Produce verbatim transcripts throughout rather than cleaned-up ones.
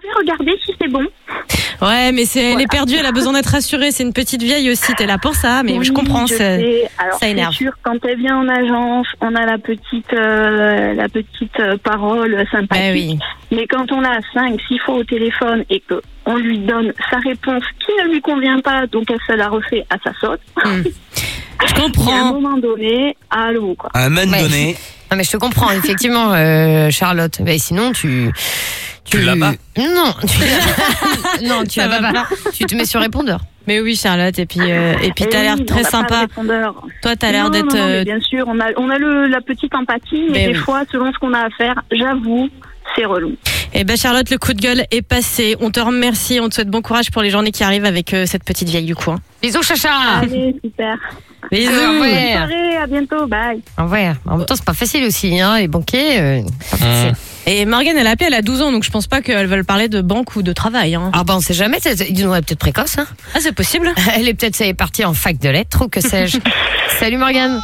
pouvez regarder si c'est bon. Ouais, mais c'est, Voilà. elle est perdue, elle a besoin d'être rassurée. C'est une petite vieille aussi, t'es là pour ça, mais Oui, je comprends, je ça, sais. Alors, ça énerve. c'est sûr, quand elle vient en agence, on a la petite, euh, la petite euh, parole sympathique. Bah oui. Mais quand on a cinq, six fois au téléphone et que on lui donne sa réponse qui ne lui convient pas, donc elle se la refait à sa sauce. Hmm. Je Et à un comprends. moment donné, allô, quoi. À un moment Ouais. donné, Non mais je te comprends effectivement, euh, Charlotte. Mais sinon tu. Tu l'as pas ? Non, tu non, tu Ça l'as va pas. Tu te mets sur répondeur. Mais oui, Charlotte, et puis, euh, et puis Et t'as oui, l'air on très n'a pas de sympa. répondeur. Toi, t'as l'air Non, d'être. non, non, mais euh, bien sûr, on a, on a le, la petite empathie, mais Mais des oui. fois, selon ce qu'on a à faire, j'avoue, c'est relou. Eh ben Charlotte, le coup de gueule est passé. On te remercie, on te souhaite bon courage pour les journées qui arrivent avec euh, cette petite vieille du coup. hein. Bisous Chacha. Allez, super. Bisous. Ah Bonne ouais. soirée, à bientôt, bye. Ah ouais. En même temps c'est pas facile aussi, hein. Les banquiers. euh, pas facile. Et Morgane, elle a appelé, elle a douze ans, donc je pense pas qu'elle veuille parler de banque ou de travail. Hein. Ah bah on sait jamais. c'est- Ils nous auraient peut-être précoce. Hein. Ah, c'est possible. Elle est peut-être elle est partie en fac de lettres ou que sais-je. Salut Morgane.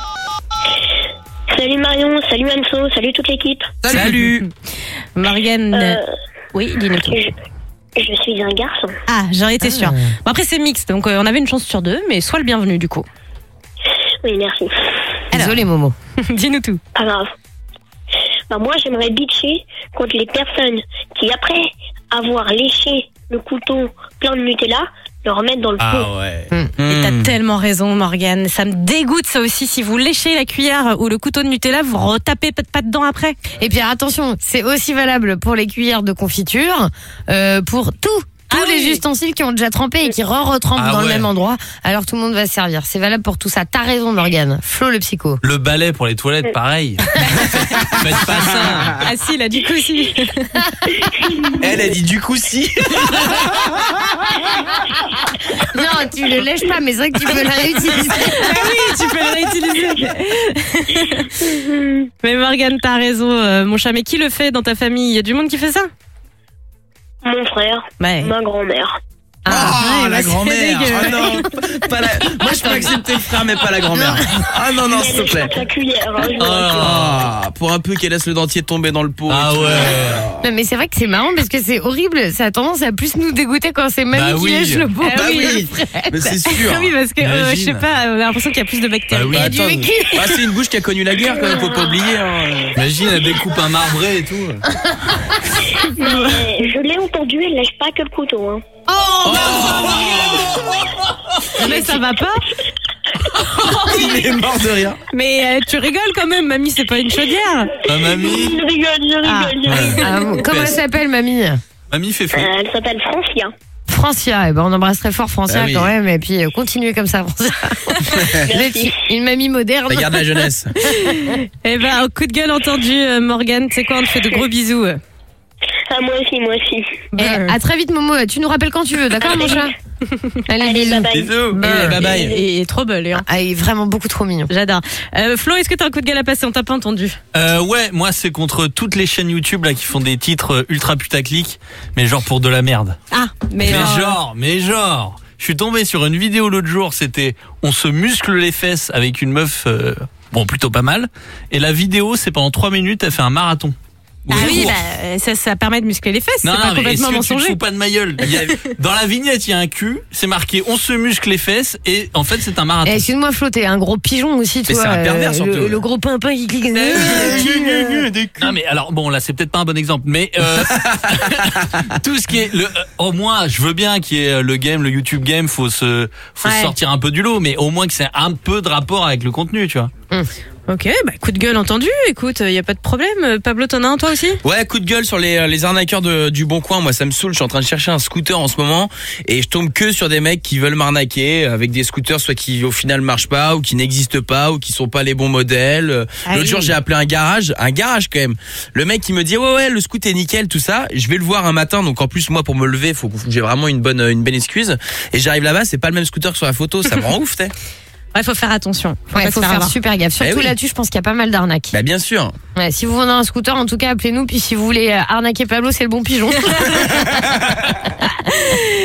Salut Marion, salut Anso, salut toute l'équipe. salut. Morgane, Euh, oui, dis-nous tout. je, je suis un garçon. Ah, j'en étais sûre. Bon, après, c'est mixte, donc euh, on avait une chance sur deux, mais sois le bienvenu du coup. Oui, merci. Désolée Momo. Dis-nous tout. Pas grave. Bah moi, j'aimerais bitcher contre les personnes qui, après avoir léché le couteau plein de Nutella, le remettent dans le pot. Ah ouais. Et t'as Hmm. tellement raison, Morgane. Ça me dégoûte, ça aussi. Si vous léchez la cuillère ou le couteau de Nutella, vous retapez peut-être pas dedans après. Et puis attention, c'est aussi valable pour les cuillères de confiture, euh, pour tout. Tous Ah les oui. ustensiles qui ont déjà trempé et qui re-retrempent Ah dans le ouais. même endroit, alors tout le monde va se servir. C'est valable pour tout ça. T'as raison, Morgane. Flo le psycho. Le balai pour les toilettes, pareil. Faites pas ça. Ah si, là, du coup, si. Elle a dit du coup si. Non, tu le lèches pas, mais c'est vrai que tu peux la réutiliser. Ah oui, tu peux le réutiliser. Mais Morgane, t'as raison, euh, mon chat. Mais qui le fait dans ta famille? Il y a du monde qui fait ça? Mon frère, Ouais. ma grand-mère. Ah, ouais, la bah, c'est grand-mère. dégueu. Ah non. Pas la... Moi je peux accepter le frère mais pas la grand-mère. Ah non non Mais s'il elle te plaît. échappe la cuillère. Hein, je vous rassure. Ah, pour un peu qu'elle laisse le dentier tomber dans le pot. Ah et tout. ouais. Non, mais c'est vrai que c'est marrant parce que c'est horrible. Ça a tendance à plus nous dégoûter quand c'est mamie Bah qui oui. lèche le pot. Ah Bah oui. oui. Mais c'est sûr. Ah oui, parce que, euh, je sais Imagine. pas, on a l'impression qu'il y a plus de bactéries. Bah oui. Bah, du attends, vécu. bah, c'est une bouche qui a connu la guerre quand même, faut pas oublier. Hein. Imagine, elle découpe un marbré et tout. Mais je l'ai entendu, elle lèche pas que le couteau. Hein. Mais ça va pas. Il est mort de rire. Mais euh, tu rigoles quand même, mamie, c'est pas une chaudière. Ma mamie, Je rigole, je rigole, Ah. je rigole. Ah, bon. Comment elle s'appelle, mamie? mamie fait fou. Euh, elle s'appelle Francia. Francia, eh ben on embrasse très fort Francia Ah oui. quand même, et puis euh, continuez comme ça, Francia. Vous êtes Merci. une mamie moderne. Regarde la jeunesse. Eh ben, un coup de gueule entendu, euh, Morgane. Tu sais quoi, on te fait de gros bisous. Ah, moi aussi, moi aussi. Eh, à très vite, Momo. Tu nous rappelles quand tu veux, d'accord, mon chat? Allez, Allez, bisous. bye bye. Bisous. Bah, Et bye bye. Et, et trop belle, hein. Ah, il est vraiment beaucoup trop mignon. J'adore. Euh, Flo, est-ce que t'as un coup de gueule à passer? On t'a pas entendu. Euh, ouais, moi c'est contre toutes les chaînes YouTube là qui font des titres euh, ultra putaclic, mais genre pour de la merde. Ah, mais, Mais genre, genre, mais genre, je suis tombé sur une vidéo l'autre jour, c'était on se muscle les fesses avec une meuf, euh, bon plutôt pas mal, et la vidéo c'est pendant trois minutes, elle fait un marathon. Ah Ou elle oui, court. bah, ça, ça permet de muscler les fesses. Non, C'est pas mais est-ce complètement que tu te mensonger. fous pas de ma gueule? Il y a- Dans la vignette, il y a un cul, c'est marqué on se muscle les fesses, et en fait c'est un marathon. Eh, excuse-moi, Flo, t'es un gros pigeon aussi, Mais toi. c'est un pervers, euh, surtout. le, le gros pimpin qui clique. Non mais alors bon là c'est peut-être pas un bon exemple mais euh, tout ce qui est le euh, au moins je veux bien qu'il y ait le game, le YouTube game, faut se faut Ouais. se sortir un peu du lot, mais au moins que c'est un peu de rapport avec le contenu, tu vois. Ok, bah coup de gueule entendu. Écoute, y a pas de problème. Euh, Pablo, t'en as un toi aussi? Ouais, coup de gueule sur les, les arnaqueurs de, du Bon Coin. Moi, ça me saoule. Je suis en train de chercher un scooter en ce moment et je tombe que sur des mecs qui veulent m'arnaquer avec des scooters soit qui au final marchent pas ou qui n'existent pas ou qui sont pas les bons modèles. Ah L'autre oui. jour, j'ai appelé un garage, un garage quand même. Le mec qui me dit ouais ouais, le scooter est nickel, tout ça. Je vais le voir un matin, donc en plus moi pour me lever, faut que j'ai vraiment une bonne une bonne excuse. Et j'arrive là-bas, c'est pas le même scooter que sur la photo. Ça me rend ouf, t'es. Ouais, faut faire attention. Faut Ouais, pas faut se faire avoir. super gaffe. Surtout Eh oui. là-dessus, je pense qu'il y a pas mal d'arnaques. Bah bien sûr. Ouais, si vous vendez un scooter, en tout cas, appelez-nous. Puis si vous voulez euh, arnaquer Pablo, c'est le bon pigeon.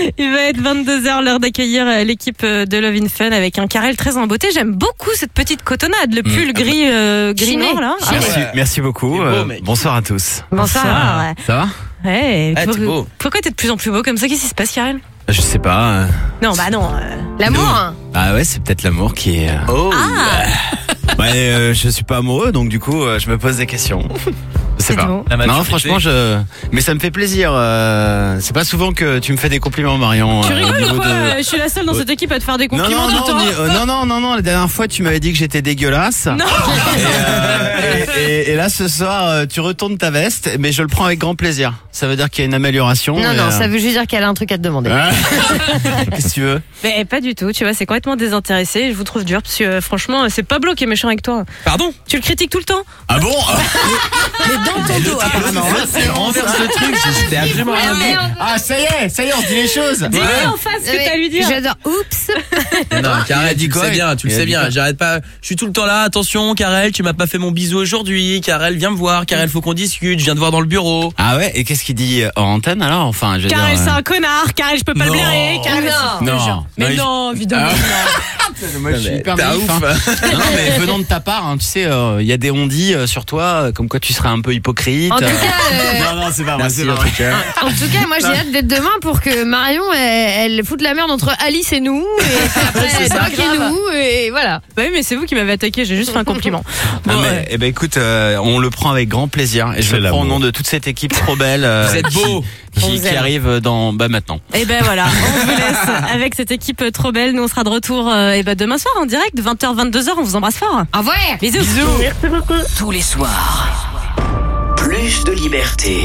Il va être vingt-deux heures, l'heure d'accueillir l'équipe de Love in Fun avec un Karel très en beauté. J'aime beaucoup cette petite cotonnade, le pull gris, euh, gris Chiné. noir là. Ah, Merci, ouais. merci beaucoup. C'est beau, Euh, mec. bonsoir à tous. Bonsoir. Ouais. Ça va? Ouais, Ah, pour- t'es beau. pourquoi t'es de plus en plus beau comme ça? Qu'est-ce qui se passe, Karel? Je sais pas. euh, Non, bah non. euh, L'amour hein. Ah ouais, c'est peut-être l'amour qui est. euh, Oh. Ouais, euh, je suis pas amoureux, donc du coup, euh, je me pose des questions. Je sais C'est pas. bon. La Non, maturité. franchement, je. Mais ça me fait plaisir. euh, C'est pas souvent que tu me fais des compliments, Marion. Tu euh, au rigoles ou niveau quoi? de- Je suis la seule dans cette équipe à te faire des Non, compliments non, tout le non, temps. mais, euh, non, non, non, non. La dernière fois, tu m'avais dit que j'étais dégueulasse. Non. Et, euh, et, et- et là, ce soir, euh, tu retournes ta veste, mais je le prends avec grand plaisir. Ça veut dire qu'il y a une amélioration. Non, et, non, euh, ça veut juste dire qu'elle a un truc à te demander. Ah. Qu'est-ce que tu veux? Mais pas du tout, tu vois, c'est complètement désintéressé. Je vous trouve dur parce que euh, franchement, c'est Pablo qui est méchant avec toi. Pardon? Tu le critiques tout le temps. Ah bon? Mais dans ton dos, apparemment. C'est renverse le truc, j'étais absolument rien dit. Ah, ça y est, ça y est, on se dit les choses. Dis-lui Ouais. en face ce que t'as à lui dire. J'adore. Oups. Non, Karel, dit tu le quoi, sais bien, tu le il a sais dit bien. quoi J'arrête pas. Je suis tout le temps là. Attention, Karel, tu m'as pas fait mon bisou aujourd'hui. Karel, viens me voir. Karel, faut qu'on discute. Je viens te voir dans le bureau. Ah ouais, et qu'est-ce qu'il dit euh, en antenne alors? Enfin, je veux Karel, dire. c'est euh, un connard. Karel, je peux pas Non. le blairer. Karel, Non. Non. Mais il- non, évidemment. Moi, je suis Mais hyper t'as naïf, ouf. hein. Non, non, mais venant de ta part, hein, tu sais, il y a des on-dit euh, sur toi, euh, comme quoi tu serais un peu hypocrite. En tout euh. cas, euh, Non, non, c'est pas vrai, Merci, c'est pas en vrai. tout cas. En tout cas, moi j'ai hâte d'être demain pour que Marion elle, elle foute la merde entre Alice et nous, et après C'est ça, Doc et grave. nous, et voilà. Bah oui, mais c'est vous qui m'avez attaqué. J'ai juste fait un compliment. Ah, Bon, mais, ouais. eh ben écoute, euh, on le prend avec grand plaisir et je C'est le prends au l'amour. nom de toute cette équipe trop belle euh, Vous êtes beau. qui, On qui, vous qui aime. arrive dans bah maintenant. Et ben voilà, on vous laisse avec cette équipe euh, trop belle. Nous on sera de retour euh, et ben demain soir en direct de vingt heures vingt-deux heures. On vous embrasse fort. Au revoir. Bisous. Merci beaucoup. Tous les soirs, plus de liberté.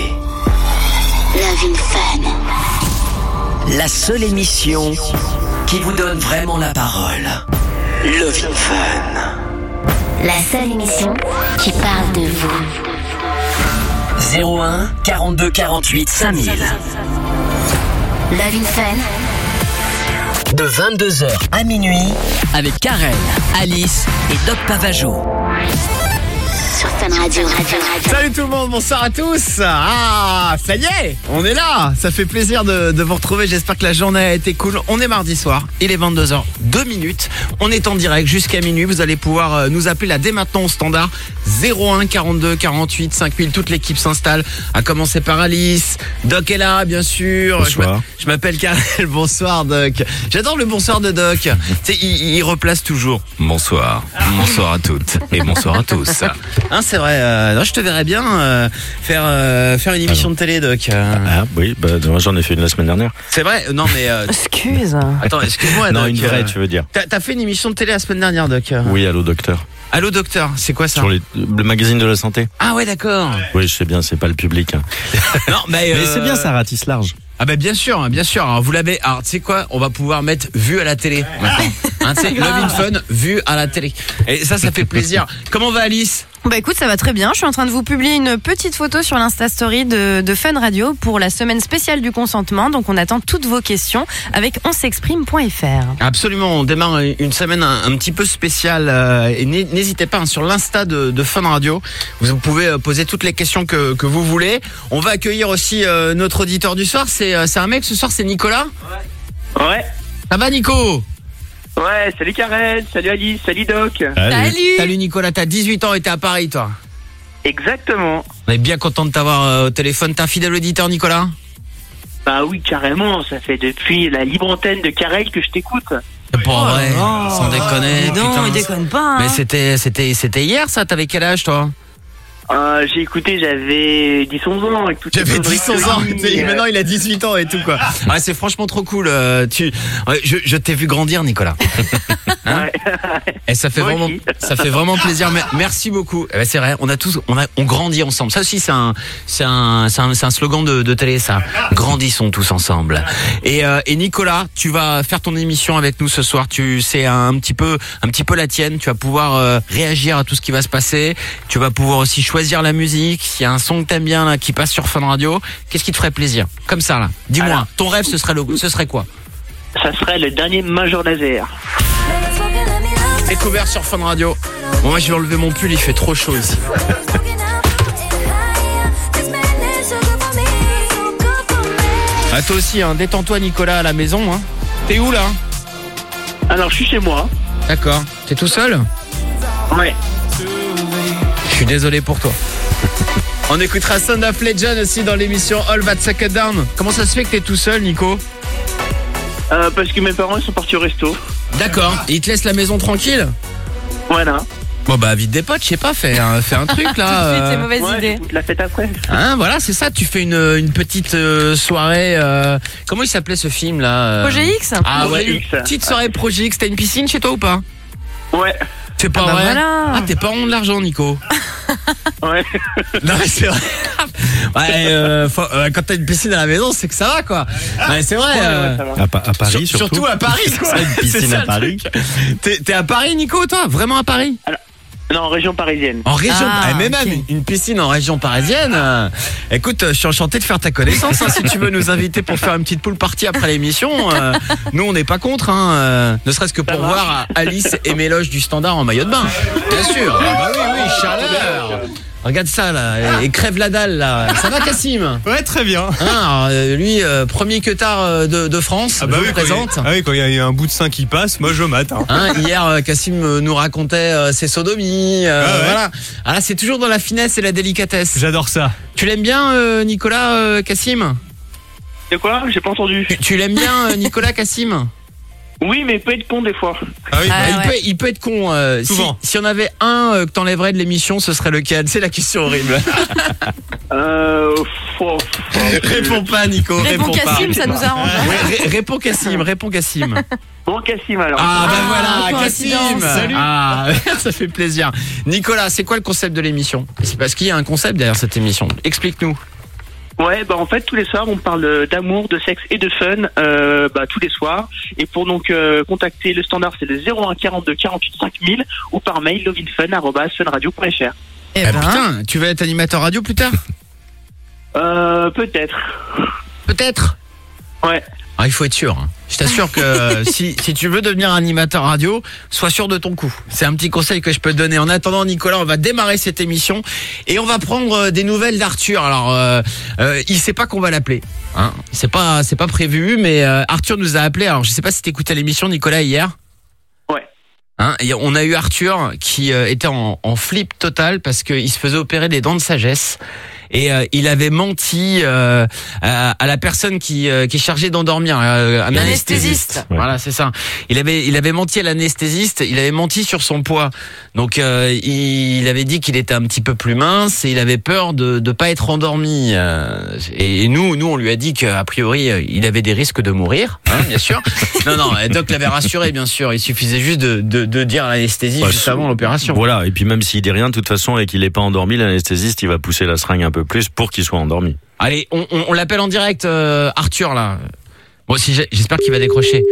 Love in Fun. La seule émission qui vous donne vraiment la parole. Love in Fun. La seule émission qui parle de vous. zéro un quarante-deux quarante-huit cinq mille. Love in Fun. De vingt-deux heures à minuit avec Karel, Alice et Doc Pavageau. Sur Fun Radio. Radio, Radio. Salut tout le monde, bonsoir à tous. Ah, ça y est, on est là. Ça fait plaisir de, de vous retrouver. J'espère que la journée a été cool. On est mardi soir, il est vingt-deux heures deux minutes. On est en direct jusqu'à minuit. Vous allez pouvoir euh, nous appeler là dès maintenant au standard zéro un quarante-deux quarante-huit cinq mille. Toute l'équipe s'installe, à commencer par Alice. Doc est là, bien sûr. Bonsoir. Je m'a- Je m'appelle Karel. Bonsoir Doc. J'adore le bonsoir de Doc. Tu sais, il, il replace toujours. Bonsoir. Bonsoir à toutes et bonsoir à tous. Hein, c'est vrai. euh, non, je te verrais bien euh, faire euh, faire une émission de télé, Doc. Euh, Ah oui, bah, moi j'en ai fait une la semaine dernière. c'est vrai. Non, mais euh, Excuse. attends, excuse-moi, non, Doc. une vraie, euh, tu veux dire. T'as t'as fait une émission de télé la semaine dernière, Doc. Oui, allô docteur. Allô, docteur. C'est quoi ça? Sur les- le magazine de la santé. Ah ouais, d'accord. Oui, je sais bien, c'est pas le public. hein. Non, mais, Mais euh, c'est bien, ça ratisse large. Ah bah bien sûr, bien sûr. Alors, vous l'avez. Alors tu sais quoi, on va pouvoir mettre vue à la télé maintenant. Hein, tu sais, Love in Fun, vue à la télé. Et ça, ça fait plaisir. Comment va Alice? Bah écoute, ça va très bien. Je suis en train de vous publier une petite photo sur l'Insta Story de, de Fun Radio pour la semaine spéciale du consentement. Donc on attend toutes vos questions avec on s'exprime point f r. Absolument, on démarre une semaine un, un petit peu spéciale euh, et n'hé- n'hésitez pas hein, sur l'Insta de, de Fun Radio, vous pouvez euh, poser toutes les questions que, que vous voulez. On va accueillir aussi euh, notre auditeur du soir, c'est euh, c'est un mec ce soir, c'est Nicolas. Ouais. Ça va Nico? Ouais, salut Karel, salut Alice, salut Doc. Salut. Salut Nicolas, t'as dix-huit ans et t'es à Paris toi. Exactement. On est bien content de t'avoir euh, au téléphone, t'es un fidèle auditeur Nicolas? Bah oui, carrément, ça fait depuis la libre antenne de Karel que je t'écoute. C'est pas vrai, sans déconner. Non, putain. il déconne pas. Hein. Mais c'était c'était c'était hier ça, t'avais quel âge toi? Euh, j'ai écouté, j'avais dix onze ans. Avec toutes les J'avais conneries dix onze que ans, je dis, et euh, maintenant il a dix-huit ans et tout quoi. Ouais, c'est franchement trop cool. euh, tu, ouais, je, je t'ai vu grandir, Nicolas. Hein ouais. Et ça fait Moi vraiment, aussi. ça fait vraiment plaisir. Mais merci beaucoup. Eh ben, c'est vrai, on a tous, on a, on grandit ensemble. Ça aussi, c'est un, c'est un, c'est un, c'est un slogan de, de télé, ça. Grandissons tous ensemble. Et, euh, et Nicolas, tu vas faire ton émission avec nous ce soir. Tu, c'est un petit peu, un petit peu la tienne. Tu vas pouvoir euh, réagir à tout ce qui va se passer. Tu vas pouvoir aussi choisir la musique. S'il y a un son que t'aimes bien là qui passe sur Fun Radio, qu'est-ce qui te ferait plaisir? Comme ça là. Dis-moi, Alors. ton rêve, ce serait le, ce serait quoi? Ça serait le dernier Major Laser. Découvert sur Fun Radio. Bon, moi je vais enlever mon pull, il fait trop chaud ici. Ah, toi aussi, hein. Détends-toi, Nicolas, à la maison. Hein. T'es où, là? Alors, je suis chez moi. D'accord. T'es tout seul? Ouais. Je suis désolé pour toi. On écoutera Sound of Legend aussi dans l'émission All That Suck It Down. Comment ça se fait que t'es tout seul, Nico? Euh, parce que mes parents ils sont partis au resto. D'accord. Et ils te laissent la maison tranquille? Voilà. Bon bah vite des potes, je sais pas, fais un, fais un truc là. Tout de suite, c'est euh... mauvaise Ouais, idée. la fête après. Hein, voilà, c'est ça. Tu fais une, une petite euh, soirée. Euh... Comment il s'appelait ce film là euh... Projet X. Ah ouais, Projet une X. petite soirée Projet X. T'as une piscine chez toi ou pas? Ouais. C'est pas Ah bah vrai. voilà. Ah, tes parents ont de l'argent, Nico. Ouais. Non mais c'est vrai. Ouais, euh, faut, euh, quand t'as une piscine à la maison, c'est que ça va quoi. Ouais, c'est vrai. Euh... À, Pa- à Paris, Sur- surtout. surtout à Paris, quoi. Ça, une piscine C'est ça, à le Paris. truc. T'es, t'es à Paris, Nico, toi? Vraiment à Paris? Non, en région parisienne. En région, Ah, ah, mais même ok. une, une piscine en région parisienne. euh, écoute, je suis enchanté de faire ta connaissance. Hein, si tu veux nous inviter pour faire une petite pool party après l'émission, euh, nous on n'est pas contre. Hein, euh, ne serait-ce que pour va. voir Alice et Méloge du Standard en maillot de bain. Bien sûr. Ah bah oui, oui, chaleur. Regarde ça là, et crève la dalle là. Ça va, Cassim? Ouais, très bien. Hein, alors, euh, lui, euh, premier queutard euh, de, de France, Ah bah je oui, vous quand il y a- présente. ah oui, quand il y a un bout de sein qui passe, moi je mate. Hein. Hein, hier, euh, Cassim euh, nous racontait euh, ses sodomies. Euh, Ah ouais. Voilà. Ah là, c'est toujours dans la finesse et la délicatesse. J'adore ça. Tu l'aimes bien, euh, Nicolas euh, Cassim? C'est quoi? J'ai pas entendu. Tu, tu l'aimes bien, euh, Nicolas Cassim? Oui, mais il peut être con des fois. Ah oui, Ah, Bah, il, ouais. peut, il peut être con. euh, si, Souvent. si on avait un euh, que t'enlèverais de l'émission, ce serait lequel? C'est la question horrible. Euh. faut- Réponds pas, Nico. Réponds Réponds pas. Cassim, ça nous arrange. Ouais, ré- réponds Cassim, réponds Cassim. Bon, Cassim alors. Ah bah Ah, voilà, Cassim. coïncidence. Salut. Ah, ça fait plaisir. Nicolas, c'est quoi le concept de l'émission? C'est parce qu'il y a un concept derrière cette émission. Explique-nous. Ouais, bah en fait tous les soirs on parle euh, d'amour, de sexe et de fun, euh, bah tous les soirs. Et pour donc euh, contacter le standard, c'est le zéro un quarante-deux quarante-huit cinq mille ou par mail lovinfun arobase funradio point f r. Eh Ah, ben, putain, tu veux être animateur radio plus tard? Euh, peut-être. Peut-être. Ouais. Ah, il faut être sûr. hein. Je t'assure que si, si tu veux devenir animateur radio, sois sûr de ton coup. C'est un petit conseil que je peux te donner. En attendant, Nicolas, on va démarrer cette émission et on va prendre euh, des nouvelles d'Arthur. Alors, euh, euh, il sait pas qu'on va l'appeler. Hein. C'est pas, c'est pas prévu, mais euh, Arthur nous a appelé. Alors, je sais pas si t'écoutais l'émission, Nicolas, hier. Ouais. Hein, et on a eu Arthur qui euh, était en, en flip total parce qu'il se faisait opérer des dents de sagesse. Et euh, il avait menti euh, à, à la personne qui, euh, qui est chargée d'endormir, euh, un L'anesthésiste. anesthésiste. Voilà, c'est ça. Il avait, il avait menti à l'anesthésiste. Il avait menti sur son poids. Donc, euh, il, il avait dit qu'il était un petit peu plus mince et il avait peur de de pas être endormi. Euh, et nous, nous, on lui a dit qu'a priori, euh, il avait des risques de mourir, hein, bien sûr. non, non, le doc l'avait rassuré, bien sûr. Il suffisait juste de de, de dire à l'anesthésie Bah, juste avant l'opération. Voilà, et puis même s'il dit rien, de toute façon, et qu'il n'est pas endormi, l'anesthésiste, il va pousser la seringue un peu plus pour qu'il soit endormi. Allez, on, on, on l'appelle en direct, euh, Arthur, là. Moi aussi, j'ai- j'espère qu'il va décrocher.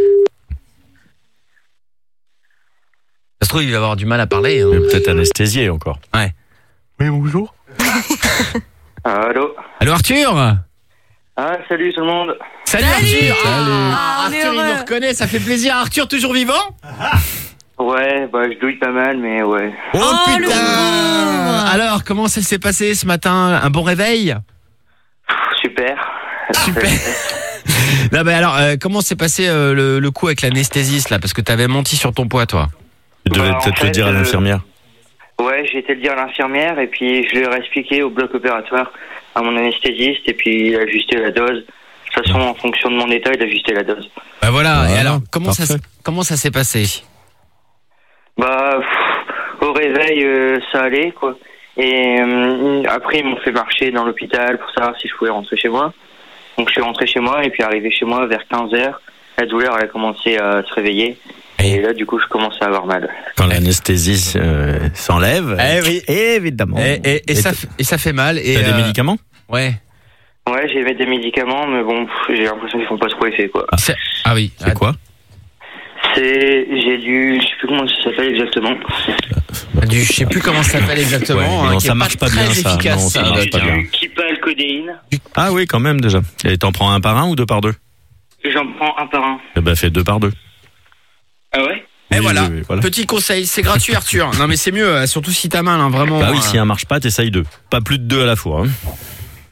Ça se trouve, il va avoir du mal à parler. Hein. Mais peut-être anesthésié encore. Ouais. Oui, bonjour. Allô. Allô, Arthur? Ah, salut tout le monde. Salut, Salut. Arthur. Ah, on est Arthur, il heureux. nous reconnaît, ça fait plaisir. Arthur, toujours vivant? Ouais, bah je douille pas mal, mais ouais. Oh, Oh, le putain. pauvre. Alors, comment ça s'est passé ce matin? Un bon réveil? Super. Super. Non, mais alors, euh, comment s'est passé euh, le, le coup avec l'anesthésiste, là? Parce que t'avais menti sur ton poids, toi. Tu devais Bah, en peut-être le fait, dire à euh, l'infirmière. Ouais, j'ai été le dire à l'infirmière et puis je leur ai expliqué au bloc opératoire à mon anesthésiste et puis il a ajusté la dose. De toute façon, en fonction de mon état, il a ajusté la dose. Bah voilà. Voilà, Et alors, comment ça, parfait. comment ça s'est passé? Bah, pff, au réveil, euh, ça allait, quoi. Et euh, après, ils m'ont fait marcher dans l'hôpital pour savoir si je pouvais rentrer chez moi. Donc, je suis rentré chez moi et puis arrivé chez moi vers quinze heures, la douleur, elle a commencé à se réveiller. Et là, du coup, je commençais à avoir mal. Quand l'anesthésie euh, s'enlève, Eh oui. évidemment. Et, et, et, ça, f- et ça fait mal. Et T'as des euh, médicaments? Ouais. Ouais, j'ai mis des médicaments, mais bon, pff, j'ai l'impression qu'ils font pas trop effet, quoi. C'est- Ah oui. C'est quoi? C'est, j'ai lu, je sais plus comment ça s'appelle exactement. Du, je sais plus comment ça s'appelle exactement. Ouais, hein, non, qui ça est marche pas très bien, ça. efficace, Non, ça ça, marche doc, pas hein. bien. Kipal codéine. Ah oui, quand même déjà. Et t'en prends un par un ou deux par deux? J'en prends un par un. Eh ben, fais deux par deux. Ah ouais? Et Oui, voilà. oui, oui, voilà. Petit conseil, c'est gratuit, Arthur. Non mais c'est mieux, euh, surtout si t'as mal, hein, vraiment. Bah oui, euh, si un marche pas, t'essayes deux. Pas plus de deux à la fois. Hein.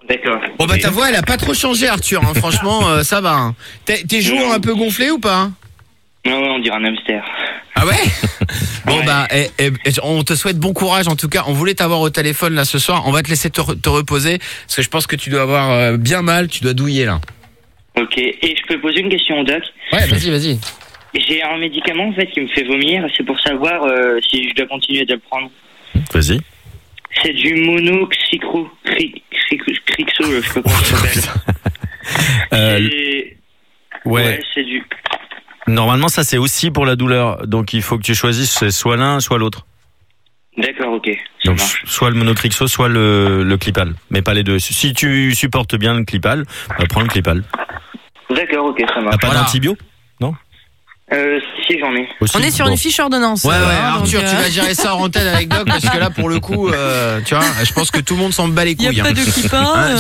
D'accord. Bon bah ta voix elle a pas trop changé Arthur, hein. Franchement euh, ça va. Hein. T'es, tes joues ont un peu gonflé ou pas? Non, ouais, on dirait un hamster. Ah ouais. Bon ouais. bah et, et, et on te souhaite bon courage en tout cas. On voulait t'avoir au téléphone là ce soir. On va te laisser te, re, te reposer parce que je pense que tu dois avoir euh, bien mal, tu dois douiller là. Ok, et je peux poser une question au doc? Ouais, vas-y, vas-y. J'ai un médicament en fait qui me fait vomir, c'est pour savoir euh, si je dois continuer de le prendre. Vas-y. C'est du monoxicro, cri, cri, crixo, je sais pas comment ça s'appelle. euh, ouais. ouais, c'est du... Normalement, ça c'est aussi pour la douleur, donc il faut que tu choisisses c'est soit l'un, soit l'autre. D'accord, ok. Ça donc marche. soit le monocrixo, soit le, le Clipal, mais pas les deux. Si tu supportes bien le Clipal, bah, prends le Clipal. D'accord, ok, ça marche. T'as pas voilà. d'antibio? Non? Euh, si, j'en ai. Aussi, on est sur bon. une fiche ordonnance. Ouais, ouais, hein, Arthur, donc, tu euh... vas gérer ça en antenne avec Doc parce que là, pour le coup, euh, tu vois, je pense que tout le monde s'en bat les couilles. Il n'y a hein. pas de clipin. Hein,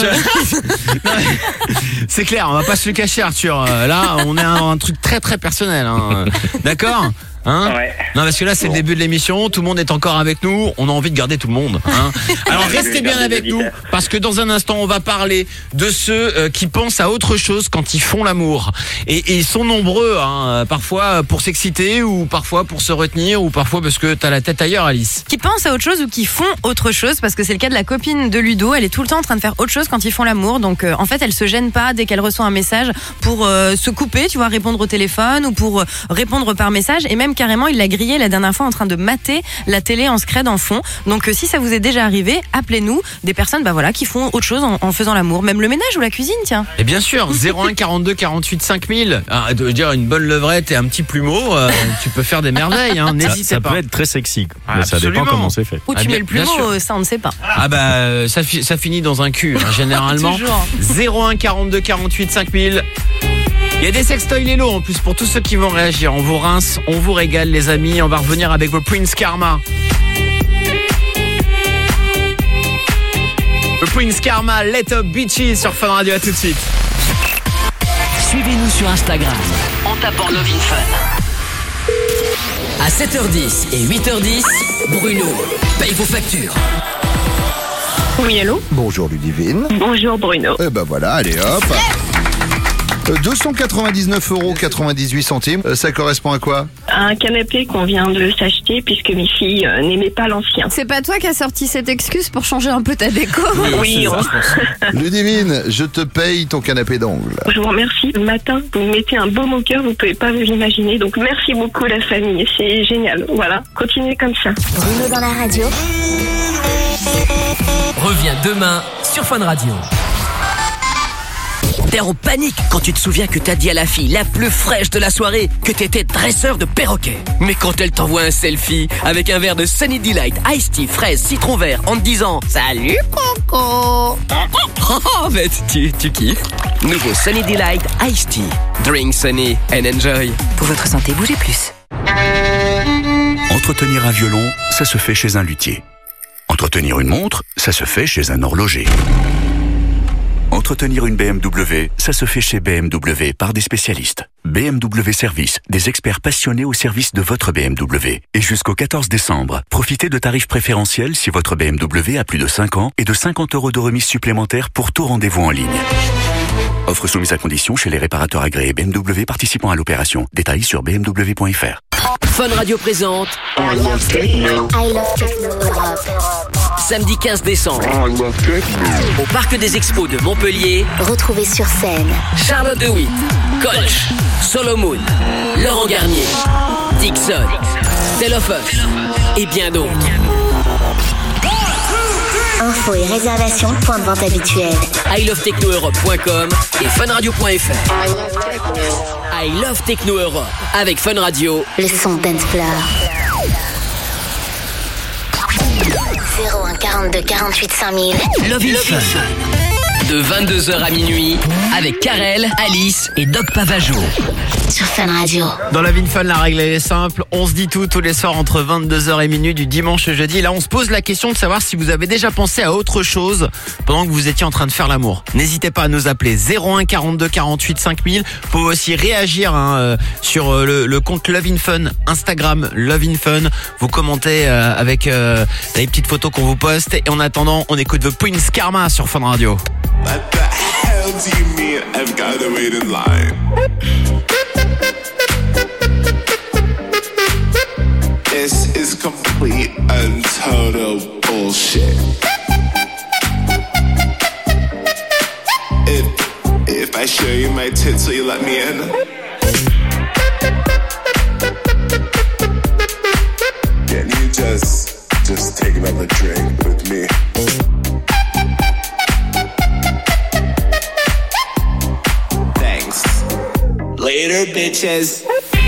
je... C'est clair, on va pas se le cacher, Arthur. Là, on est un, un truc très très personnel. Hein. D'accord? Hein ouais. Non parce que là c'est bon. Le début de l'émission, tout le monde est encore avec nous, on a envie de garder tout le monde. Hein alors restez bien avec nous parce que dans un instant on va parler de ceux euh, qui pensent à autre chose quand ils font l'amour. Et, et ils sont nombreux, hein, parfois pour s'exciter ou parfois pour se retenir ou parfois parce que t'as la tête ailleurs, Alice. Qui pensent à autre chose ou qui font autre chose, parce que c'est le cas de la copine de Ludo, elle est tout le temps en train de faire autre chose quand ils font l'amour. Donc euh, en fait elle se gêne pas dès qu'elle reçoit un message pour euh, se couper, tu vois, répondre au téléphone ou pour euh, répondre par message, et même carrément il l'a grillé la dernière fois en train de mater la télé en scred en fond. Donc euh, si ça vous est déjà arrivé, appelez-nous, des personnes bah voilà qui font autre chose en, en faisant l'amour, même le ménage ou la cuisine, tiens. Et bien sûr, zéro un quarante-deux quarante-huit cinq mille. Ah, de dire une bonne levrette et un petit plumeau, euh, tu peux faire des merveilles, hein, n'hésitez ça, ça pas. Ça peut être très sexy, ah, mais ça dépend comment c'est fait. Où tu ah, mets le plumeau, ça on ne sait pas. Ah bah ça, fi- ça finit dans un cul, hein, généralement. zéro un quarante-deux quarante-huit cinq mille. Il y a des sextoys Lelo en plus pour tous ceux qui vont réagir. On vous rince, on vous régale les amis. On va revenir avec le Prince Karma. Le Prince Karma, Let Up Beaches sur Fun Radio. À tout de suite. Suivez-nous sur Instagram en tapant Love in Fun. À sept heures dix et huit heures dix, Bruno paye vos factures. Oui, allô? Bonjour Ludivine. Bonjour Bruno. Eh ben voilà, allez hop. deux cent quatre-vingt-dix-neuf euros quatre-vingt-dix-huit centimes, ça correspond à quoi? Un canapé qu'on vient de s'acheter puisque mes filles euh, n'aimaient pas l'ancien. C'est pas toi qui as sorti cette excuse pour changer un peu ta déco? Oui, oui on... Ludivine, je te paye ton canapé d'angle. Je vous remercie. Le matin, vous me mettez un baume au cœur, vous pouvez pas vous imaginer. Donc merci beaucoup la famille, c'est génial. Voilà, continuez comme ça. Bruno dans la radio. Reviens demain sur Fun Radio. T'es en panique quand tu te souviens que t'as dit à la fille la plus fraîche de la soirée que t'étais dresseur de perroquet. Mais quand elle t'envoie un selfie avec un verre de Sunny Delight Ice Tea fraise citron vert en te disant salut Coco. Oh, mais tu, tu kiffes. Nouveau Sunny Delight Ice Tea. Drink Sunny and enjoy. Pour votre santé, bougez plus. Entretenir un violon, ça se fait chez un luthier. Entretenir une montre, ça se fait chez un horloger. Entretenir une B M W, ça se fait chez B M W par des spécialistes. B M W Service, des experts passionnés au service de votre B M W. Et jusqu'au quatorze décembre, profitez de tarifs préférentiels si votre B M W a plus de cinq ans et de cinquante euros de remise supplémentaire pour tout rendez-vous en ligne. Offre soumise à condition chez les réparateurs agréés B M W participant à l'opération. Détails sur b m w point f r. Fun Radio présente I Love Techno. I Love Techno Europe. Samedi quinze décembre au Parc des Expos de Montpellier. Retrouvez sur scène Charlotte de Witt, Colch, Solomon, Laurent Garnier, Dixon, Tell of Us et bien d'autres. Infos et réservations, point de vente habituel. I love techno europe point com et fun radio point f r. I Love Techno Europe avec Fun Radio. Le son dance floor. zéro un quarante-deux quarante-huit cinq mille. Love in Fun. de vingt-deux heures à minuit avec Karel, Alice et Doc Pavageau. Sur Fun Radio. Dans la Vin Fun, la règle elle est simple. On se dit tout tous les soirs entre vingt-deux heures et minuit du dimanche au jeudi. Et là, on se pose la question de savoir si vous avez déjà pensé à autre chose pendant que vous étiez en train de faire l'amour. N'hésitez pas à nous appeler zéro un quarante-deux quarante-huit cinq mille. Vous pouvez aussi réagir hein, euh, sur euh, le, le compte Love in Fun, Instagram Love in Fun. Vous commentez euh, avec euh, les petites photos qu'on vous poste. Et en attendant, on écoute The Prince Karma sur Fun Radio. What the hell do you mean I've got to wait in line? This is complete and total bullshit. If, if I show you my tits, will you let me in? Can you just, just take another drink with me? Thanks. Later, bitches.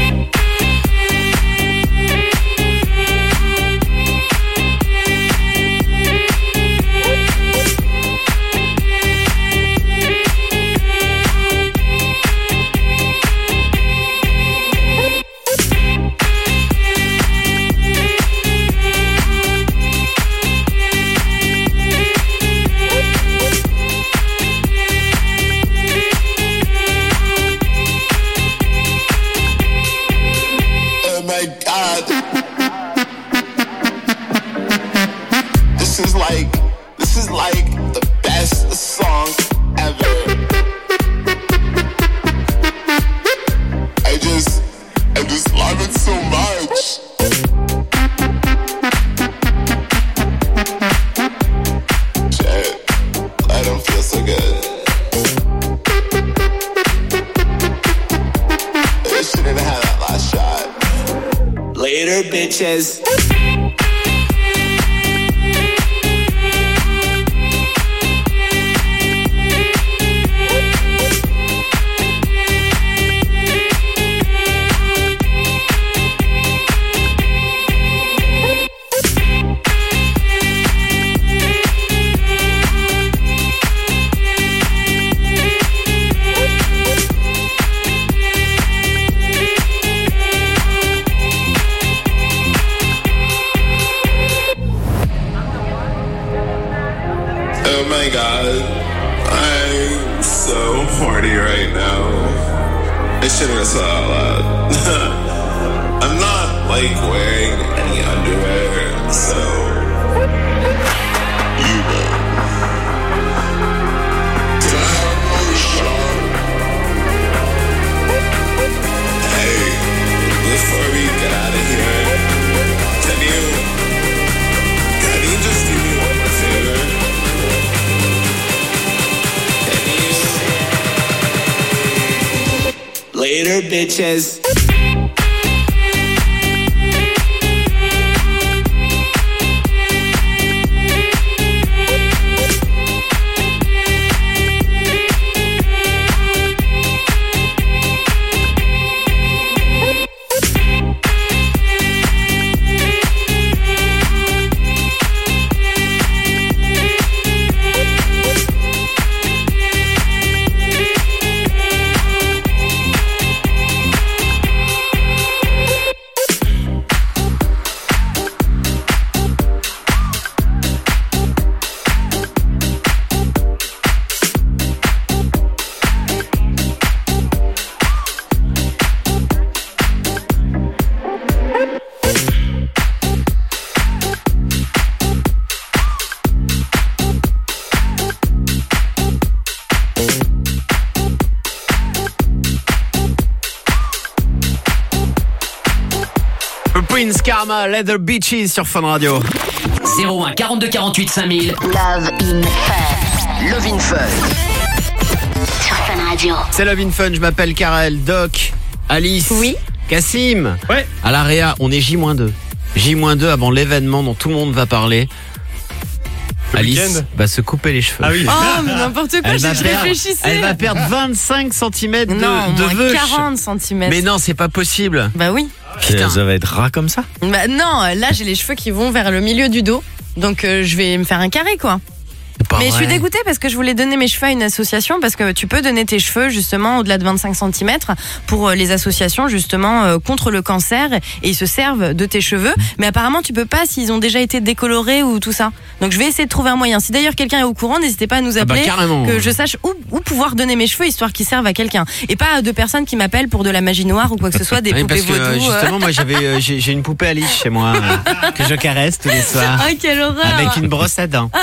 This is like, this is like the best song ever. I just, I just love it so much. Shit, I don't feel so good. I shouldn't have had that last shot. Later, bitches. Oh my god, I'm so horny right now. I shouldn't have said that out loud. I'm not like wearing any underwear, so you know. Can I have another shot? Hey, before we get out of here, can you, can you just do me one favor? Later, bitches. Prince Karma, Leather Beaches sur Fun Radio. zéro un quarante-deux quarante-huit cinq mille. Love in Fun. Love in Fun. Sur Fun Radio. C'est Love in Fun, je m'appelle Karel, Doc, Alice, oui. Cassim. Ouais. À l'Area, on est J moins deux. J moins deux avant l'événement dont tout le monde va parler. Le Alice week-end va se couper les cheveux. Ah oui. Oh, mais n'importe quoi, elle je va perdre, réfléchissais. Elle va perdre vingt-cinq centimètres de, non, de moins veuche. quarante centimètres. Mais non, c'est pas possible. Bah oui. Putain. Ça va être ras comme ça. Bah non, là j'ai les cheveux qui vont vers le milieu du dos. Donc euh, je vais me faire un carré quoi. Mais vrai. Je suis dégoûtée parce que je voulais donner mes cheveux à une association parce que tu peux donner tes cheveux justement au-delà de vingt-cinq centimètres pour les associations justement contre le cancer et ils se servent de tes cheveux. Mais apparemment tu peux pas s'ils ont déjà été décolorés ou tout ça. Donc je vais essayer de trouver un moyen. Si d'ailleurs quelqu'un est au courant, n'hésitez pas à nous appeler, ah bah, que je sache où, où pouvoir donner mes cheveux histoire qu'ils servent à quelqu'un. Et pas de personnes qui m'appellent pour de la magie noire ou quoi que ce soit, des oui, poupées parce que, vaudou. Justement, moi j'avais, j'ai, j'ai une poupée Alice chez moi euh, que je caresse tous les soirs. Ah quelle horreur! Avec une brosse à dents.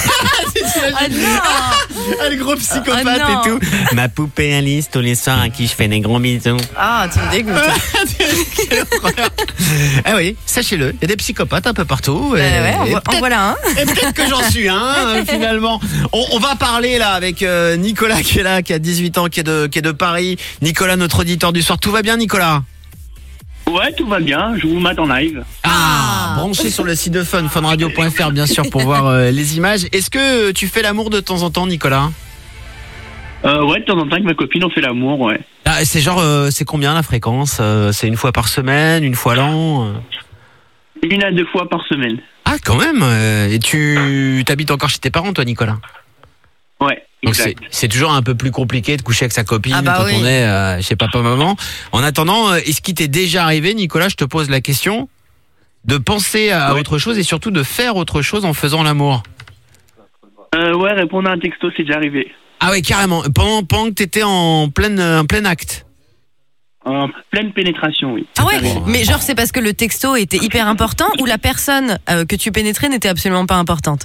Ah non! Un gros psychopathe ah et tout. Ma poupée Alice tous les soirs à qui je fais des gros bisous. Ah, tu me dégoûtes. Ah oui, sachez-le, il y a des psychopathes un peu partout. Bah et, ouais, on, et voit, en voilà un. Et peut-être que j'en suis un, hein, finalement. On, on va parler là avec euh, Nicolas qui est là, qui a dix-huit ans, qui est de, qui est de Paris. Nicolas, notre auditeur du soir. Tout va bien, Nicolas? Ouais, tout va bien, je vous mate en live. Ah, branché sur le site de Fun, funradio point f r bien sûr pour voir euh, les images. Est-ce que tu fais l'amour de temps en temps, Nicolas? euh, Ouais, de temps en temps avec ma copine on fait l'amour, ouais. Ah, c'est genre, euh, c'est combien la fréquence? euh, C'est une fois par semaine, une fois l'an? euh... Une à deux fois par semaine. Ah, quand même. euh, Et tu t'habites encore chez tes parents, toi, Nicolas? Ouais. Donc c'est, c'est toujours un peu plus compliqué de coucher avec sa copine ah bah quand oui. on est euh, chez papa-maman. En attendant, est-ce qu'il t'est déjà arrivé, Nicolas, je te pose la question, de penser à ouais. autre chose et surtout de faire autre chose en faisant l'amour? euh, Ouais, répondre à un texto, c'est déjà arrivé. Ah ouais, carrément. Pendant, pendant que t'étais en plein, en plein acte? En pleine pénétration, oui. Ah ouais, mais genre c'est parce que le texto était hyper important ou la personne euh, que tu pénétrais n'était absolument pas importante?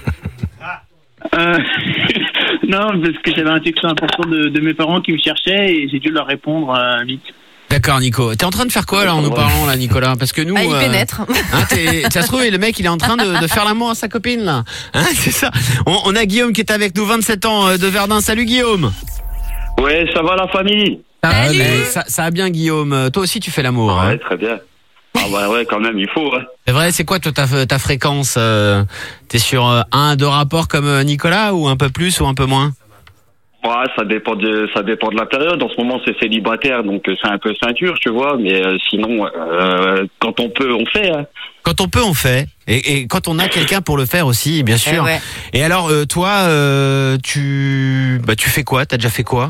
euh... Non, parce que j'avais un texto important de, de mes parents qui me cherchaient et j'ai dû leur répondre euh, vite. D'accord, Nico. T'es en train de faire quoi là en nous parlant là, Nicolas? Parce que nous, ah, il euh, pénètre. Hein, t'es, ça se trouve, le mec, il est en train de, de faire l'amour à sa copine là. Hein, c'est ça. On, on a Guillaume qui est avec nous, vingt-sept ans, euh, de Verdun. Salut Guillaume. Ouais, ça va la famille? Ça, va, ça, ça va bien, Guillaume. Toi aussi, tu fais l'amour. Ouais, hein? très bien. Ah bah ouais, quand même, il faut. Ouais. C'est vrai, c'est quoi toi ta, ta fréquence? euh, T'es sur euh, un, deux rapports comme euh, Nicolas ou un peu plus ou un peu moins? Ouais, ça dépend de ça dépend de la période. En ce moment, c'est célibataire, donc c'est un peu ceinture, tu vois. Mais euh, sinon, euh, quand on peut, on fait. Hein. Quand on peut, on fait. Et, et quand on a quelqu'un pour le faire aussi, bien sûr. Eh ouais. Et alors, euh, toi, euh, tu, bah, tu fais quoi? T'as déjà fait quoi?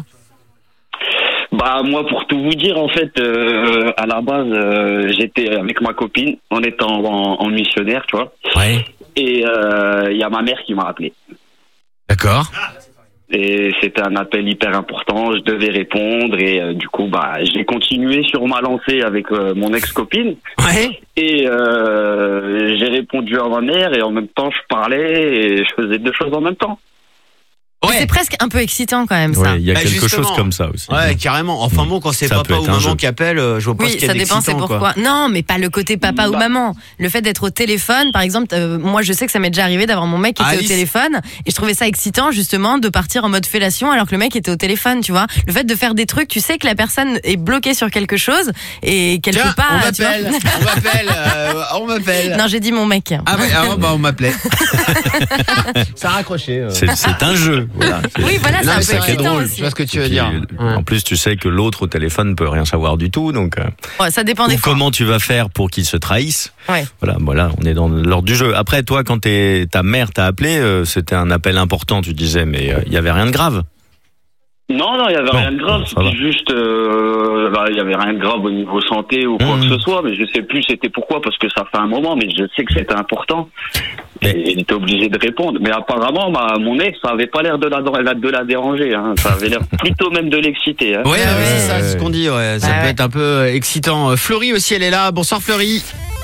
Bah moi, pour tout vous dire, en fait, euh, à la base, euh, j'étais avec ma copine, on était en, en, en missionnaire, tu vois. Ouais. Et il euh, y a ma mère qui m'a appelé. D'accord. Et c'était un appel hyper important, je devais répondre et euh, du coup bah j'ai continué sur ma lancée avec euh, mon ex-copine. Ouais. Et euh, j'ai répondu à ma mère et en même temps je parlais et je faisais deux choses en même temps. Ouais. C'est presque un peu excitant quand même ça. Ouais, il y a Bah, quelque justement. chose comme ça aussi. Ouais, carrément. Enfin bon, quand c'est Ça papa peut ou être un maman jeu. qui appelle, euh, je vois pas Oui, ce qu'il y a ça dépend, c'est d'excitant, pourquoi. quoi. Non, mais pas le côté papa ou maman. Le fait d'être au téléphone, par exemple, euh, moi je sais que ça m'est déjà arrivé d'avoir mon mec qui était Alice. au téléphone et je trouvais ça excitant justement de partir en mode fellation alors que le mec était au téléphone, tu vois. Le fait de faire des trucs, tu sais que la personne est bloquée sur quelque chose et qu'elle Tiens, peut pas. on tu vois. m'appelle, on m'appelle, euh, on m'appelle. Non, j'ai dit mon mec. Ah, bah, ah, bah on m'appelait. Ça a raccroché. euh. C'est, c'est un jeu. Voilà. C'est- Oui, voilà, c'est Non, un mais peu c'est excitant drôle. aussi. Je vois ce que tu veux Puis, dire. En plus, tu sais que l'autre au téléphone ne peut rien savoir du tout, donc. euh, Ouais, ça dépend des ou fois. comment tu vas faire pour qu'ils se trahissent. Ouais. Voilà, voilà, on est dans l'ordre du jeu. Après, toi, quand t'es, ta mère t'a appelé, euh, c'était un appel important, tu disais, mais il y avait rien de grave. Non, non, il y avait Bon, rien de grave, ça va. c'était juste, euh, bah, il y avait rien de grave au niveau santé ou quoi Mmh. que ce soit, mais je sais plus c'était pourquoi, parce que ça fait un moment, mais je sais que c'était important. Et il était obligé de répondre. Mais apparemment, ma, mon ex, ça avait pas l'air de la, de la déranger, hein. Ça avait l'air plutôt même de l'exciter, hein. Ouais, ouais, c'est ça, c'est ce qu'on dit, ouais. Ça Bah peut ouais. être un peu euh, excitant. Euh, Fleury aussi, elle est là. Bonsoir Fleury.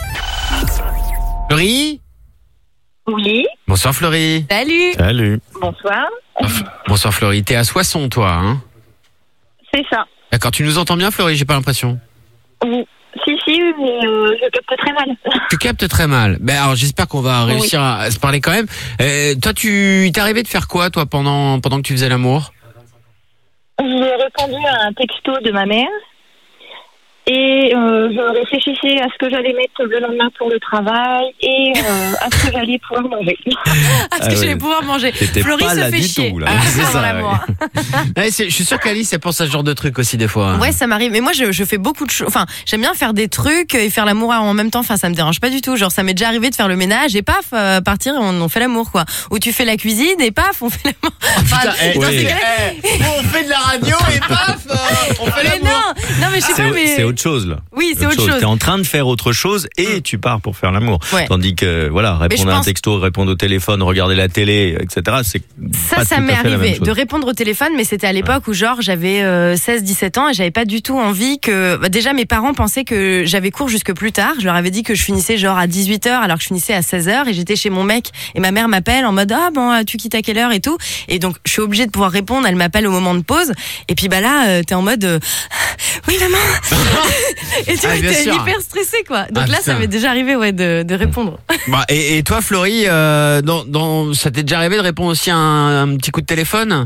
Fleury. Oui, Bonsoir Fleury. Salut. Salut. bonsoir. Bonsoir Fleury. T'es à Soissons, toi, hein? C'est ça. D'accord, tu nous entends bien Fleury? J'ai pas l'impression. Oui. Si, si, mais euh, je capte très mal. Tu captes très mal. Ben alors j'espère qu'on va réussir Oui. à, à se parler quand même. Euh, toi, tu t'es arrivé de faire quoi, toi, pendant pendant que tu faisais l'amour? J'ai répondu à un texto de ma mère Et euh, je réfléchissais à ce que j'allais mettre le lendemain pour le travail et euh, à ce que j'allais pouvoir manger. À ce que j'allais pouvoir manger. Florie se fait chier. Ah, c'est ça, ouais. Ouais, c'est- je suis sûr qu'Alice, elle pense à ce genre de truc aussi des fois. Ouais, ça m'arrive. Mais moi, je, je fais beaucoup de choses. Enfin, j'aime bien faire des trucs et faire l'amour en même temps. Enfin, ça me dérange pas du tout. Genre, ça m'est déjà arrivé de faire le ménage et paf, euh, partir, on, on fait l'amour, quoi. Ou tu fais la cuisine et paf, on fait l'amour. Enfin, Putain, eh, dans oui. ces cas-là- Eh, on fait de la radio et paf, euh, on fait Mais l'amour. non, non, mais je sais C'est pas, au- mais. c'est autre chose là. Oui, c'est autre chose. T'es en train de faire autre chose et tu pars pour faire l'amour. Ouais. Tandis que voilà, Mais je répondre à un pense- texto, répondre au téléphone, regarder la télé, et cetera. C'est Ça, pas ça tout à m'est fait la même arrivé chose. de répondre au téléphone, mais c'était à l'époque où genre j'avais euh, seize dix-sept ans et j'avais pas du tout envie que. Bah, déjà, mes parents pensaient que j'avais cours jusque plus tard. Je leur avais dit que je finissais genre à dix-huit heures alors que je finissais à seize heures et j'étais chez mon mec et ma mère m'appelle en mode ah bon tu quittes à quelle heure et tout. Et donc je suis obligée de pouvoir répondre. Elle m'appelle au moment de pause et puis bah là euh, t'es en mode euh, oui maman. Et tu Ah, vois, bien t'es sûr. hyper stressée quoi. Donc Ah, là putain. ça m'est déjà arrivé ouais de, de répondre. Bah, et, et toi, Florie, euh, dans, dans, ça t'est déjà arrivé de répondre aussi à un, un petit coup de téléphone?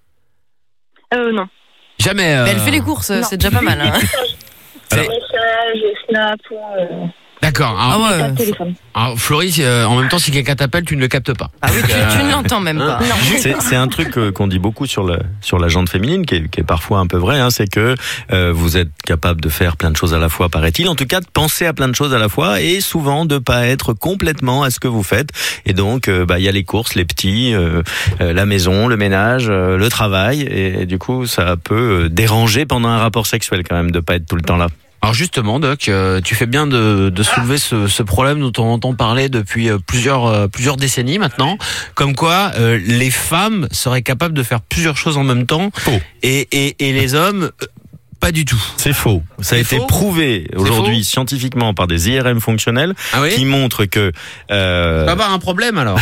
Euh, non. Jamais. euh, Mais elle fait les courses, Non. c'est déjà pas mal. Hein. Message, Snap ou. Euh, D'accord. Ah Alors, ouais. pas de téléphone. alors, Florie, euh, en même temps, si quelqu'un t'appelle, tu ne le captes pas. Ah oui, tu, tu ne l'entends même pas. Hein, C'est c'est un truc euh, qu'on dit beaucoup sur le sur la jante féminine, qui est, qui est parfois un peu vrai. Hein, c'est que euh, vous êtes capable de faire plein de choses à la fois, paraît-il. En tout cas, de penser à plein de choses à la fois, et souvent de pas être complètement à ce que vous faites. Et donc, euh, bah, il y a les courses, les petits, euh, euh, la maison, le ménage, euh, le travail, et, et du coup, ça peut euh, déranger pendant un rapport sexuel quand même de pas être tout le temps là. Alors justement, Doc, euh, tu fais bien de, de soulever ce, ce problème dont on entend parler depuis euh, plusieurs euh, plusieurs décennies maintenant, comme quoi euh, les femmes seraient capables de faire plusieurs choses en même temps, et, et, et les hommes euh, pas du tout. C'est faux. Ça a C'est été faux prouvé C'est aujourd'hui faux scientifiquement par des I R M fonctionnels Ah oui qui montrent que euh, Tu vas avoir un problème alors.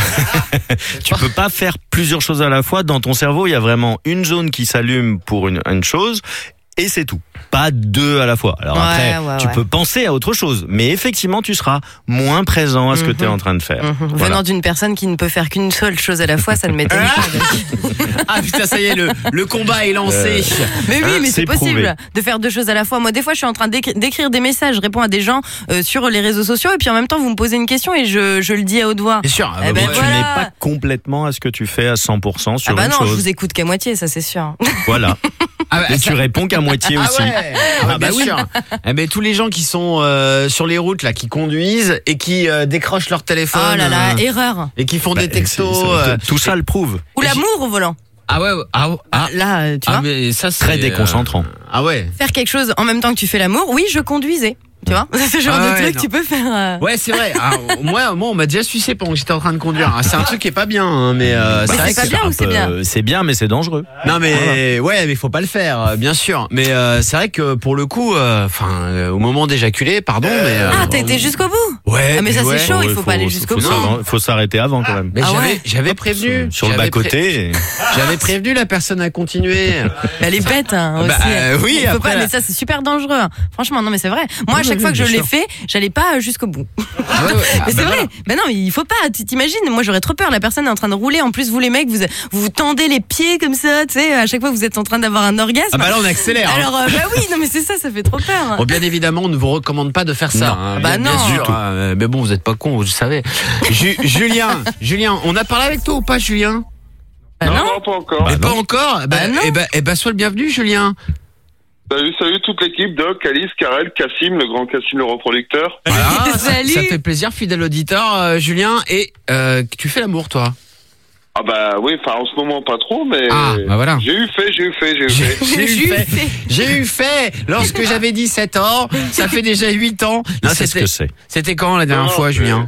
tu peux pas faire plusieurs choses à la fois. Dans ton cerveau, il y a vraiment une zone qui s'allume pour une, une chose. Et c'est tout. Pas deux à la fois. Alors Ouais, après, ouais, tu ouais. peux penser à autre chose. Mais effectivement, tu seras moins présent à ce que Mhm. tu es en train de faire. Mhm. Voilà. Venant d'une personne qui ne peut faire qu'une seule chose à la fois, ça ne m'étonne pas. Ah putain, ça y est, le, le combat est lancé. Euh, Mais oui, Hein, mais c'est c'est possible prouvé. de faire deux choses à la fois. Moi, des fois, je suis en train d'écri- d'écrire des messages, je réponds à des gens euh, sur les réseaux sociaux, et puis en même temps, vous me posez une question et je, je le dis à haute voix. Bien sûr. Eh ben Tu voilà. n'es pas complètement à ce que tu fais à cent pour cent sur Ah bah une non, je chose. vous écoute qu'à moitié, ça c'est sûr. Voilà. Ah bah, Et ça- tu réponds qu'à moitié Ah aussi. ouais, ah bah, Ah bien bah oui. sûr. Eh ben, tous les gens qui sont euh, sur les routes là, qui conduisent et qui euh, décrochent leur téléphone Oh là là, euh, erreur. et qui font Bah, des textos. c'est- c'est- euh, Tout ça le prouve. Ou l'amour au volant. Ah ouais, ah, ah, Là, euh, tu ah, vois, mais ça c'est Très euh, déconcentrant. ah ouais. faire quelque chose en même temps que tu fais l'amour. Oui, je conduisais. Tu vois, c'est ce genre Ah de ouais, truc non. tu peux faire. euh, Ouais, c'est vrai. Ah, moi, moi, on m'a déjà sucé pendant que j'étais en train de conduire. Ah, c'est un truc qui est pas bien, hein, mais euh, Bah, c'est vrai c'est pas que bien un ou c'est peu- bien C'est bien, mais c'est dangereux. non mais ouais, mais faut pas le faire, euh, bien sûr. Mais euh, c'est vrai que pour le coup, enfin, au moment d'éjaculer, pardon, mais euh, Ah, t'as été jusqu'au bout. ouais. Ah, mais ça ouais. c'est chaud, il faut, pas aller faut- jusqu'au faut bout. s'arrêter- faut s'arrêter avant quand même. Mais Ah j'avais, ouais. j'avais prévenu Sur le j'avais pré- bas-côté. J'avais prévenu la personne à continuer. Elle est bête hein, aussi. Bah, euh, oui, Il faut après, pas, là- mais ça c'est super dangereux. hein. Franchement, non mais c'est vrai. Moi, à Oui, chaque oui, fois que je bien l'ai sûr. fait, j'allais pas jusqu'au bout. Ah ouais, ouais. Ah, Mais bah c'est vrai. voilà. Ben non, mais il faut pas. Tu t'imagines Moi, j'aurais trop peur. La personne est en train de rouler. En plus, vous les mecs, vous vous, vous tendez les pieds comme ça. Tu sais, à chaque fois, vous êtes en train d'avoir un orgasme. Ah bah là, on accélère. hein. Alors, euh, bah oui, non mais c'est ça, ça fait trop peur. Bon, bien évidemment, on ne vous recommande pas de faire ça. Non. hein. Bah bien, non. bien sûr. hein, euh, mais bon, vous êtes pas con, vous le savez. Ju- Julien, Julien, on a parlé avec toi ou pas, Julien? Bah non. non, pas encore. Mais pas encore. Bah, Bah non. eh ben, eh ben, sois le bienvenu, Julien. Salut, salut toute l'équipe, Doc, Alice, Karel, Cassim, le grand Cassim, le reproducteur. Voilà, ça, Salut. ça fait plaisir, fidèle auditeur, euh, Julien. Et euh, tu fais l'amour, toi? Ah bah oui, enfin en ce moment pas trop, mais Ah, bah voilà. j'ai eu fait, j'ai eu fait, j'ai eu fait. J'ai J'ai eu eu fait. fait. J'ai eu fait lorsque j'avais dix-sept ans. Ça fait déjà huit ans. Il Non, sait ce c'était, que c'est. c'était quand la dernière Non, fois, mais- Julien?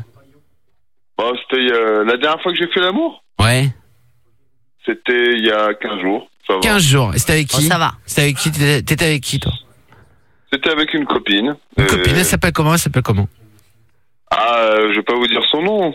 Bon, c'était euh, la dernière fois que j'ai fait l'amour. Ouais. C'était il y a quinze jours. Ça va. quinze jours. Et c'était avec Oh, qui? ça va. C'était avec qui? T'étais t'étais avec qui, toi? C'était avec une copine. Une Euh, copine, elle s'appelle comment? Elle s'appelle comment? Ah, euh, je vais pas vous dire son nom.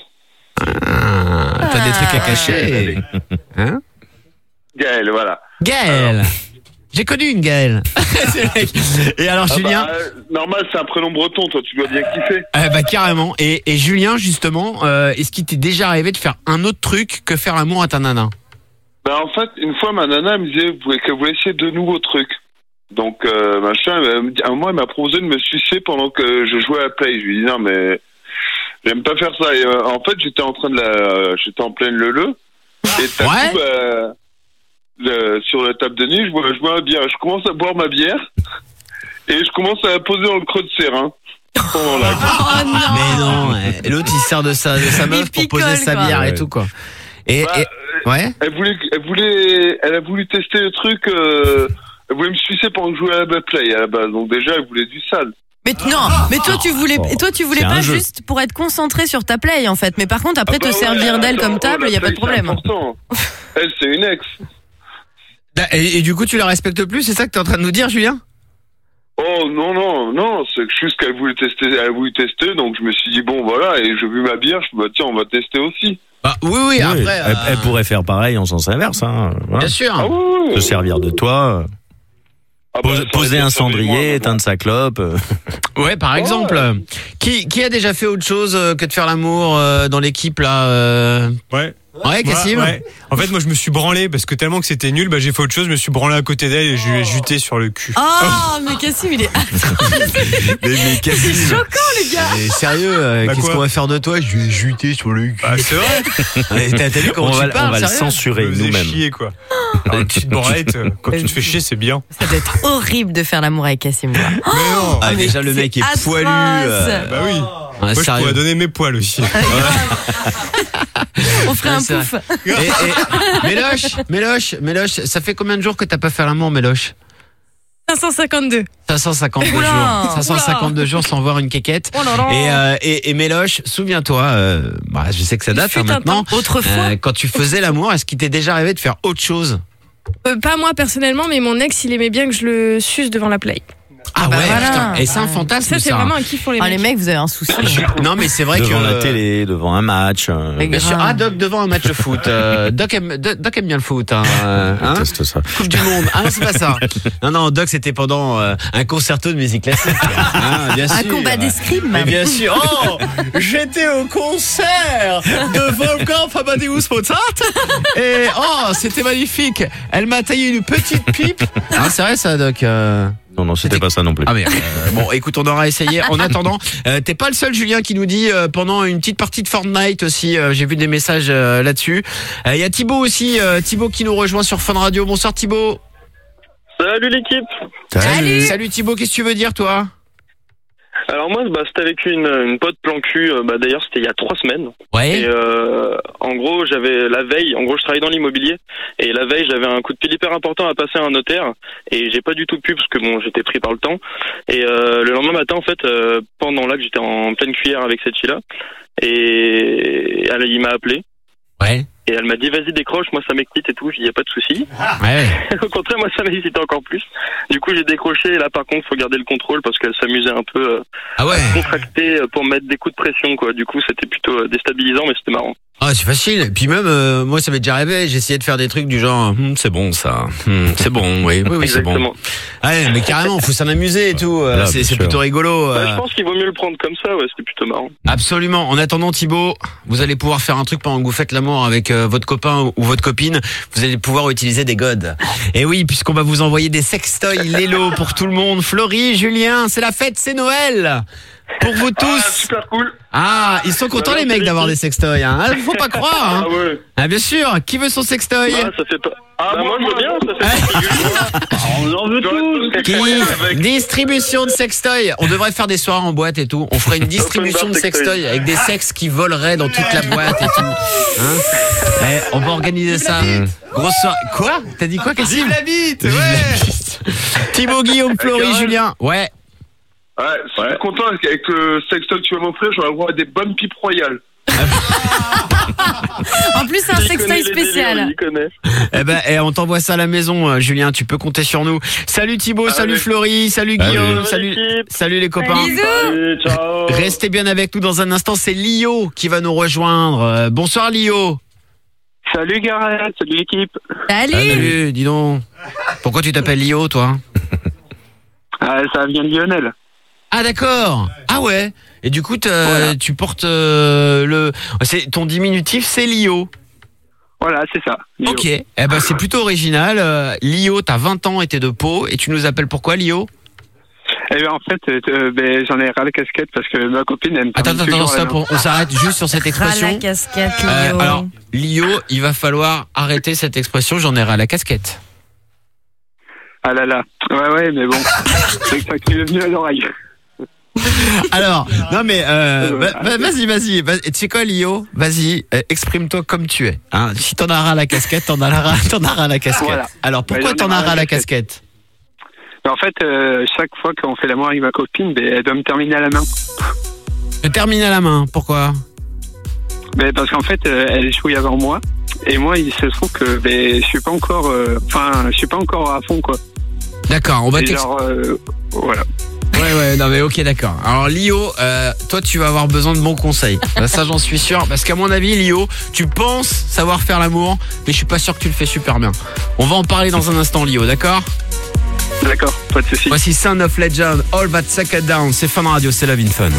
Ah, t'as des trucs à cacher. Hein? Gaël, voilà. Gaël. J'ai connu une Gaël. C'est le mec. Et alors, Ah Julien? bah, euh, normal, c'est un prénom breton, toi, tu dois bien kiffer. Euh, bah carrément. Et, et Julien, justement, euh, est-ce qu'il t'est déjà arrivé de faire un autre truc que faire l'amour à ta nana? Bah en fait, une fois, ma nana elle me disait vous- qu'elle voulait essayer de nouveaux trucs. donc euh, machin, elle me dit- à un moment, elle m'a proposé de me sucer pendant que je jouais à la Play. Je lui dis non, mais j'aime pas faire ça. Et, euh, en fait, j'étais en train de la, j'étais en pleine leu et t'as Ouais. tout, bah, le- sur la table de nuit, je bois, je bois ma bière. Je commence à boire ma bière et je commence à la poser dans le creux de ses reins. Pendant la... Mais non, ouais. Et l'autre il sert de sa, de sa meuf pour poser sa quoi. bière et Ouais. tout quoi. Et, Bah, et- ouais. Elle voulait, elle voulait, elle a voulu tester le truc. Euh, elle voulait me sucer pendant que je jouais à la Play à la base. Donc déjà, elle voulait du sale. Mais t- non, mais toi tu voulais, Oh. toi tu voulais C'est un pas jeu. juste pour être concentré sur ta play en fait. Mais par contre après Ah bah te servir ouais, d'elle attends, comme oh, table, la il y a pas de Play, c'est problème. important. Elle, c'est une ex. Et, et du coup tu la respectes plus, c'est ça que t'es en train de nous dire, Julien? Oh non non non, c'est juste qu'elle voulait tester, elle a voulu tester, donc je me suis dit bon voilà, et j'ai vu ma bière, je me dis bah, tiens on va tester aussi. Bah oui oui, après. Elle, elle pourrait faire pareil en sens inverse. Hein. Voilà. Bien sûr. Ah oui, oui. Se servir de toi. Ah bah, pose- ça aurait poser été un sur mes cendrier, mains, éteindre sa clope. euh. Ouais, par exemple. Qui, qui a déjà fait autre chose euh, que de faire l'amour euh, dans l'équipe là euh... Ouais. Ouais, Cassim. Ouais, ouais. En fait, moi, je me suis branlé parce que tellement que c'était nul, bah, j'ai fait autre chose. Je me suis branlé à côté d'elle et je lui ai juté sur le cul. Oh, mais Cassim, il est Mais, mais Cassim, c'est choquant, les gars. mais sérieux, euh, Bah qu'est-ce quoi qu'on va faire de toi? Je lui ai juté sur le cul. Bah, c'est vrai. Ouais, T'as t'as vu comment On tu va, parles, on va le sérieux censurer Je me faisais nous-mêmes. chier, quoi. Alors, une petite branlette, euh, quand tu te fais chier, c'est bien. Ça doit être horrible de faire l'amour avec Cassim. quoi. Mais non. Ah, déjà le mec est atroce. poilu. euh, Bah oui. Ouais, Moi, je sérieux. pourrais donner mes poils aussi. On ferait Ouais, un c'est pouf. Et, et, Méloche, Méloche, Méloche, ça fait combien de jours que t'as pas fait l'amour, Méloche? cinq cent cinquante-deux. cinq cent cinquante-deux Oula, jours. cinq cent cinquante-deux jours sans voir une quéquette. Oh là là. Et, euh, et, et Méloche, souviens-toi, euh, bah, je sais que ça date fut hein, un maintenant. temps. Autrefois. Euh, quand tu faisais l'amour, est-ce qu'il t'est déjà arrivé de faire autre chose? Euh, pas moi personnellement, mais mon ex, il aimait bien que je le suce devant la play. Ah bah ouais, voilà. putain. Et c'est un fantasme, Ça, c'est ça. vraiment un kiff pour les Ah, mecs. les mecs, vous avez un souci. Non, mais c'est vrai devant que la télé, devant un match. euh, Mais Bien sûr. grave. Ah, Doc, devant un match de foot. Euh, Doc, aime, Doc, Doc aime bien le foot. Hein, euh, hein teste ça. Coupe du Monde. Ah, c'est pas ça. Non, non, Doc, c'était pendant euh, un concerto de musique classique. Hein, bien Un sûr. combat d'escrime. Mais bien sûr. Oh, j'étais au concert de Wolfgang Amadeus Mozart et oh, c'était magnifique. Elle m'a taillé une petite pipe. Ah, c'est vrai ça, Doc. euh... Non, non, c'était pas ça non plus. Ah merde. Euh, bon, écoute, on aura essayé. En attendant, euh, t'es pas le seul, Julien, qui nous dit euh, pendant une petite partie de Fortnite aussi. euh, J'ai vu des messages euh, là-dessus. Il y a Thibaut aussi, euh, Thibaut qui nous rejoint sur Fun Radio. Bonsoir Thibaut. Salut l'équipe. Salut. Salut Thibaut. Qu'est-ce que tu veux dire toi? Alors moi, bah, c'était avec une, une pote plan cul, euh, bah, d'ailleurs c'était il y a trois semaines. Ouais. Et euh, en gros, j'avais la veille, en gros je travaille dans l'immobilier, et la veille j'avais un coup de fil hyper important à passer à un notaire, et j'ai pas du tout pu parce que bon, j'étais pris par le temps. Et euh, le lendemain matin, en fait, euh, pendant là que j'étais en pleine cuillère avec cette fille-là, et elle, il m'a appelé. Ouais. Et elle m'a dit vas-y décroche, moi ça m'excite et tout, il y a pas de souci. Ouais. Au contraire, moi ça m'excite encore plus. Du coup j'ai décroché et là par contre faut garder le contrôle parce qu'elle s'amusait un peu euh, Ah ouais. à contracter euh, pour mettre des coups de pression quoi. Du coup c'était plutôt euh, déstabilisant mais c'était marrant. Ah, c'est facile. Et puis même, euh, moi, ça m'est déjà arrivé. J'ai essayé de faire des trucs du genre, Hum, c'est bon ça, Hum, c'est bon, oui, oui, oui, c'est bon. Exactement. Ouais, mais carrément, faut s'en amuser et tout. euh, Là, c'est bien c'est sûr. plutôt rigolo. Bah, euh. je pense qu'il vaut mieux le prendre comme ça, ouais, c'était plutôt marrant. Absolument. En attendant, Thibaut, vous allez pouvoir faire un truc pendant que vous faites l'amour avec euh, votre copain ou votre copine. Vous allez pouvoir utiliser des godes. Et oui, puisqu'on va vous envoyer des sextoys Lélo pour tout le monde. Florie, Julien, c'est la fête, c'est Noël. Pour vous tous. Ah, super cool. Ah, ils sont contents les mecs d'avoir des sextoys. Hein. Ah, faut pas croire. Hein. Ah ouais. Ah bien sûr. Qui veut son sextoy? Ah, ça fait pas. Ah, bah, moi, je veux bien, ça fait on en veut tous. Qui distribution de sextoy. On devrait faire des soirées en boîte et tout. On ferait une distribution de sextoy avec des sexes qui voleraient dans toute la boîte et tout. Hein eh, on va organiser ça. Grosse soirée. Quoi? T'as dit quoi, Cassim? Vive la bite, Vive ouais. la bite. Thibaut, Guillaume, Florie, Julien. Ouais. Ouais, je suis content qu'avec le sextoy que tu vas m'offrir, j'aurai le droit à des bonnes pipes royales. En plus, c'est un Il sextoy connaît les délires, spécial. il connaît. Eh ben, eh, on t'envoie ça à la maison, euh, Julien. Tu peux compter sur nous. Salut Thibaut, Allez. salut Florie, salut Guillaume, salut, Salut, salut les copains. Bisous. Salut, ciao. Restez bien avec nous dans un instant. C'est Lio qui va nous rejoindre. Euh, bonsoir Lio. Salut Gareth, salut l'équipe. Salut. Salut, dis donc. Pourquoi tu t'appelles Lio, toi? Ah, ça vient de Lionel. Ah d'accord. Ah ouais. Et du coup, t'as- Voilà. tu portes euh, le. C'est ton diminutif, c'est Lio. Voilà, c'est ça. Lio. Ok, eh ben, c'est plutôt original. Euh, Lio, t'as vingt ans et t'es de Pau, et tu nous appelles pourquoi, Lio? Eh bien, en fait, euh, ben, j'en ai ras la casquette parce que ma copine aime. Attends, attends, attends, stop, on, on s'arrête juste sur cette expression. Ras la casquette, Lio. Euh, alors, Lio, il va falloir arrêter cette expression, j'en ai ras la casquette. Ah là là. Ouais, ouais, mais bon. C'est que ça qui est venu à l'oreille. Alors, non mais euh, bah, vas-y, vas-y, vas-y. Tu sais quoi, Lio? Vas-y, euh, exprime-toi comme tu es. Hein. Si t'en as ras la casquette, t'en as ras, t'en as ras la casquette. Voilà. Alors, pourquoi t'en as ras la casquette? En fait, euh, chaque fois qu'on fait l'amour avec ma copine, ben, elle doit me terminer à la main. Me terminer à la main, pourquoi? Ben, parce qu'en fait, euh, elle jouait avant moi, et moi, il se trouve que ben, je suis pas encore, enfin, euh, je suis pas encore à fond, quoi. D'accord, on va t'expliquer. Genre, euh, voilà. Ouais, ouais, non mais ok, d'accord. Alors Lio, euh, toi tu vas avoir besoin de bons conseils. Ça j'en suis sûr, parce qu'à mon avis, Lio, tu penses savoir faire l'amour, mais je suis pas sûr que tu le fais super bien. On va en parler dans un instant, Lio, d'accord? D'accord, pas de soucis. Voici Sound of Legend, All That Second Down, c'est Fun Radio, c'est Love in Fun.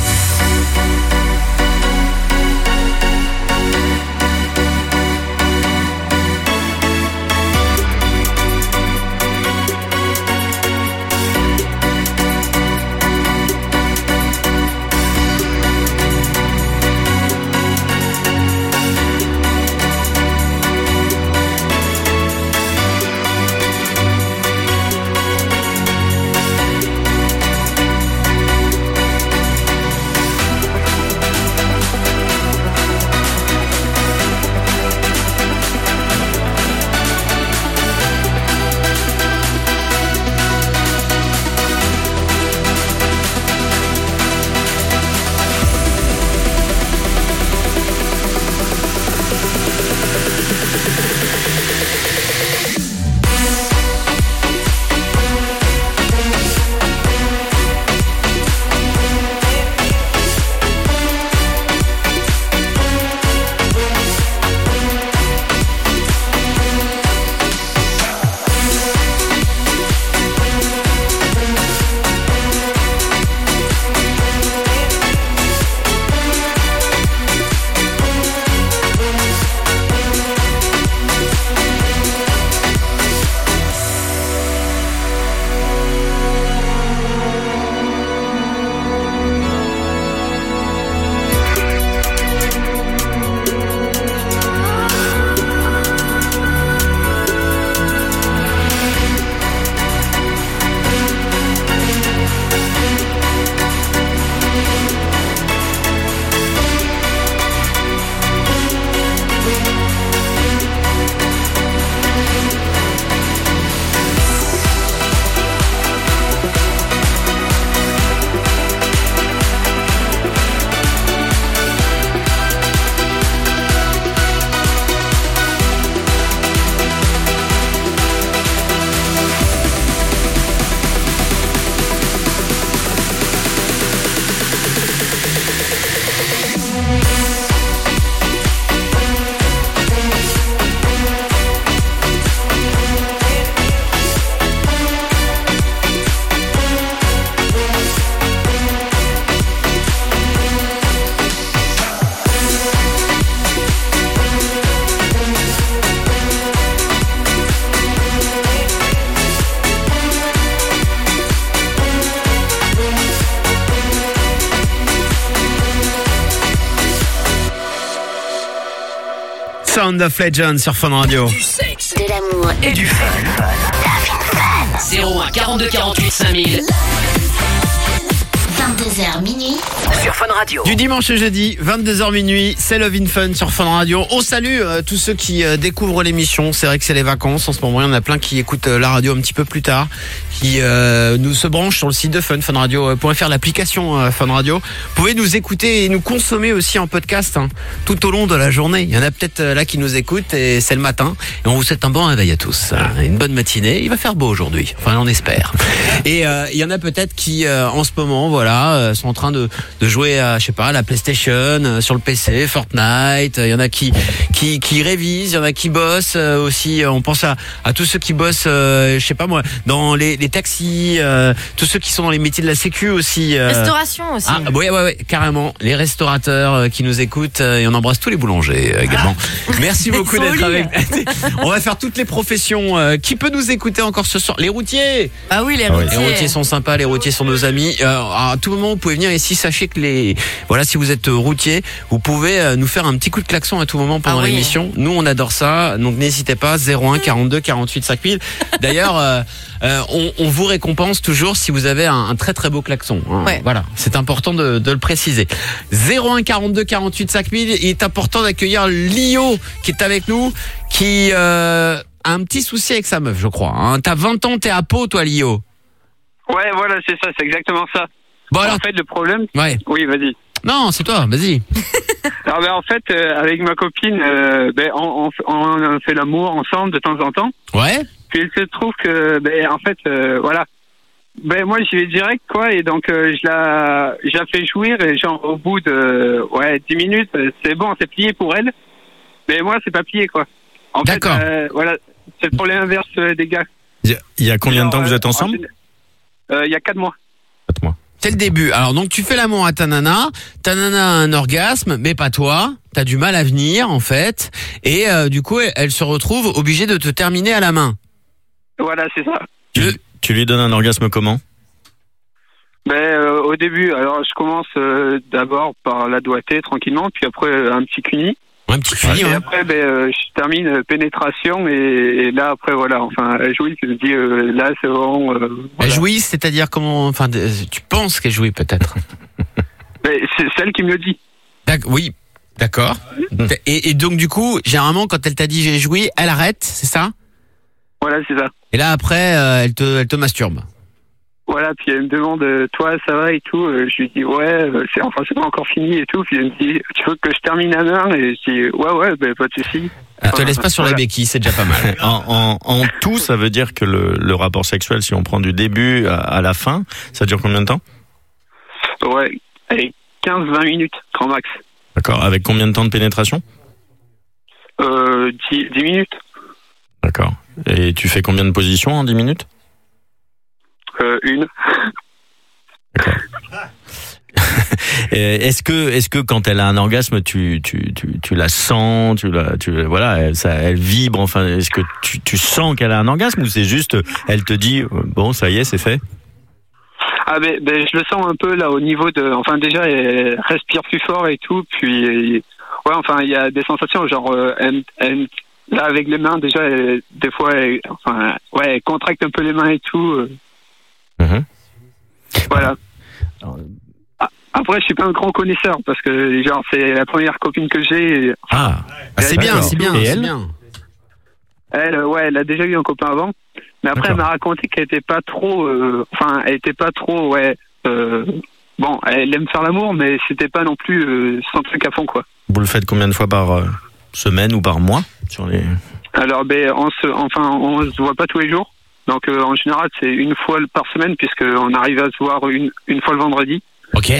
Sound of Legend sur Fun Radio. Du sexe, de l'amour et du fun. zéro un quarante-deux quarante-huit cinq mille. vingt-deux heures minuit sur Fun Radio. Du dimanche au jeudi, vingt-deux heures minuit, c'est Love in Fun sur Fun Radio. On salue euh, tous ceux qui euh, découvrent l'émission. C'est vrai que c'est les vacances. En ce moment, il y en a plein qui écoutent euh, la radio un petit peu plus tard, qui euh, nous se branchent sur le site de Fun, funradio point f r, l'application euh, Fun Radio. Vous pouvez nous écouter et nous consommer aussi en podcast hein, tout au long de la journée. Il y en a peut-être euh, là qui nous écoutent et c'est le matin. Et on vous souhaite un bon réveil à tous. Hein, une bonne matinée. Il va faire beau aujourd'hui. Enfin, on espère. Et euh, il y en a peut-être qui, euh, en ce moment, voilà, voilà, euh, sont en train de, de jouer à, je sais pas, à la PlayStation, euh, sur le P C, Fortnite. Il y en a qui qui qui révisent, il y en a qui bossent euh, aussi. On pense à à tous ceux qui bossent, euh, je sais pas moi, dans les, les taxis, euh, tous ceux qui sont dans les métiers de la sécu aussi. Euh. Restauration aussi. Ah ouais ouais ouais, carrément. Les restaurateurs euh, qui nous écoutent, euh, et on embrasse tous les boulangers euh, également. Merci beaucoup d'être avec. On va faire toutes les professions. Euh, qui peut nous écouter encore ce soir? Les routiers. Ah oui, les routiers. Les routiers sont sympas, les routiers sont nos amis. Euh, à tout moment, vous pouvez venir ici. Sachez que les, voilà, si vous êtes routier, vous pouvez euh, nous faire un petit coup de klaxon à tout moment pendant Ah oui. l'émission. Nous, on adore ça. Donc n'hésitez pas. zéro un quarante-deux quarante-huit cinq mille. D'ailleurs, euh, euh, on, on vous récompense toujours si vous avez un, un très très beau klaxon. Hein. Ouais. Voilà, c'est important de, de le préciser. zéro un quarante-deux quarante-huit cinq mille. Il est important d'accueillir Lio qui est avec nous, qui euh, a un petit souci avec sa meuf, je crois. Hein. T'as vingt ans, t'es à Pau, toi, Lio. Ouais, voilà, c'est ça, c'est exactement ça. Bon, alors... En fait, le problème... Ouais. Oui, vas-y. Non, c'est toi, vas-y. Alors, ben, en fait, euh, avec ma copine, euh, ben, on, on, on fait l'amour ensemble de temps en temps. Ouais. Puis il se trouve que, ben, en fait, euh, voilà. Ben, moi, j'y vais direct, quoi, et donc, euh, je la, je la fais jouir, et genre, au bout de, ouais, dix minutes, c'est bon, c'est plié pour elle. Mais moi, c'est pas plié, quoi. En fait, euh, voilà, c'est le problème inverse euh, des gars. Il y a, il y a combien de temps que vous êtes ensemble? Euh, Il y a quatre mois. quatre mois. C'est le début. Alors donc tu fais l'amour à ta nana, ta nana a un orgasme, mais pas toi. T'as du mal à venir en fait, et euh, du coup elle, elle se retrouve obligée de te terminer à la main. Voilà, c'est ça. Tu, tu lui donnes un orgasme comment? Ben, euh, au début, alors je commence euh, d'abord par la doigté tranquillement, puis après euh, un petit cuni. Un petit cuni, Et ouais. après, ben, euh, je termine euh, pénétration, et, et là après voilà, enfin, elle jouit, je me dis euh, là c'est bon. Euh, Elle voilà. jouit, c'est-à-dire comment? Enfin, de- tu penses qu'elle jouit peut-être? Ben, c'est celle qui me le dit. D'ac- oui, d'accord. Et, et donc du coup, généralement quand elle t'a dit j'ai joui, elle arrête, c'est ça? Voilà, c'est ça. Et là après, euh, elle te, elle te masturbe. Voilà, puis elle me demande, euh, toi, ça va et tout. Euh, je lui dis, ouais, euh, c'est enfin c'est pas encore fini et tout. Puis elle me dit, tu veux que je termine à main? Et je dis, ouais, ouais, ben pas de souci. Elle te laisse pas sur la béquille, c'est déjà pas mal. En, en, en tout, ça veut dire que le, le rapport sexuel, si on prend du début à, à la fin, ça dure combien de temps? Ouais, allez, quinze vingt minutes, grand max. D'accord. Avec combien de temps de pénétration? Euh, dix minutes. D'accord. Et tu fais combien de positions en dix minutes? Euh, une. Et Est-ce que, est-ce que quand elle a un orgasme, tu, tu, tu, tu la sens, tu la, tu, voilà, elle, ça, elle vibre. Enfin, est-ce que tu, tu sens qu'elle a un orgasme ou c'est juste, elle te dit, bon, ça y est, c'est fait? Ah ben, ben je le sens un peu là au niveau de, enfin déjà elle respire plus fort et tout, puis ouais, enfin il y a des sensations genre euh, elle, elle, là avec les mains déjà elle, des fois elle, enfin ouais elle contracte un peu les mains et tout. Euh. Mm-hmm. Voilà. Ah, après je suis pas un grand connaisseur parce que genre c'est la première copine que j'ai. Et, ah, ah c'est bien, c'est bien, et c'est elle bien. Elle, ouais, elle a déjà eu un copain avant, mais après elle m'a raconté qu'elle était pas trop, euh, enfin, elle était pas trop, ouais, euh, bon, elle aime faire l'amour, mais c'était pas non plus euh, son truc à fond, quoi. Vous le faites combien de fois par euh, semaine ou par mois sur les... Alors, ben, on se, enfin, on se voit pas tous les jours, donc euh, en général c'est une fois par semaine puisqu'on arrive à se voir une une fois le vendredi. Ok.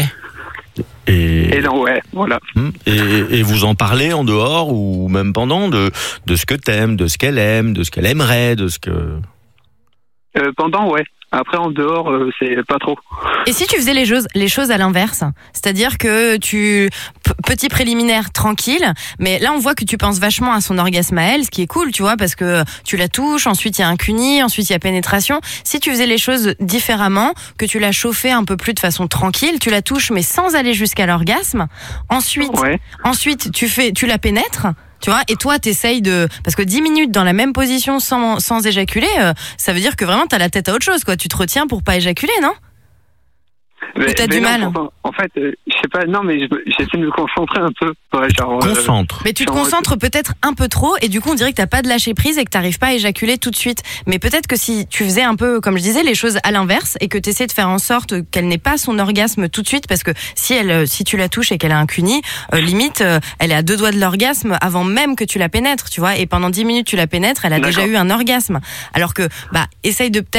Et, et donc, ouais, voilà. Et, et vous en parlez en dehors ou même pendant de, de ce que t'aimes, de ce qu'elle aime, de ce qu'elle aimerait, de ce que... Euh, pendant, ouais. Après, en dehors, euh, c'est pas trop. Et si tu faisais les choses, les choses à l'inverse, c'est-à-dire que tu p- petit préliminaire tranquille, mais là on voit que tu penses vachement à son orgasme à elle, ce qui est cool, tu vois, parce que tu la touches, ensuite il y a un cuni, ensuite il y a pénétration. Si tu faisais les choses différemment, que tu la chauffais un peu plus de façon tranquille, tu la touches mais sans aller jusqu'à l'orgasme. Ensuite, ouais. ensuite tu fais, tu la pénètres. Tu vois, et toi, t'essayes de, parce que dix minutes dans la même position sans, sans éjaculer, euh, ça veut dire que vraiment t'as la tête à autre chose, quoi. Tu te retiens pour pas éjaculer, non? Mais, Ou t'as mais du non, mal? En, en fait, euh, je sais pas, non, mais je- j'essaie de me concentrer un peu. Ouais, genre, Concentre. Euh, Mais tu te genre, concentres peut-être un peu trop et du coup on dirait que t'as pas de lâcher prise et que t'arrives pas à éjaculer tout de suite. Mais peut-être que si tu faisais un peu, comme je disais, les choses à l'inverse et que t'essaies de faire en sorte qu'elle n'ait pas son orgasme tout de suite, parce que si elle, si tu la touches et qu'elle a un cuni, euh, limite, euh, elle est à deux doigts de l'orgasme avant même que tu la pénètres, tu vois. Et pendant dix minutes tu la pénètres, elle a déjà eu un orgasme. Alors que, bah, essaye de peut-être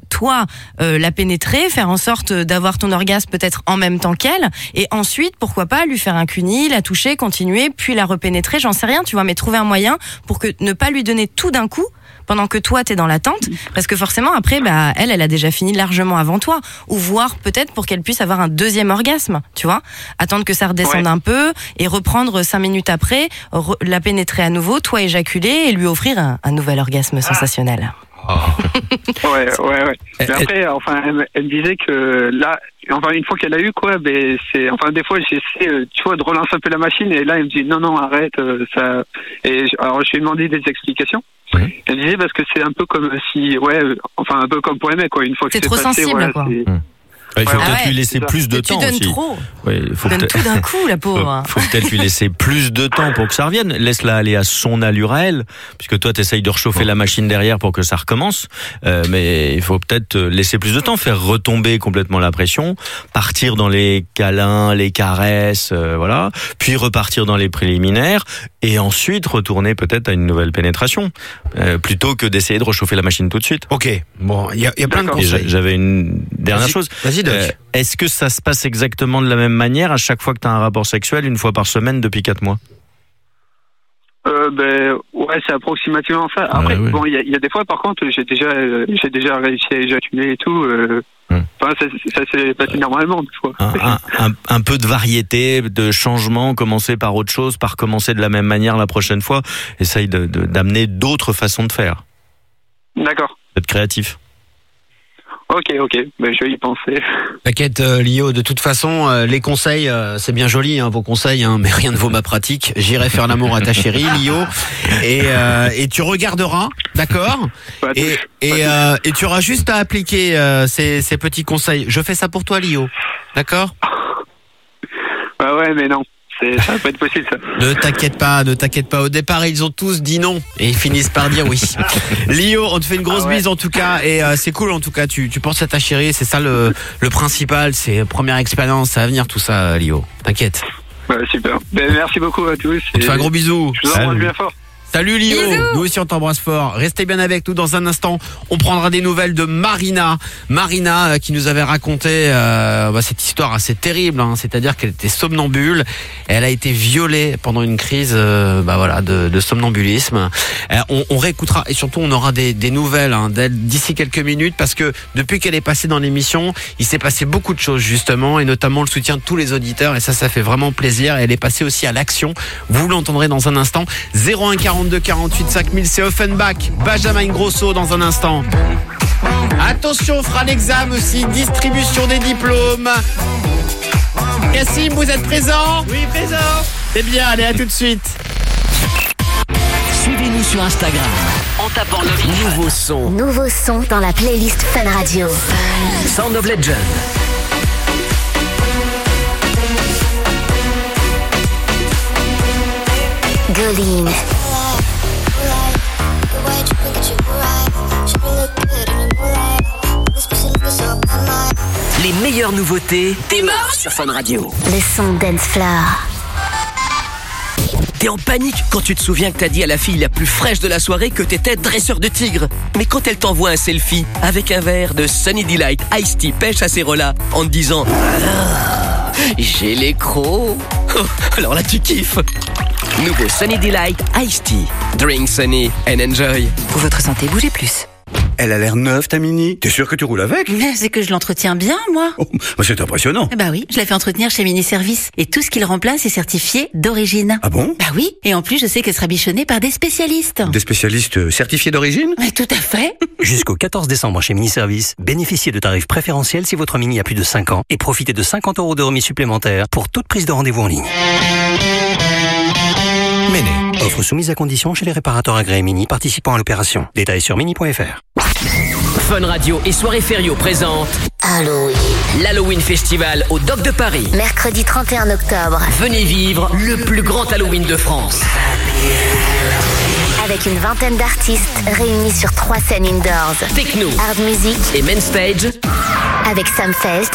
toi euh, la pénétrer, faire en sorte d'avoir ton orgasme peut-être en même temps qu'elle, et ensuite pourquoi pas lui faire un cuni, la toucher, continuer, puis la repénétrer, j'en sais rien, tu vois, mais trouver un moyen pour que ne pas lui donner tout d'un coup pendant que toi t'es dans l'attente, parce que forcément après bah elle elle a déjà fini largement avant toi, ou voir peut-être pour qu'elle puisse avoir un deuxième orgasme, tu vois, attendre que ça redescende ouais. un peu et reprendre cinq minutes après, re- la pénétrer à nouveau, toi éjaculer et lui offrir un, un nouvel orgasme sensationnel. Oh. ouais, ouais, ouais. Mais après, enfin, elle, elle disait que là, enfin, une fois qu'elle a eu, quoi, ben, c'est, enfin, des fois, j'essaie, tu vois, de relancer un peu la machine, et là, elle me dit, non, non, arrête, ça, et alors, je lui ai demandé des explications. Oui. Elle disait, parce que c'est un peu comme si, ouais, enfin, un peu comme pour aimer, quoi, une fois que c'est, c'est trop passé, sensible, voilà, quoi. c'est... Hum. Il faut ah peut-être ouais, lui laisser plus de tu temps donnes aussi. Trop. Oui, il faut tu donnes tout d'un coup, la pauvre. Il faut, faut peut-être lui laisser plus de temps pour que ça revienne. Laisse-la aller à son allure à elle, puisque toi, tu essayes de réchauffer la machine derrière pour que ça recommence. Euh, mais il faut peut-être laisser plus de temps, faire retomber complètement la pression, partir dans les câlins, les caresses, euh, voilà, puis repartir dans les préliminaires, et ensuite retourner peut-être à une nouvelle pénétration, euh, plutôt que d'essayer de réchauffer la machine tout de suite. Ok, bon, il y a, y a plein de conseils. J'avais une dernière vas-y, chose. Vas-y, Doc. Euh, est-ce que ça se passe exactement de la même manière à chaque fois que tu as un rapport sexuel, une fois par semaine depuis quatre mois? Euh, ben ouais, c'est approximativement ça. Après, ouais, ouais. bon, il y, y a des fois, par contre, j'ai déjà, euh, j'ai déjà réussi à éjaculer et tout. Euh, hum. Enfin, ça, ça s'est passé normalement des fois. Un, un, un, un peu de variété, de changement, commencer par autre chose, par commencer de la même manière la prochaine fois. Essaye de, de, d'amener d'autres façons de faire. D'accord. D'être créatif. Ok, ok, ben, je vais y penser. T'inquiète, euh, Lio, de toute façon, euh, les conseils, euh, c'est bien joli, hein, vos conseils, hein, mais rien ne vaut ma pratique. J'irai faire l'amour à ta chérie, Lio, et, euh, et tu regarderas, d'accord ? Et, et, euh, et tu auras juste à appliquer euh, ces, ces petits conseils. Je fais ça pour toi, Lio, d'accord ? Bah ouais, mais non. C'est, ça va pas être possible, ça. Ne t'inquiète pas, ne t'inquiète pas. Au départ, ils ont tous dit non. Et ils finissent par dire oui. Lio, on te fait une grosse ah ouais. bise en tout cas. Et euh, c'est cool en tout cas. Tu, tu penses à ta chérie. C'est ça le, le principal. C'est première expérience. Ça va venir tout ça, Lio. T'inquiète. Ouais, super. Ben, merci beaucoup à tous. On te fait un gros bisou. Je vous embrasse bien fort. Salut Lio, bisous. Nous aussi on t'embrasse fort. Restez bien avec nous dans un instant. On prendra des nouvelles de Marina. Marina euh, qui nous avait raconté euh, bah, cette histoire assez terrible. Hein, c'est-à-dire qu'elle était somnambule. Elle a été violée pendant une crise euh, bah, voilà, de, de somnambulisme. Euh, on, on réécoutera et surtout on aura des, des nouvelles hein, d'elle d'ici quelques minutes parce que depuis qu'elle est passée dans l'émission, il s'est passé beaucoup de choses justement et notamment le soutien de tous les auditeurs et ça, ça fait vraiment plaisir. Elle est passée aussi à l'action. Vous l'entendrez dans un instant. zéro un quarante-deux quarante-huit cinq mille, c'est Offenbach, Benjamin Grosso dans un instant. Attention, on fera l'examen aussi, distribution des diplômes. Cassim, vous êtes présent ? Oui, présent. C'est bien, allez, à tout de suite. Suivez-nous sur Instagram en tapant le nouveau son. Nouveau son dans la playlist Fun Radio. Sound of Legend. Goline. Les meilleures nouveautés démarrent sur Fun Radio. Le son Dance Floor. T'es en panique quand tu te souviens que t'as dit à la fille la plus fraîche de la soirée que t'étais dresseur de tigre. Mais quand elle t'envoie un selfie avec un verre de Sunny Delight Iced Tea pêche acérola en te disant ah, j'ai les crocs. Alors là tu kiffes. Nouveau Sunny Delight Iced Tea. Drink Sunny and enjoy. Pour votre santé, bougez plus. Elle a l'air neuve, ta Mini. T'es sûr que tu roules avec? Mais c'est que je l'entretiens bien, moi. Oh, bah c'est impressionnant. Bah oui, je la fais entretenir chez Mini Service. Et tout ce qu'il remplace est certifié d'origine. Ah bon? Bah oui. Et en plus, je sais qu'elle sera bichonnée par des spécialistes. Des spécialistes certifiés d'origine? Mais tout à fait. Jusqu'au quatorze décembre chez Mini Service, bénéficiez de tarifs préférentiels si votre Mini a plus de cinq ans et profitez de cinquante euros de remise supplémentaire pour toute prise de rendez-vous en ligne. Méné. Offre soumise à condition chez les réparateurs agréés Mini participant à l'opération. Détails sur mini point f r. Fun Radio et Soirée Ferio présente Halloween. L'Halloween Festival au Dock de Paris. Mercredi trente et un octobre. Venez vivre le plus grand Halloween de France. Avec une vingtaine d'artistes réunis sur trois scènes indoors. Techno, hard music et main stage. Avec Sam Fest,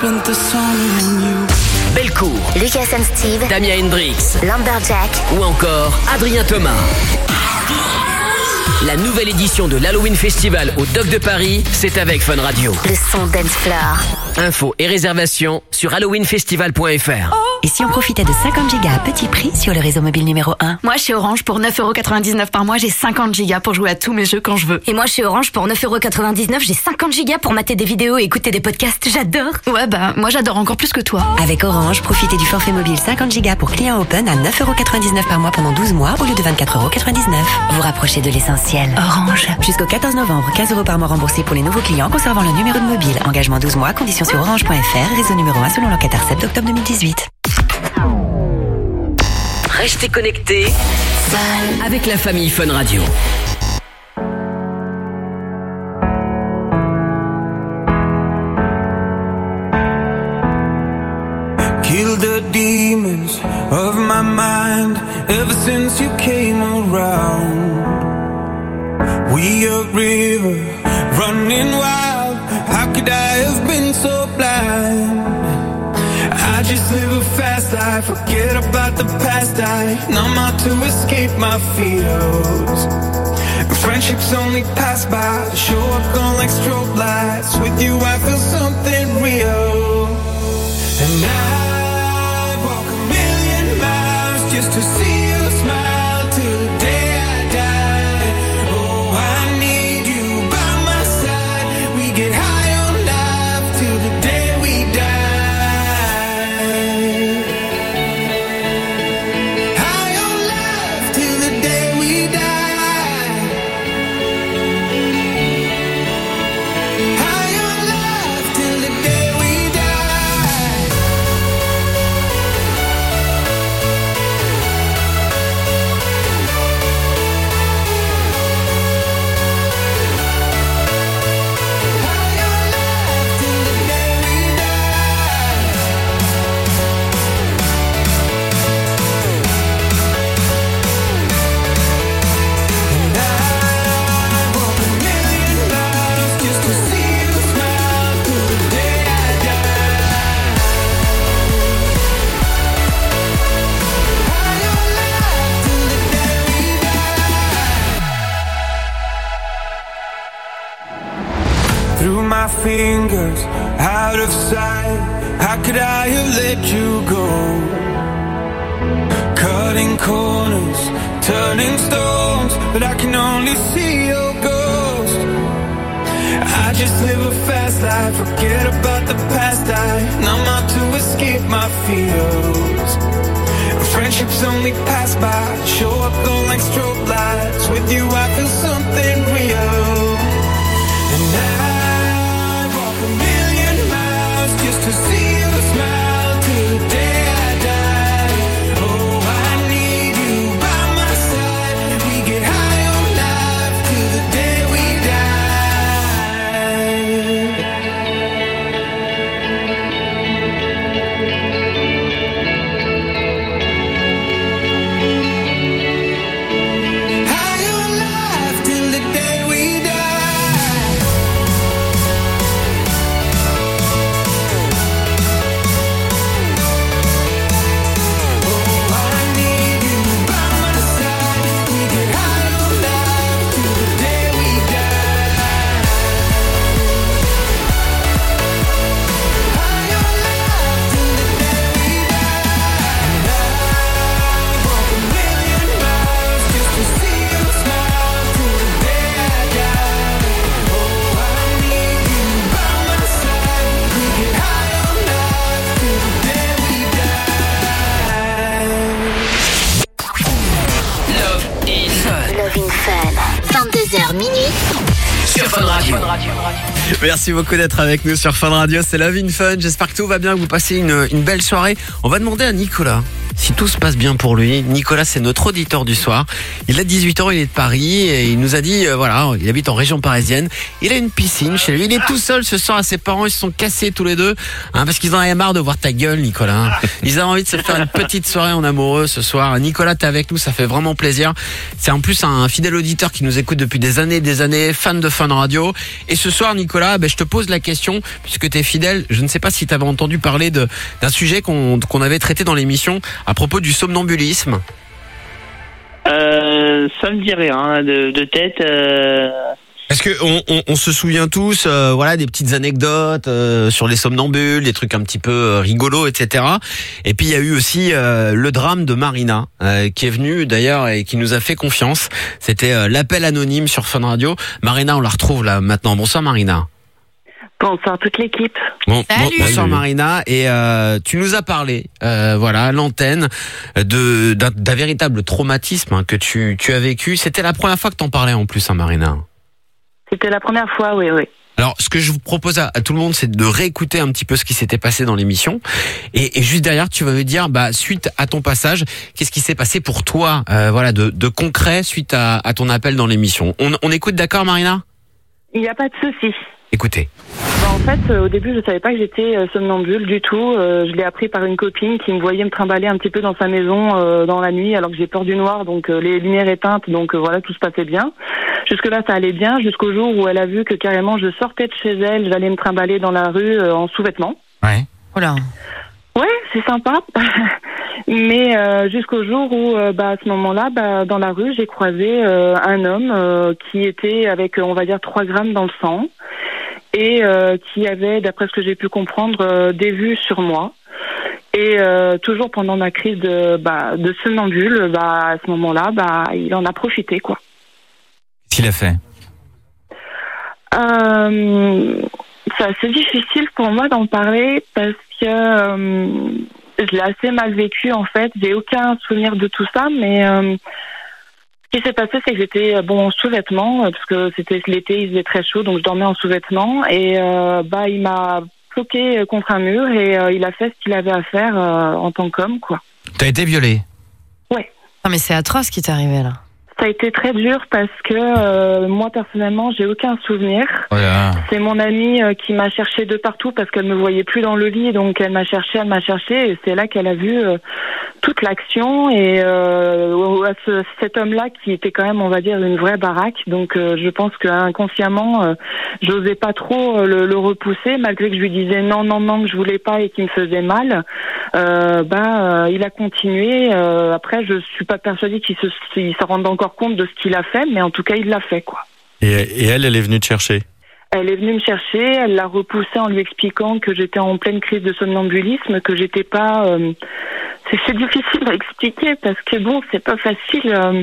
Belcourt, Lucas and Steve, Damien Hendrix, Lumberjack ou encore Adrien Thomas. La nouvelle édition de l'Halloween Festival au Dock de Paris, c'est avec Fun Radio. Le son dance floor. Infos et réservations sur halloween festival point f r. Et si on profitait de cinquante gigas à petit prix sur le réseau mobile numéro un? Moi, chez Orange, pour neuf euros quatre-vingt-dix-neuf par mois, j'ai cinquante gigas pour jouer à tous mes jeux quand je veux. Et moi, chez Orange, pour neuf euros quatre-vingt-dix-neuf, j'ai cinquante gigas pour mater des vidéos et écouter des podcasts. J'adore. Ouais, bah, moi, j'adore encore plus que toi. Avec Orange, profitez du forfait mobile cinquante gigas pour clients open à neuf euros quatre-vingt-dix-neuf par mois pendant douze mois au lieu de vingt-quatre euros quatre-vingt-dix-neuf. Vous rapprochez de l'essentiel. Orange. Jusqu'au quatorze novembre, quinze euros par mois remboursés pour les nouveaux clients conservant le numéro de mobile. Engagement douze mois, conditions sur orange point f r, réseau numéro un selon l'enquête ARCEP d'octobre deux mille dix-huit. Restez connectés avec la famille Fun Radio. Kill the demons of my mind ever since you came around. We a river running wild. How could I have been so blind? I just live a fast life, forget about the past. I numb out to escape my fears. Friendships only pass by, show up gone like strobe lights. With you I feel something real. And I walk a million miles just to see you smile till the day I die. Oh, I need you by my side. We get high on life till the day we die. Fingers out of sight. How could I have let you go? Cutting corners, turning stones, but I can only see your ghost. I just live a fast life, forget about the past. I numb out to escape my fears. Friendships only pass by, show up gone like strobe lights. With you I feel something real. And I just to see you smile till the day I die. Oh, I need you by my side. We get high on life till the day we High on life till the day we die. vingt-deux heures minuit sur Fun Radio. Merci beaucoup d'être avec nous sur Fun Radio, c'est Love in Fun. J'espère que tout va bien, que vous passez une, une belle soirée. On va demander à Nicolas si tout se passe bien pour lui. Nicolas, c'est notre auditeur du soir. Il a dix-huit ans, il est de Paris et il nous a dit, euh, voilà, il habite en région parisienne. Il a une piscine chez lui. Il est tout seul ce soir à ses parents. Ils se sont cassés tous les deux, hein, parce qu'ils en avaient marre de voir ta gueule, Nicolas. Ils ont envie de se faire une petite soirée en amoureux ce soir. Nicolas, t'es avec nous, ça fait vraiment plaisir. C'est en plus un fidèle auditeur qui nous écoute depuis des années et des années, fan de Fun Radio. Et ce soir, Nicolas, ben, je te pose la question, puisque t'es fidèle. Je ne sais pas si t'avais entendu parler de, d'un sujet qu'on, qu'on avait traité dans l'émission à propos du somnambulisme. Euh, ça me dit rien de, de tête. Euh... Parce que on, on, on se souvient tous, euh, voilà, des petites anecdotes euh, sur les somnambules, des trucs un petit peu euh, rigolos, et cetera. Et puis il y a eu aussi euh, le drame de Marina, euh, qui est venu d'ailleurs et qui nous a fait confiance. C'était euh, l'appel anonyme sur Fun Radio. Marina, on la retrouve là maintenant. Bonsoir Marina. Bonsoir toute l'équipe. Bon, bon, bonsoir Salut. Marina, et euh, tu nous as parlé, euh, voilà, à l'antenne, de d'un, d'un véritable traumatisme hein, que tu tu as vécu. C'était la première fois que t'en parlais en plus, hein, Marina. C'était la première fois, oui, oui. Alors, ce que je vous propose à, à tout le monde, c'est de réécouter un petit peu ce qui s'était passé dans l'émission, et, et juste derrière, tu vas me dire, bah, suite à ton passage, qu'est-ce qui s'est passé pour toi, euh, voilà, de, de concret suite à, à ton appel dans l'émission. On, on écoute, d'accord, Marina ? Il n'y a pas de souci. Écoutez. Bah, en fait, euh, au début, je savais pas que j'étais euh, somnambule du tout. Euh, je l'ai appris par une copine qui me voyait me trimballer un petit peu dans sa maison euh, dans la nuit, alors que j'ai peur du noir, donc euh, les lumières éteintes, donc euh, voilà, tout se passait bien. Jusque-là, ça allait bien, jusqu'au jour où elle a vu que carrément je sortais de chez elle, j'allais me trimballer dans la rue euh, en sous-vêtements. Ouais. Voilà. Ouais, c'est sympa. Mais euh, jusqu'au jour où, euh, bah, à ce moment-là, bah, dans la rue, j'ai croisé euh, un homme euh, qui était avec, on va dire, trois grammes dans le sang et euh, qui avait, d'après ce que j'ai pu comprendre, euh, des vues sur moi. Et euh, toujours pendant ma crise de, bah, de somnambule, bah, à ce moment-là, bah, il en a profité, quoi. Qu'est-ce qu'il a fait ? Euh, c'est assez difficile pour moi d'en parler parce que euh, je l'ai assez mal vécu en fait. J'ai aucun souvenir de tout ça, mais euh, ce qui s'est passé, c'est que j'étais bon en sous-vêtements parce que c'était l'été, il faisait très chaud, donc je dormais en sous-vêtements et euh, bah il m'a bloqué contre un mur et euh, il a fait ce qu'il avait à faire euh, en tant qu'homme, quoi. T'as été violée ? Ouais. Non mais c'est atroce ce qui t'est arrivé là. Ça a été très dur parce que euh, moi personnellement j'ai aucun souvenir. Voilà. C'est mon amie euh, qui m'a cherché de partout parce qu'elle me voyait plus dans le lit, donc elle m'a cherché, elle m'a cherché et c'est là qu'elle a vu euh, toute l'action et euh, à ce, cet homme-là qui était quand même, on va dire, une vraie baraque. Donc euh, je pense qu'inconsciemment euh, j'osais pas trop euh, le, le repousser malgré que je lui disais non non non que je voulais pas et qu'il me faisait mal. Euh, bah euh, il a continué. Euh, après je suis pas persuadée qu'il se, il s'en rende encore compte de ce qu'il a fait, mais en tout cas il l'a fait, quoi. Et, et elle, elle est venue te chercher ? Elle est venue me chercher, elle l'a repoussé en lui expliquant que j'étais en pleine crise de somnambulisme, que j'étais pas... Euh, c'est, c'est difficile à expliquer parce que bon, c'est pas facile euh,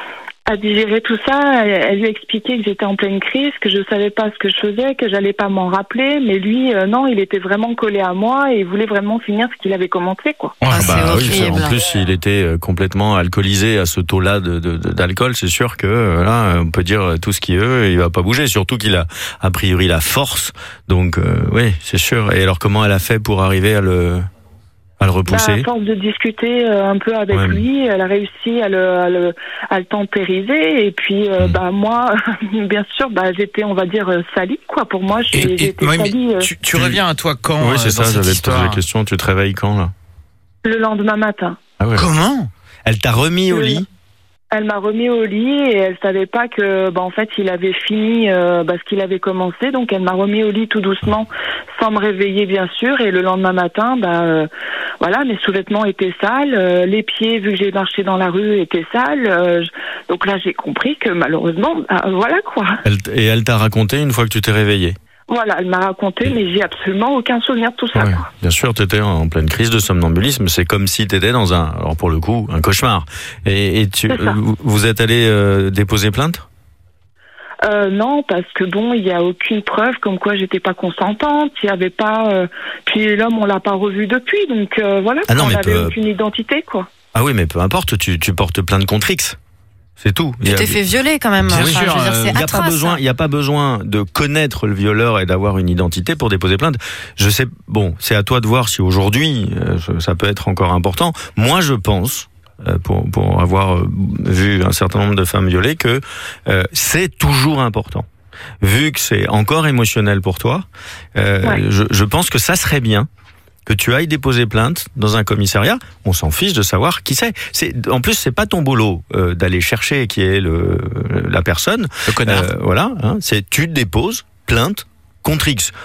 à digérer tout ça. Elle, elle lui a expliqué que j'étais en pleine crise, que je savais pas ce que je faisais, que j'allais pas m'en rappeler, mais lui, euh, non, il était vraiment collé à moi et il voulait vraiment finir ce qu'il avait commencé, quoi. Ah, bah, oui, c'est- en plus, il était euh, complètement alcoolisé à ce taux-là de, de, de- d'alcool. C'est sûr que euh, là, on peut dire tout ce qu'il veut, et il va pas bouger. Surtout qu'il a a priori la force. Donc, euh, oui, c'est sûr. Et alors, comment elle a fait pour arriver à le à le Bah, repousser ? à force de discuter euh, un peu avec Ouais, mais- lui, elle a réussi à le, à le, à le tempériser. Et puis, euh, bah moi, bien sûr, bah j'étais, on va dire, euh, salie, quoi. Pour moi, j'ai, j'ai été ouais, mais salie euh, tu, tu reviens à toi quand Oui, euh, c'est dans ça. cette J'allais te poser histoire la question. Tu te réveilles quand là ? le lendemain matin. Ah ouais. Comment ? Elle t'a remis au Le- lit ? Elle m'a remis au lit et elle savait pas que, bah en fait, il avait fini euh, bah, ce qu'il avait commencé. Donc, elle m'a remis au lit tout doucement, sans me réveiller, bien sûr. Et le lendemain matin, bah euh, voilà, mes sous-vêtements étaient sales, euh, les pieds, vu que j'ai marché dans la rue, étaient sales. euh, je- donc là, j'ai compris que malheureusement, bah, voilà quoi. Elle t- Et elle t'a raconté une fois que tu t'es réveillé ? Voilà, elle m'a raconté, mais j'ai absolument aucun souvenir de tout ça. Ouais. quoi. Bien sûr, tu étais en pleine crise de somnambulisme. C'est comme si tu étais dans un, alors pour le coup, un cauchemar. Et, et tu, C'est ça. vous, vous êtes allé euh, déposer plainte ? Euh, non, parce que bon, il y a aucune preuve comme quoi j'étais pas consentante. Il y avait pas. euh, Puis l'homme, on l'a pas revu depuis, donc euh, voilà. Ah non, on mais n'avait peu- aucune identité, quoi. Ah oui, mais peu importe, tu, tu portes plainte contre X. C'est tout. Tu t'es fait violer quand même. Bien Enfin, sûr, je veux dire, c'est il n'y a pas atroce. besoin, il y a pas besoin de connaître le violeur et d'avoir une identité pour déposer plainte. Je sais, bon, c'est à toi de voir si aujourd'hui euh, ça peut être encore important. Moi, je pense, euh, pour pour avoir euh, vu un certain nombre de femmes violées, que euh, c'est toujours important. Vu que c'est encore émotionnel pour toi, euh, Ouais. je, je pense que ça serait bien que tu ailles déposer plainte dans un commissariat. On s'en fiche de savoir qui c'est. C'est en plus, c'est pas ton boulot euh, d'aller chercher qui est le la personne. Le connard. Euh, voilà, hein, c'est tu déposes plainte contre X.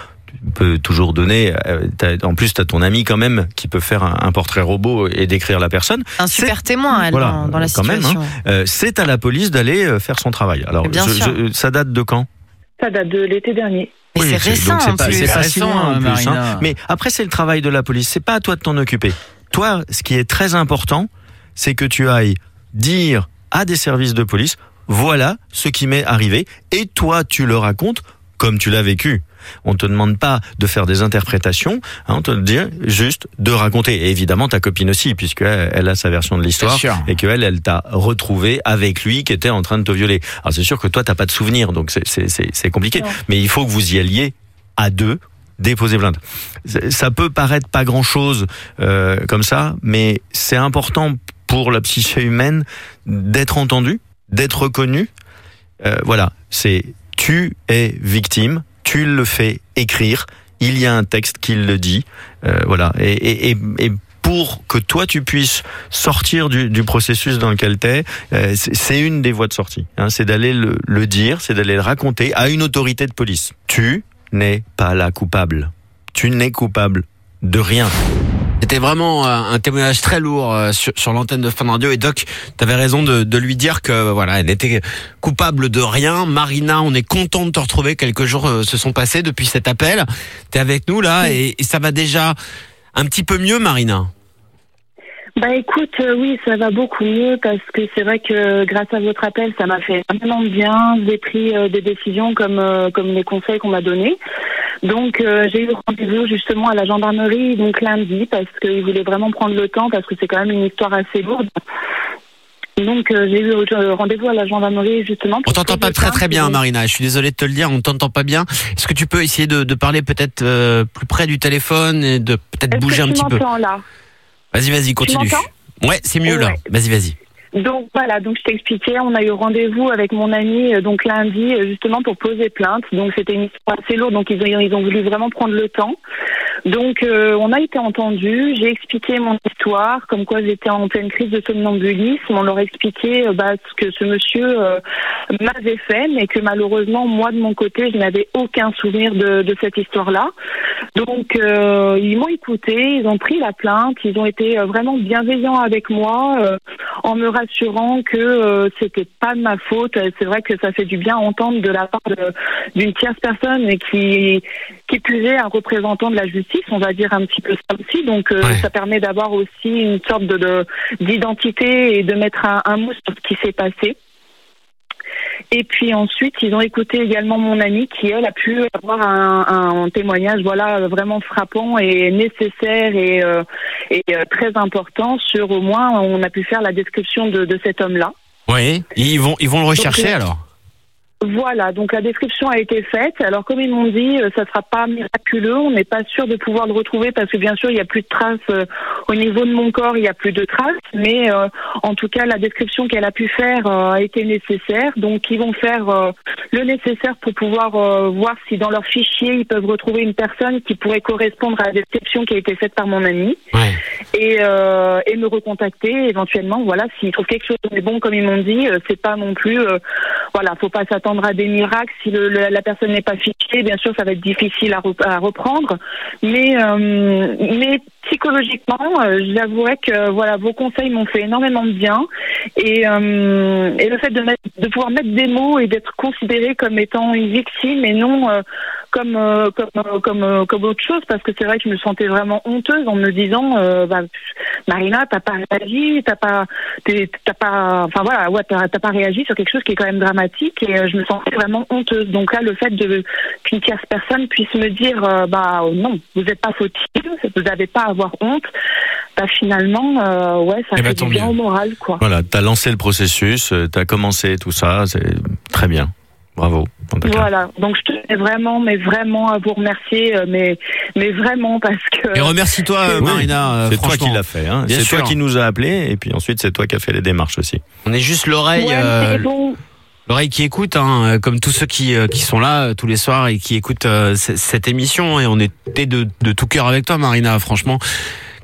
peut toujours donner. Euh, t'as- en plus, tu as ton ami quand même qui peut faire un, un portrait robot et décrire la personne. Un super C'est- témoin, elle, Voilà, dans, dans la quand situation. même. Hein. Euh, c'est à la police d'aller euh, faire son travail. Alors, Bien je- sûr. je- ça date de quand? Ça date de l'été dernier. Mais Oui, c'est récent, donc c'est en pas, plus. c'est pas C'est si récent, loin en hein, plus. Marina. hein. Mais après, c'est le travail de la police. C'est pas à toi de t'en occuper. Toi, ce qui est très important, c'est que tu ailles dire à des services de police, voilà ce qui m'est arrivé, et toi, tu le racontes comme tu l'as vécu. On te demande pas de faire des interprétations, hein, on te dit juste de raconter. Et évidemment, ta copine aussi, puisqu'elle elle a sa version de l'histoire, C'est sûr. et qu'elle, elle t'a retrouvé avec lui qui était en train de te violer. Alors c'est sûr que toi, t'as pas de souvenir, donc c'est, c'est, c'est, c'est compliqué. Non. Mais il faut que vous y alliez à deux, déposer plainte. C'est- Ça peut paraître pas grand-chose euh, comme ça, mais c'est important pour la psyché humaine d'être entendu, d'être reconnu. Euh, voilà, c'est tu es victime, tu le fais écrire, il y a un texte qui le dit, euh, voilà, et, et, et, et pour que toi tu puisses sortir du, du processus dans lequel t'es, euh, c'est, c'est une des voies de sortie, hein, c'est d'aller le, le dire, c'est d'aller le raconter à une autorité de police. Tu n'es pas là coupable, tu n'es coupable de rien. C'était vraiment euh, un témoignage très lourd euh, sur, sur l'antenne de Fun Radio. Et Doc, t'avais raison de, de lui dire que euh, voilà, elle n'était coupable de rien. Marina, on est content de te retrouver. Quelques jours euh, se sont passés depuis cet appel. T'es avec nous là et, et ça va déjà un petit peu mieux, Marina. Bah écoute, euh, oui, ça va beaucoup mieux parce que c'est vrai que grâce à votre appel, ça m'a fait vraiment de bien. J'ai pris euh, des décisions comme euh, comme les conseils qu'on m'a donnés. Donc euh, j'ai eu rendez-vous justement à la gendarmerie donc lundi parce qu'ils voulaient vraiment prendre le temps parce que c'est quand même une histoire assez lourde. Donc euh, j'ai eu euh, rendez-vous à la gendarmerie justement. On t'entend pas très très bien, Marina. Je suis désolé de te le dire, on t'entend pas bien. Est-ce que tu peux essayer de, de parler peut-être euh, plus près du téléphone et de peut-être bouger un petit peu? Est-ce que tu m'entends là? Vas-y, vas-y, continue. m'entends Ouais, c'est mieux là. Ouais. Vas-y, vas-y. Donc voilà, donc je t'expliquais, on a eu rendez-vous avec mon ami euh, donc lundi euh, justement pour poser plainte. Donc c'était une histoire assez lourde, donc ils ont, ils ont voulu vraiment prendre le temps. Donc euh, on a été entendus, j'ai expliqué mon histoire, comme quoi j'étais en pleine crise de somnambulisme. On leur a expliqué euh, bah, ce que ce monsieur euh, m'avait fait, mais que malheureusement moi de mon côté je n'avais aucun souvenir de, de cette histoire-là. Donc euh, ils m'ont écouté, ils ont pris la plainte, ils ont été euh, vraiment bienveillants avec moi euh, en me rassurant que euh, c'était pas de ma faute. C'est vrai que ça fait du bien à entendre de la part de- d'une tierce personne et qui qui plus est un représentant de la justice, on va dire un petit peu ça aussi. Donc euh, Ouais. ça permet d'avoir aussi une sorte de de- d'identité et de mettre un, un mot sur ce qui s'est passé. Et puis ensuite, ils ont écouté également mon amie qui, elle, a pu avoir un, un témoignage voilà, vraiment frappant et nécessaire et, euh, et euh, très important sur au moins, on a pu faire la description de, de cet homme-là. Oui. Ils vont, ils vont le rechercher Donc, euh, alors. Voilà, donc la description a été faite. Alors comme ils m'ont dit, euh, ça sera pas miraculeux, on n'est pas sûr de pouvoir le retrouver parce que bien sûr il n'y a plus de traces euh, au niveau de mon corps, il n'y a plus de traces, mais euh, en tout cas la description qu'elle a pu faire euh, a été nécessaire. Donc ils vont faire euh, le nécessaire pour pouvoir euh, voir si dans leur fichier ils peuvent retrouver une personne qui pourrait correspondre à la description qui a été faite par mon ami. Ouais. Et, euh, et me recontacter éventuellement, voilà, s'ils trouvent quelque chose. Mais bon, comme ils m'ont dit, euh, c'est pas non plus, euh, voilà, faut pas s'attendre à des miracles. Si le, le- la personne n'est pas fichée, bien sûr, ça va être difficile à, re- à reprendre. Mais, euh, mais psychologiquement, euh, j'avouerais que voilà, vos conseils m'ont fait énormément de bien. Et, euh, et le fait de, mettre, de pouvoir mettre des mots et d'être considéré comme étant une victime et non euh, comme euh, comme euh, comme euh, comme autre chose, parce que c'est vrai que je me sentais vraiment honteuse en me disant euh, bah, Marina, t'as pas réagi, t'as pas t'es- t'as pas enfin voilà, ouais, t'as, t'as pas réagi sur quelque chose qui est quand même dramatique, et euh, je me sentais vraiment honteuse. Donc là, le fait de qu'une tierce personne puisse me dire euh, bah non, vous n'êtes pas fautive, vous n'avez pas à avoir honte, bah finalement euh, ouais, ça Eh ben, fait tant du bien mieux. au moral, quoi. Voilà, t'as lancé le processus, euh, t'as commencé tout ça, c'est très bien. Bravo. En tout cas. Voilà, donc je tenais vraiment, mais vraiment à vous remercier, euh, mais, mais vraiment parce que... Et remercie-toi, euh, Oui, Marina. euh, c'est toi franchement. qui l'as fait. Hein. Bien C'est sûr. toi qui nous a appelés et puis ensuite c'est toi qui as fait les démarches aussi. On est juste l'oreille, Ouais, euh, mais bon, l'oreille qui écoute, hein, euh, comme tous ceux qui euh, qui sont là euh, tous les soirs et qui écoutent euh, c- cette émission. Et on était de, de tout cœur avec toi, Marina. Franchement,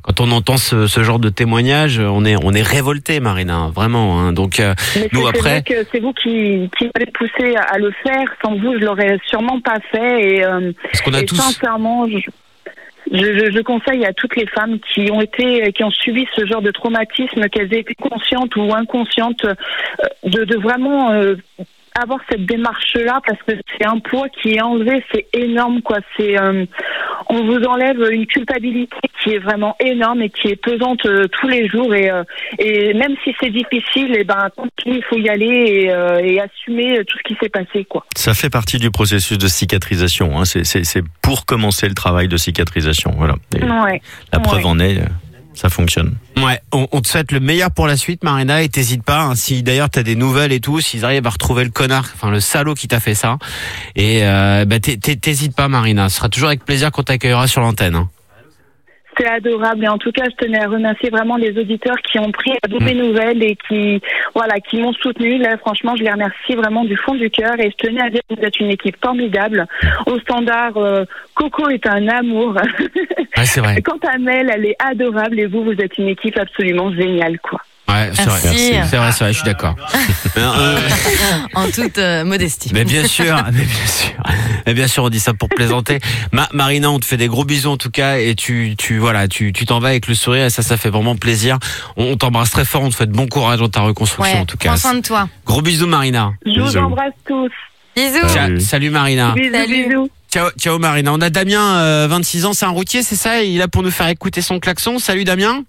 quand on entend ce, ce genre de témoignage, on est on est révolté, Marina, vraiment. Hein. Donc euh, Mais nous c'est, après. c'est vrai que c'est vous qui, qui m'avez poussé à le faire. Sans vous, je l'aurais sûrement pas fait. Et, euh, Parce qu'on a et tous- sincèrement, je, je, je- je conseille à toutes les femmes qui ont été, qui ont subi ce genre de traumatisme, qu'elles aient été conscientes ou inconscientes, euh, de, de vraiment euh, avoir cette démarche-là, parce que c'est un poids qui est enlevé, c'est énorme, quoi. C'est, euh, on vous enlève une culpabilité qui est vraiment énorme et qui est pesante euh, tous les jours. Et, euh, et même si c'est difficile, et ben tant pis, il faut y aller et, euh, et assumer tout ce qui s'est passé, quoi. Ça fait partie du processus de cicatrisation. Hein. C'est, c'est, c'est pour commencer le travail de cicatrisation. Voilà. Et Ouais. la preuve Ouais. en est, euh, ça fonctionne. Ouais, on, on te souhaite le meilleur pour la suite, Marina, et t'hésites pas. Hein, si d'ailleurs t'as des nouvelles et tout, s'ils arrivent à retrouver le connard, enfin le salaud qui t'a fait ça, et euh, bah t'hé- t'hé- t'hésites pas, Marina. Ce sera toujours avec plaisir qu'on t'accueillera sur l'antenne. Hein. C'est adorable et en tout cas, je tenais à remercier vraiment les auditeurs qui ont pris à toutes mes nouvelles et qui, voilà, qui m'ont soutenu. Là, franchement, je les remercie vraiment du fond du cœur et je tenais à dire que vous êtes une équipe formidable. Au standard, euh, Coco est un amour. Ouais, c'est vrai. Quant à Mel, elle est adorable et vous, vous êtes une équipe absolument géniale, quoi. Ouais, c'est vrai. Merci. C'est vrai, c'est vrai, je suis d'accord. Mais, euh, En toute euh, modestie. mais bien sûr, mais bien sûr, mais bien sûr, on dit ça pour plaisanter. Ma, Marina, on te fait des gros bisous en tout cas, et tu, tu, voilà, tu, tu t'en vas avec le sourire, et ça, ça fait vraiment plaisir. On, on t'embrasse très fort, on te souhaite bon courage dans ta reconstruction Ouais, en tout cas. prends soin de toi. Gros bisous, Marina. Je vous embrasse tous. Bisous. Ciao, salut Marina. Bisous, Salut. bisous. Ciao, ciao Marina. On a Damien, euh, vingt-six ans, c'est un routier, c'est ça? Il est là pour nous faire écouter son klaxon. Salut Damien.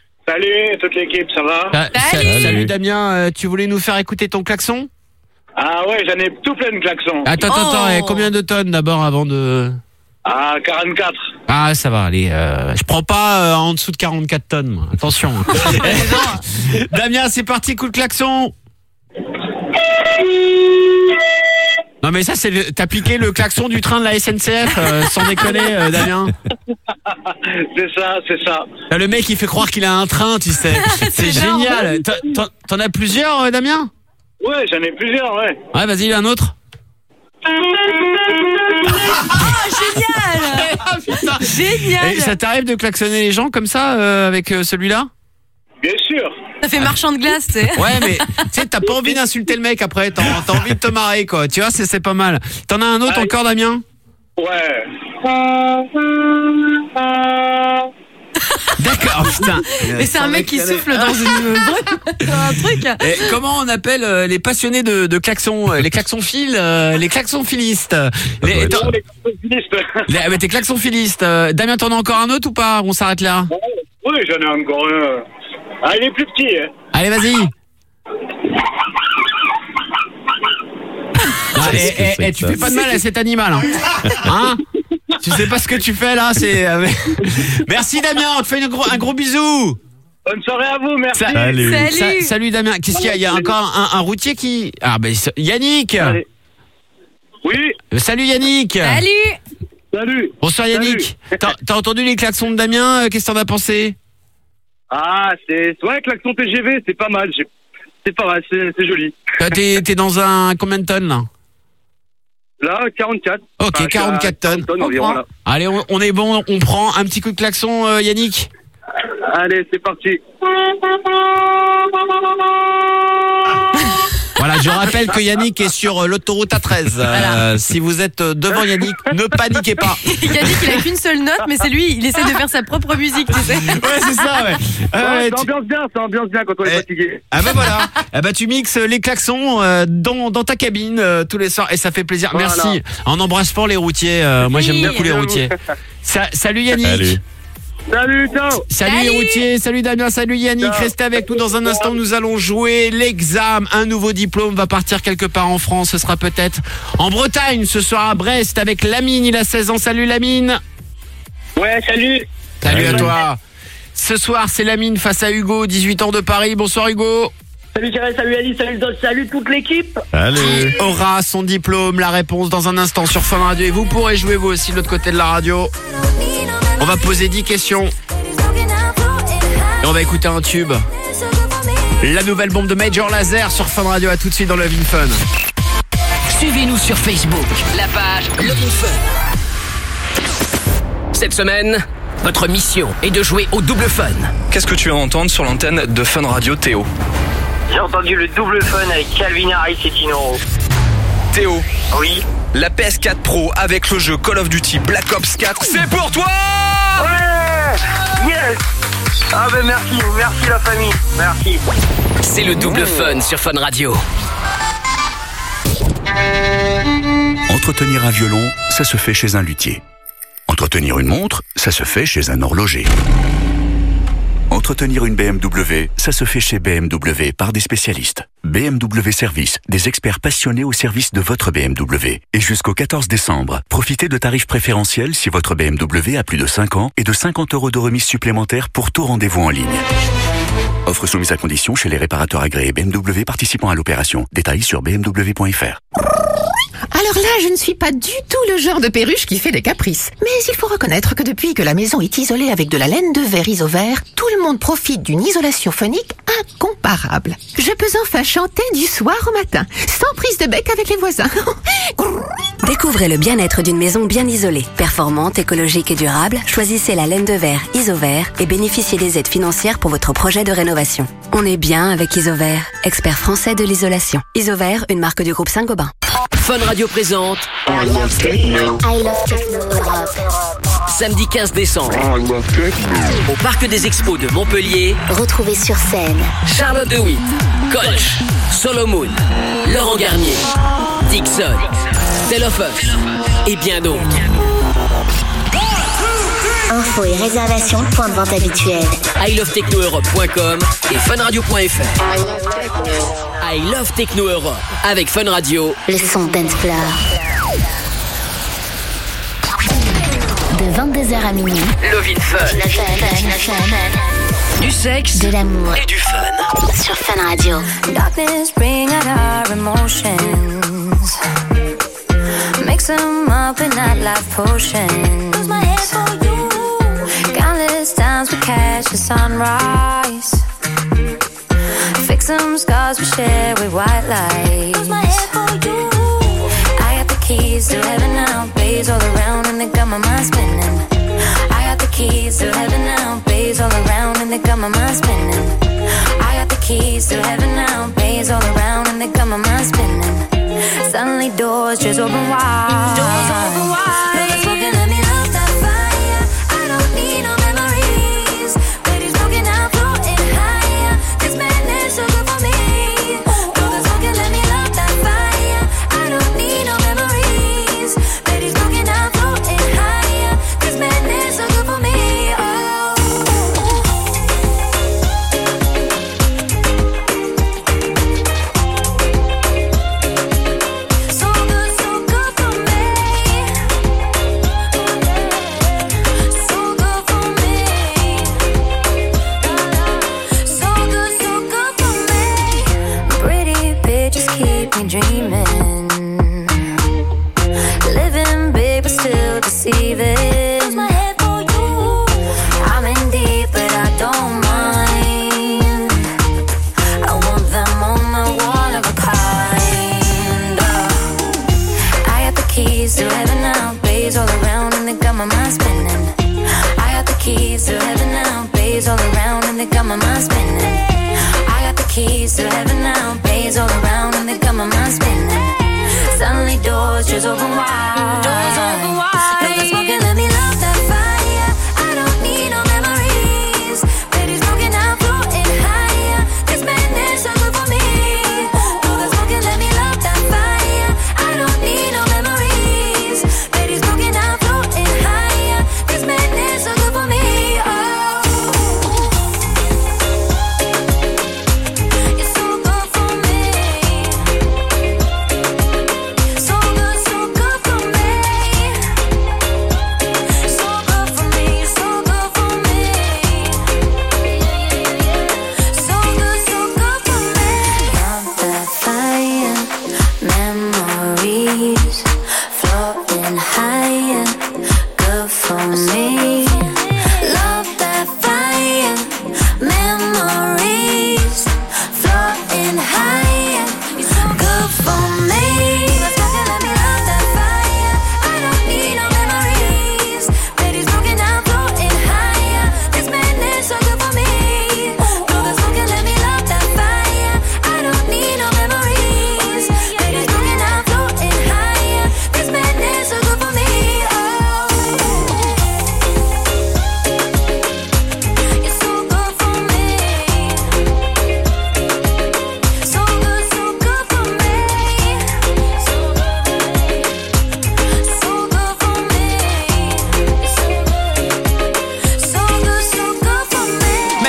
Salut toute l'équipe, ça va? Ah, salut. Salut Damien, euh, tu voulais nous faire écouter ton klaxon? Ah ouais, j'en ai tout plein de klaxons. Attends, attends, attends, eh, combien de tonnes d'abord avant de... Ah, quarante-quatre. Ah, ça va, allez, euh, je prends pas euh, en dessous de quarante-quatre tonnes, moi. Attention. Damien, c'est parti, coup de klaxon. Non mais ça, c'est le- t'as piqué le klaxon du train de la S N C F, euh, sans déconner, euh, Damien. C'est ça, c'est ça. Là, le mec, il fait croire qu'il a un train, tu sais. C'est énorme. génial. T'en- T'en t'en as plusieurs, euh, Damien? Ouais, j'en ai plusieurs, ouais. Ouais, vas-y, un autre. Génial. Ah, putain. Génial. Et ça t'arrive de klaxonner les gens comme ça, euh, avec euh, celui-là? Bien sûr. Ça fait marchand de glace, tu sais. Ouais, mais tu sais, t'as pas envie d'insulter le mec après, t'as t'as envie de te marrer, quoi. Tu vois, c'est c'est pas mal. T'en as un autre encore, Damien? Ouais. D'accord, putain. Mais c'est un mec qui souffle dans une un truc. Et comment on appelle euh, les passionnés de, de klaxons, euh, les klaxonphiles, euh, les klaxonphilistes? Les, attends, les, ah, mais t'es klaxonphilistes. Euh, Damien, t'en as encore un autre ou pas? On s'arrête là. Oui, j'en ai encore un. Ah, il est plus petit, hein. Allez, vas-y. Ah, et, et- et tu fais pas de mal à cet animal, hein, hein? Tu sais pas ce que tu fais là, c'est. euh, Merci Damien, on te fait une gros- un gros bisou. Bonne soirée à vous, merci. Sa- Salut. Sa- salut Damien. Qu'est-ce qu'il y a? Il y a encore un, un routier qui. Ah ben c'est- Yannick. Oui. Euh, Salut Yannick. Salut. Salut. Bonsoir Yannick. T'as t'as entendu les klaxons de Damien? euh, Qu'est-ce que t'en as pensé? Ah, c'est c'est vrai que l'accent T G V, c'est pas mal. J'ai- C'est pas mal, c'est c'est joli. Toi, T'es t'es dans un combien de tonnes là? Là, quarante-quatre. Ok, Enfin, je suis à quarante-quatre tonnes. tonnes environ, là. Allez, on, on est bon, on prend un petit coup de klaxon, euh, Yannick. Allez, c'est parti. Voilà, je rappelle que Yannick est sur euh, l'autoroute A treize. Euh, si vous êtes euh, devant Yannick, ne paniquez pas. Yannick, il a qu'une seule note, mais c'est lui, il essaie de faire sa propre musique, tu sais. Ouais, c'est ça, ouais. Euh, Ouais, tu- ça ambiance bien, ça ambiance bien quand on est fatigué. Ah bah voilà, ah bah tu mixes les klaxons euh, dans, dans ta cabine euh, tous les soirs et ça fait plaisir. Voilà. Merci. On embrasse fort les routiers. euh, moi j'aime Oui. beaucoup les routiers. Sa- salut Yannick. Salut. Salut, ciao. Salut, les routiers, salut Damien, salut Yannick. Restez avec nous dans un instant. Nous allons jouer l'examen. Un nouveau diplôme va partir quelque part en France. Ce sera peut-être en Bretagne ce soir à Brest avec Lamine. Il a seize ans. Salut Lamine. Ouais, salut. Salut à Salut. toi. Ce soir c'est Lamine face à Hugo, dix-huit ans de Paris. Bonsoir Hugo. Salut Thierry, salut Ali, salut Zol, salut toute l'équipe. Qui aura son diplôme? La réponse dans un instant sur Fun Radio. Et vous pourrez jouer vous aussi de l'autre côté de la radio. On va poser dix questions. Et on va écouter un tube. La nouvelle bombe de Major Lazer sur Fun Radio. À tout de suite dans Love in Fun. Suivez-nous sur Facebook, la page Love in Fun. Cette semaine, Votre mission est de jouer au double fun. Qu'est-ce que tu vas entendre sur l'antenne de Fun Radio, Théo? J'ai entendu le double fun avec Calvin Harris et Dinoro. Théo. Oui. La P S quatre Pro avec le jeu Call of Duty Black Ops quatre, c'est pour toi! Ouais! Yes! Ah ben merci, merci la famille, merci. C'est le double fun sur Fun Radio. Entretenir un violon, ça se fait chez un luthier. Entretenir une montre, ça se fait chez un horloger. Entretenir une B M W, ça se fait chez B M W par des spécialistes. B M W Service, des experts passionnés au service de votre B M W. Et jusqu'au quatorze décembre, profitez de tarifs préférentiels si votre B M W a plus de cinq ans et de cinquante euros de remise supplémentaire pour tout rendez-vous en ligne. Offre soumise à condition chez les réparateurs agréés B M W participant à l'opération. Détails sur b m w point f r. Alors là, je ne suis pas du tout le genre de perruche qui fait des caprices. Mais il faut reconnaître que depuis que la maison est isolée avec de la laine de verre Isover, tout le monde profite d'une isolation phonique incomparable. Je peux enfin chanter du soir au matin, sans prise de bec avec les voisins. Découvrez le bien-être d'une maison bien isolée. Performante, écologique et durable, choisissez la laine de verre Isover et bénéficiez des aides financières pour votre projet de rénovation. On est bien avec Isover, expert français de l'isolation. Isover, une marque du groupe Saint-Gobain. Fun Radio présente I love techno. I love techno Europe. Samedi quinze décembre au Parc des Expos de Montpellier. Retrouvez sur scène Charlotte de Witt, Colch, Solomon, Laurent Garnier, Dixon, Tell of Us et bien d'autres. Infos et réservations, point de vente habituel. I love techno europe point com et funradio point f r. I love Techno Europe avec Fun Radio. Le son dance floor. De vingt-deux heures à minuit. Lovin' Fun. Le fun, fun, fun. Du sexe. De l'amour. Et du fun. Sur Fun Radio. Darkness bring out our emotions. Mix them up in that life potion. Lose my head for you. Countless times we catch the sunrise. Fix some scars we share with white lights. Lose my head for you. I got the keys to heaven now. Bays all around and they got my mind spinning. I got the keys to heaven now. Bays all around and they got my mind spinning. I got the keys to heaven now. Bays all around and they got my mind spinning. Suddenly doors just open wide. Doors open wide. No, it's smoking, let me love that fire. I don't need no memories. But it's smoking, I'm floating higher. This madness so good for me. No, it's smoking, let me love that fire. I don't need no memories. But it's smoking, I'm floating higher. This madness so good for me. Dreaming, living big but still deceiving. Lose my head for you. I'm in deep but I don't mind. I want them on my one of a kind. uh, I got the keys to heaven now. Bays all around and they got my mind spinning. I got the keys to heaven now. Bays all around and they got my mind spinning. I got the keys to heaven now. Bays all around and they got my mind spinning. Suddenly doors just open wide. Doors open wide. No, it's smoking, let me love that fire. I don't need no memories. Baby, smoking, I'm floating higher. This madness so good for me. No, it's smoking, let me love that fire. I don't need no memories. Baby, smoking, I'm floating higher. This madness so good for me. So good, so good for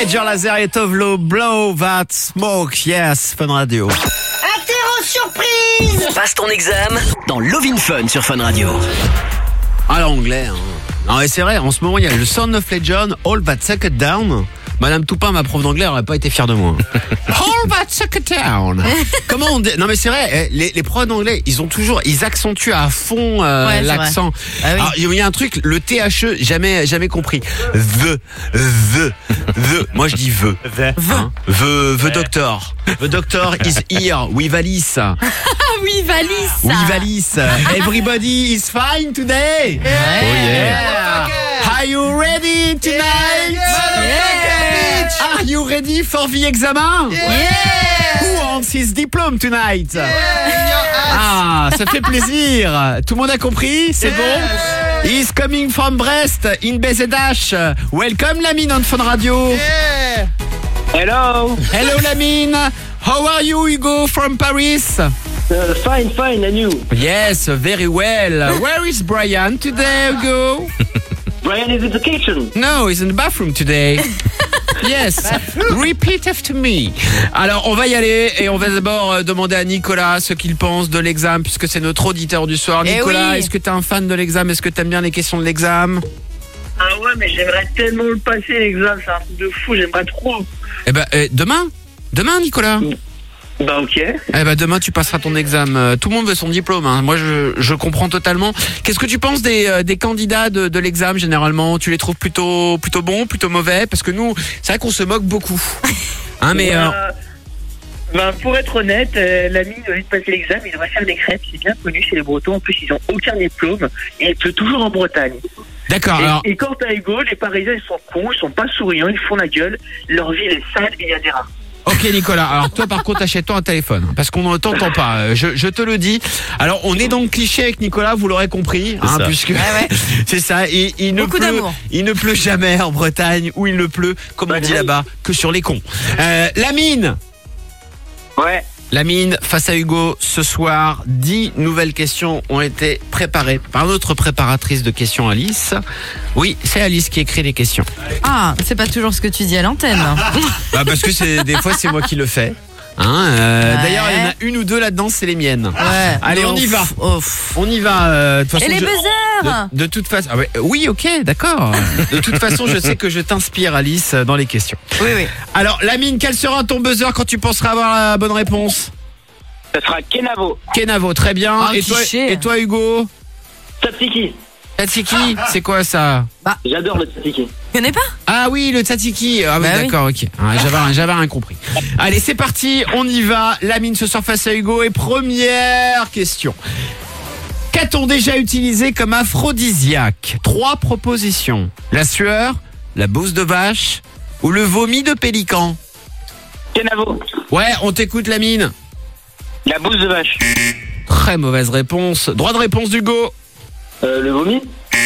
Major Lazer et Tovlo, Blow That Smoke. Yes, Fun Radio. Interro surprise. Passe ton examen dans Lovin Fun sur Fun Radio. Ah, l'anglais, hein. Non, mais c'est vrai, en ce moment, il y a le Sound of Legend, All That Suck It Down. Madame Toupin, ma prof d'anglais, aurait pas été fière de moi. All That Suck It Down. Comment on dit? Non, mais c'est vrai, les, les profs d'anglais, ils ont toujours, ils accentuent à fond euh, Ouais, c'est l'accent. Ah oui. Alors, il y a un truc, le T H E, jamais, jamais compris. The, the, the. Moi, je dis the. The. Hein? The, the doctor. The doctor is here with Alice. Ah oui, valise. Oui, Alice. Everybody is fine today. Yeah. Oh yeah. Are you ready tonight? Yeah. Are you ready for the examen? Yeah. Who wants his diploma tonight? Yeah. Ah, ça fait plaisir. Tout le monde a compris? C'est bon? He's coming from Brest in B Z H. Welcome Lamine on Fun Radio. Yeah. Hello. Hello Lamine. How are you Hugo from Paris? Uh, fine, fine, and you? Yes, very well. Where is Brian today, Hugo? Brian is in the kitchen. No, he's in the bathroom today. Yes, repeat after me. Alors, on va y aller et on va d'abord euh, demander à Nicolas ce qu'il pense de l'examen puisque c'est notre auditeur du soir. Eh Nicolas, oui. est-ce que t'es un fan de l'examen? Est-ce que t'aimes bien les questions de l'examen? Ah ouais, mais j'aimerais tellement le passer, l'examen. C'est un truc de fou, j'aimerais trop. Eh ben, euh, demain Demain, Nicolas? Bah ok. Eh ben, demain, tu passeras ton examen. Euh, Tout le monde veut son diplôme, hein. Moi, je, je comprends totalement. Qu'est-ce que tu penses des, euh, des candidats de, de l'examen, généralement? Tu les trouves plutôt, plutôt bons, plutôt mauvais? Parce que nous, c'est vrai qu'on se moque beaucoup. Hein, mais... euh, Bah, bah, pour être honnête, euh, l'ami, au lieu de passer l'examen, il devrait faire des crêpes. C'est bien connu chez les Bretons. En plus, ils ont aucun diplôme et il pleut toujours en Bretagne. D'accord, Et, alors... et quant à Hugo, les Parisiens, ils sont cons, ils sont pas souriants, ils font la gueule. Leur ville est sale et il y a des rats. Ok Nicolas, alors toi par contre achète-toi un téléphone parce qu'on ne t'entend pas, je, je te le dis. Alors on est dans le cliché avec Nicolas, vous l'aurez compris, hein, ça. puisque Ouais, ouais. c'est ça. Et il ne Beaucoup pleut, d'amour. il ne pleut jamais en Bretagne où il ne pleut, comme on dit là-bas, que sur les cons. Euh, Lamine, Ouais. Lamine face à Hugo ce soir, dix nouvelles questions ont été préparées par notre préparatrice de questions Alice. Oui, c'est Alice qui écrit les questions. Ah, c'est pas toujours ce que tu dis à l'antenne. Bah parce que c'est des fois c'est moi qui le fais. Hein, euh, Ouais. D'ailleurs, il y en a une ou deux là-dedans, c'est les miennes. Ouais. Allez, on y va. Ouf. On y va. euh, de toute Et façon, les je- buzzers. de, de toute façon, ah ouais, oui, ok, d'accord. De toute façon, je sais que je t'inspire, Alice, dans les questions. Oui, oui. Alors, Lamine, quel sera ton buzzer quand tu penseras avoir la bonne réponse? Ça sera Kenavo. Kenavo, très bien. Ah, et, toi, cliché. et toi, Hugo? Tzatziki. Tzatziki, c'est quoi ça? J'adore le tzatziki. Tu connais pas? Ah oui, le tzatziki. Ah oui, Bah oui. d'accord, ok. Ah, J'avais j'avais rien compris. Allez, c'est parti, on y va. Lamine se sort face à Hugo et première question. Qu'a-t-on déjà utilisé comme aphrodisiaque? Trois propositions. La sueur, la bouse de vache ou le vomi de pélican? Kenavo. Ouais, on t'écoute Lamine. La bouse de vache. Très mauvaise réponse. Droit de réponse d'Hugo. Euh, le vomi.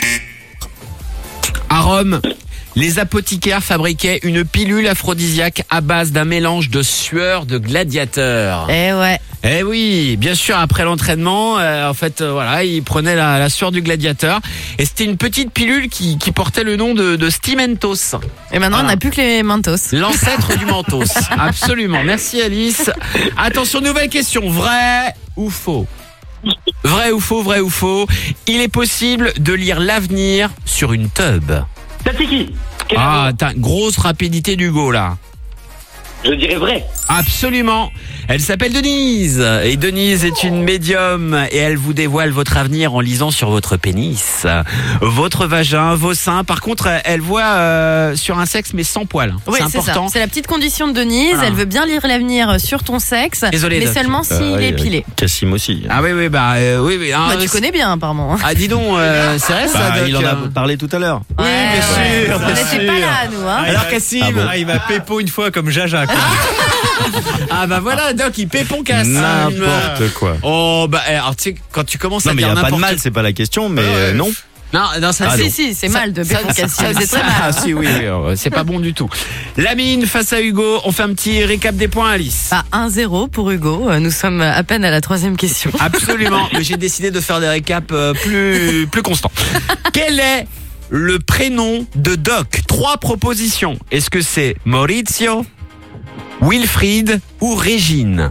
À Rome, les apothicaires fabriquaient une pilule aphrodisiaque à base d'un mélange de sueur de gladiateur. Eh ouais. Eh oui, bien sûr, après l'entraînement, euh, en fait, euh, voilà, ils prenaient la, la sueur du gladiateur. Et c'était une petite pilule qui, qui portait le nom de, de Stimentos. Et maintenant, on Voilà. n'a plus que les mentos. L'ancêtre du mentos. Absolument. Merci Alice. Attention, nouvelle question. Vrai ou faux? Vrai ou faux, vrai ou faux? Il est possible de lire l'avenir sur une tube. Tzatziki. Ah, t'as une grosse rapidité d'Hugo là. Je dirais vrai. Absolument. Elle s'appelle Denise. Et Denise est une médium et elle vous dévoile votre avenir en lisant sur votre pénis, votre vagin, vos seins. Par contre, elle voit euh, sur un sexe mais sans poils. Oui, c'est c'est important. ça. C'est la petite condition de Denise. Voilà. Elle veut bien lire l'avenir sur ton sexe, Désolé, mais Doc. seulement s'il Euh, est ouais, pilé. Cassim aussi. Ah oui, oui, bah euh, oui, oui. hein, Bah, tu c'est- connais bien, apparemment. Ah, dis donc, euh, c'est vrai ça, Bah, Doc, il en a euh, parlé tout à l'heure. Oui, bien sûr, On bien n'était sûr. pas là, nous. Hein. Alors Cassim, Ah bon. ah, il m'a pépo une fois comme Jaja. quoi. Ah bah voilà, Doc, il pépon casse. N'importe quoi. Oh bah, eh, alors tu sais, quand tu commences Non, à mais il dire n'y a pas de n'importe mal, c'est pas la question, mais Ouais, ouais. euh, non. Non, non, ça Ah, c'est- non. Si, si, c'est ça- mal de ça- pépo ça- Cassim. ça- C'est très ça- mal. Ah si, oui, oui, euh, c'est pas bon du tout. Lamine face à Hugo, on fait un petit récap des points, Alice. Bah, un zéro pour Hugo. Euh, Nous sommes à peine à la troisième question. Absolument, mais j'ai décidé de faire des récaps euh, plus, plus constants. Quel est le prénom de Doc? Trois propositions. Est-ce que c'est Maurizio, Wilfried ou Régine?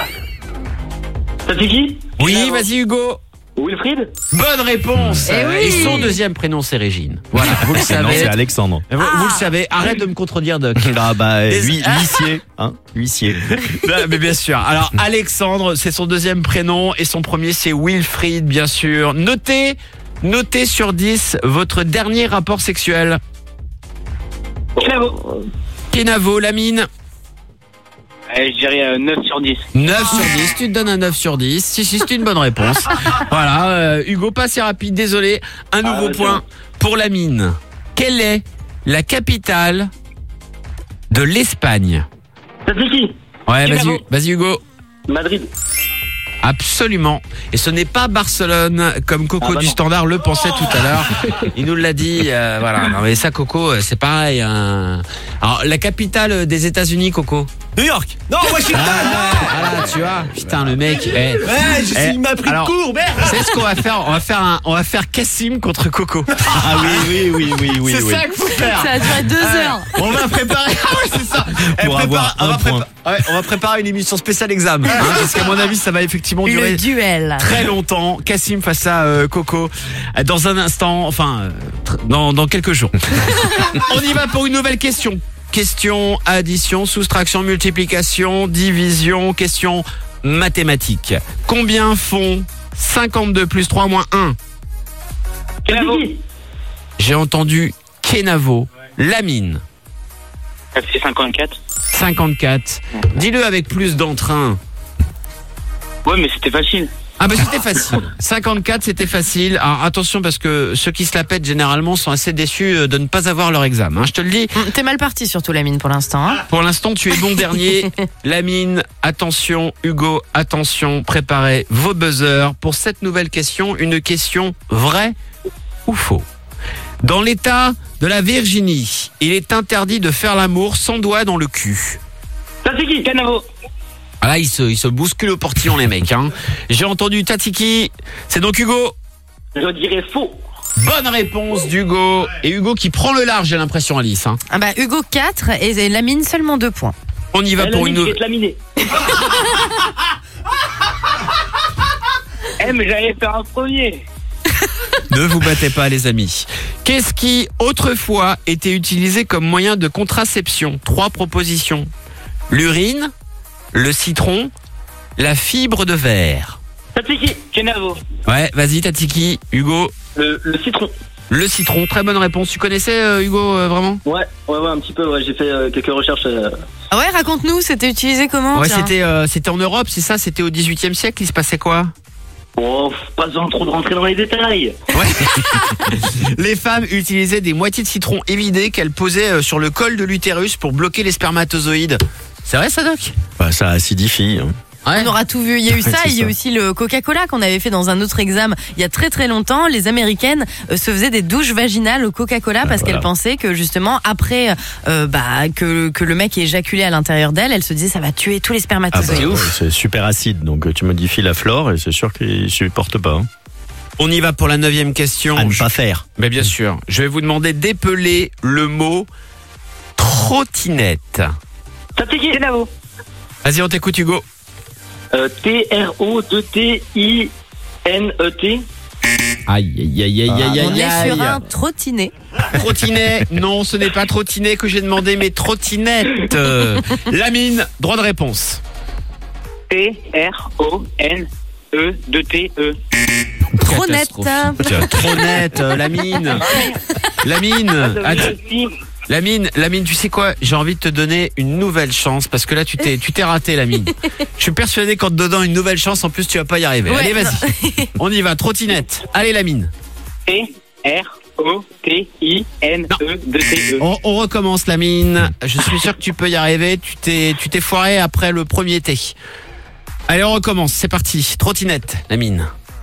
Ça c'est qui? Oui, vas-y Hugo. Wilfried? Bonne réponse. Eh oui. Et son deuxième prénom c'est Régine. Voilà, vous le Non, savez. c'est Alexandre. Vous, vous le savez. Arrête de me contredire, Doc. Ah bah, Des- lui, huissier, hein, huissier. Ah, mais bien sûr. Alors Alexandre, c'est son deuxième prénom et son premier c'est Wilfried, bien sûr. Notez, notez sur dix votre dernier rapport sexuel. Kenavo. Kenavo, Lamine. Eh, je dirais euh, neuf sur dix. neuf sur dix, tu te donnes un neuf sur dix. Si, si, c'est une bonne réponse. Voilà, euh, Hugo, pas si rapide, désolé. Un nouveau ouais, point pour Lamine. Quelle est la capitale de l'Espagne? Ça c'est qui? Ouais, vas-y, Kenavo. vas-y Hugo. Madrid. Absolument. Et ce n'est pas Barcelone, comme Coco Ah bah du non. Standard le pensait tout à l'heure. Il nous l'a dit. euh, voilà. Non, mais ça, Coco, euh, c'est pareil. hein. Alors, la capitale des États-Unis, Coco. New York. Non, Washington. Voilà, tu vois. Putain, le mec. eh. Ouais, je sais, Eh, il m'a pris alors, de court, merde. C'est ce qu'on va faire. On va faire un, on va faire Cassim contre Coco. Ah oui, oui, oui, oui, oui. c'est oui. ça qu'il faut faire. Ça a duré deux Euh, heures. On va préparer. Ah ouais, c'est ça. Eh, Pour prépare- avoir on, va un point. prépa- ouais, on va préparer une émission spéciale examen. Hein, parce qu'à mon avis, ça va effectivement durer Le duel. très longtemps. Cassim face à euh, Coco. Euh, Dans un instant, enfin, euh, tr- dans, dans quelques jours. On y va pour une nouvelle question. Question addition, soustraction, multiplication, division, question mathématique. Combien font cinquante-deux plus trois moins un? Kenavo. J'ai entendu Kenavo. Lamine. Ça fait cinquante-quatre. cinquante-quatre. Dis-le avec plus d'entrain. Ouais, mais c'était facile. Ah bah c'était facile. cinquante-quatre c'était facile. Alors attention parce que ceux qui se la pètent généralement sont assez déçus de ne pas avoir leur examen. Hein, je te le dis. Hum, T'es mal parti surtout, Lamine, pour l'instant. Hein. Pour l'instant tu es bon dernier. Lamine, attention. Hugo, attention. Préparez vos buzzers pour cette nouvelle question. Une question vraie ou faux. Dans l'état de la Virginie, il est interdit de faire l'amour sans doigt dans le cul. Ça c'est qui? Kenavo. Ah là, ils se, ils se bousculent au portillon, les mecs. Hein. J'ai entendu Tatiki. C'est donc Hugo. Je dirais faux. Bonne réponse d'Hugo. Et Hugo qui prend le large, j'ai l'impression, Alice. Hein. Ah bah, Hugo quatre et et Lamine seulement deux points. On y va Elle pour a une dit que je nouvelle. vais te laminer. Eh, mais j'allais faire un premier. Ne vous battez pas, les amis. Qu'est-ce qui, autrefois, était utilisé comme moyen de contraception? Trois propositions. L'urine, le citron, la fibre de verre. Ça c'est qui? Kenavo. Ouais, vas-y, Tatiki. Hugo. Le, le citron. Le citron, très bonne réponse. Tu connaissais, euh, Hugo, euh, vraiment? Ouais, ouais, ouais, un petit peu. Ouais, j'ai fait euh, quelques recherches. euh. Ah ouais, raconte-nous, c'était utilisé comment? Ouais, tiens c'était euh, c'était en Europe, c'est ça? C'était au dix-huitième siècle, il se passait quoi? Oh, pas besoin trop de rentrer dans les détails. Les femmes utilisaient des moitiés de citron évidées qu'elles posaient euh, sur le col de l'utérus pour bloquer les spermatozoïdes. C'est vrai ça, Doc? Bah, ça acidifie. Hein. Ouais. On aura tout vu. Il y a eu ça, C'est il y a ça. aussi le Coca-Cola qu'on avait fait dans un autre examen il y a très très longtemps. Les Américaines euh, se faisaient des douches vaginales au Coca-Cola parce voilà. qu'elles pensaient que justement après euh, bah, que, que le mec ait éjaculé à l'intérieur d'elle, elle se disait ça va tuer tous les Ah bah, spermatozoïdes. ouais, c'est super acide, donc euh, tu modifies la flore et c'est sûr qu'il supporte pas. Hein. On y va pour la neuvième question. À ne pas faire. Mais bien sûr, je vais vous demander d'épeler le mot trottinette. Ça c'est qui? Kenavo. Vas-y, on t'écoute, Hugo. Euh, T R O deux T I N E T. Aïe, aïe, aïe, aïe, aïe, On aïe, est sur aïe. un trottinet. Trottinet, non, ce n'est pas trottinet que j'ai demandé, mais trottinette. Euh, Lamine, droit de réponse. T R O N E deux T E. Tronette. Catastrophe. Tronette, euh, Lamine. Lamine, att- Lamine, Lamine, tu sais quoi? J'ai envie de te donner une nouvelle chance parce que là, tu t'es, tu t'es raté, Lamine. Je suis persuadé qu'en te donnant une nouvelle chance, en plus, tu vas pas y arriver. Ouais, Allez, non. vas-y. On y va, trottinette. Allez, Lamine. T R O T I N E deux T E. On, on recommence, Lamine. Je suis sûr que tu peux y arriver. Tu t'es, tu t'es foiré après le premier T. Allez, on recommence. C'est parti. Trottinette, Lamine.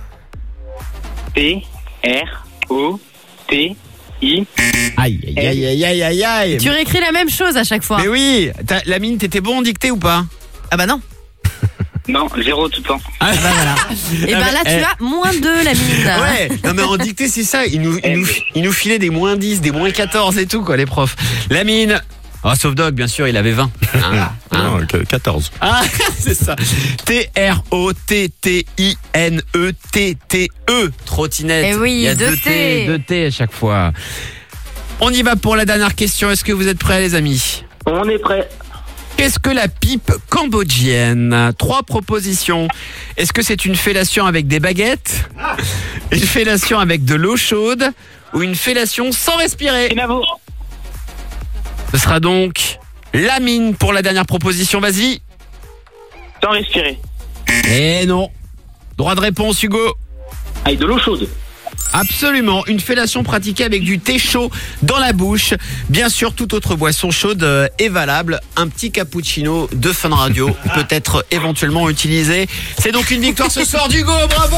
T R O T I. Aïe, aïe, aïe, aïe, aïe, aïe, aïe. Tu réécris la même chose à chaque fois. Mais oui, t'as- Lamine, t'étais bon en dictée ou pas? Ah bah non. Non, zéro tout le temps. Ah, bah voilà. Et ben là, tu eh. as moins deux, la mine. Ouais, non mais en dictée c'est ça, ils nous, ils nous, ils nous filaient des moins dix, des moins quatorze et tout quoi les profs. Lamine, oh, sauf Dog bien sûr, il avait vingt. Hein, hein. Non, quatorze. Ah, c'est ça. T R O T T I N E T T E, trottinette. Eh oui, il y a deux deux T. T, deux T à chaque fois. On y va pour la dernière question, est-ce que vous êtes prêts les amis? On est prêts. Qu'est-ce que la pipe cambodgienne? Trois propositions. Est-ce que c'est une fellation avec des baguettes, une fellation avec de l'eau chaude ou une fellation sans respirer? Ce sera donc Lamine pour la dernière proposition. Vas-y. Sans respirer. Eh non. Droit de réponse, Hugo. Avec de l'eau chaude. Absolument, une fellation pratiquée avec du thé chaud dans la bouche. Bien sûr, toute autre boisson chaude est valable. Un petit cappuccino de Fun Radio peut être éventuellement utilisé. C'est donc une victoire ce soir d'Hugo, bravo!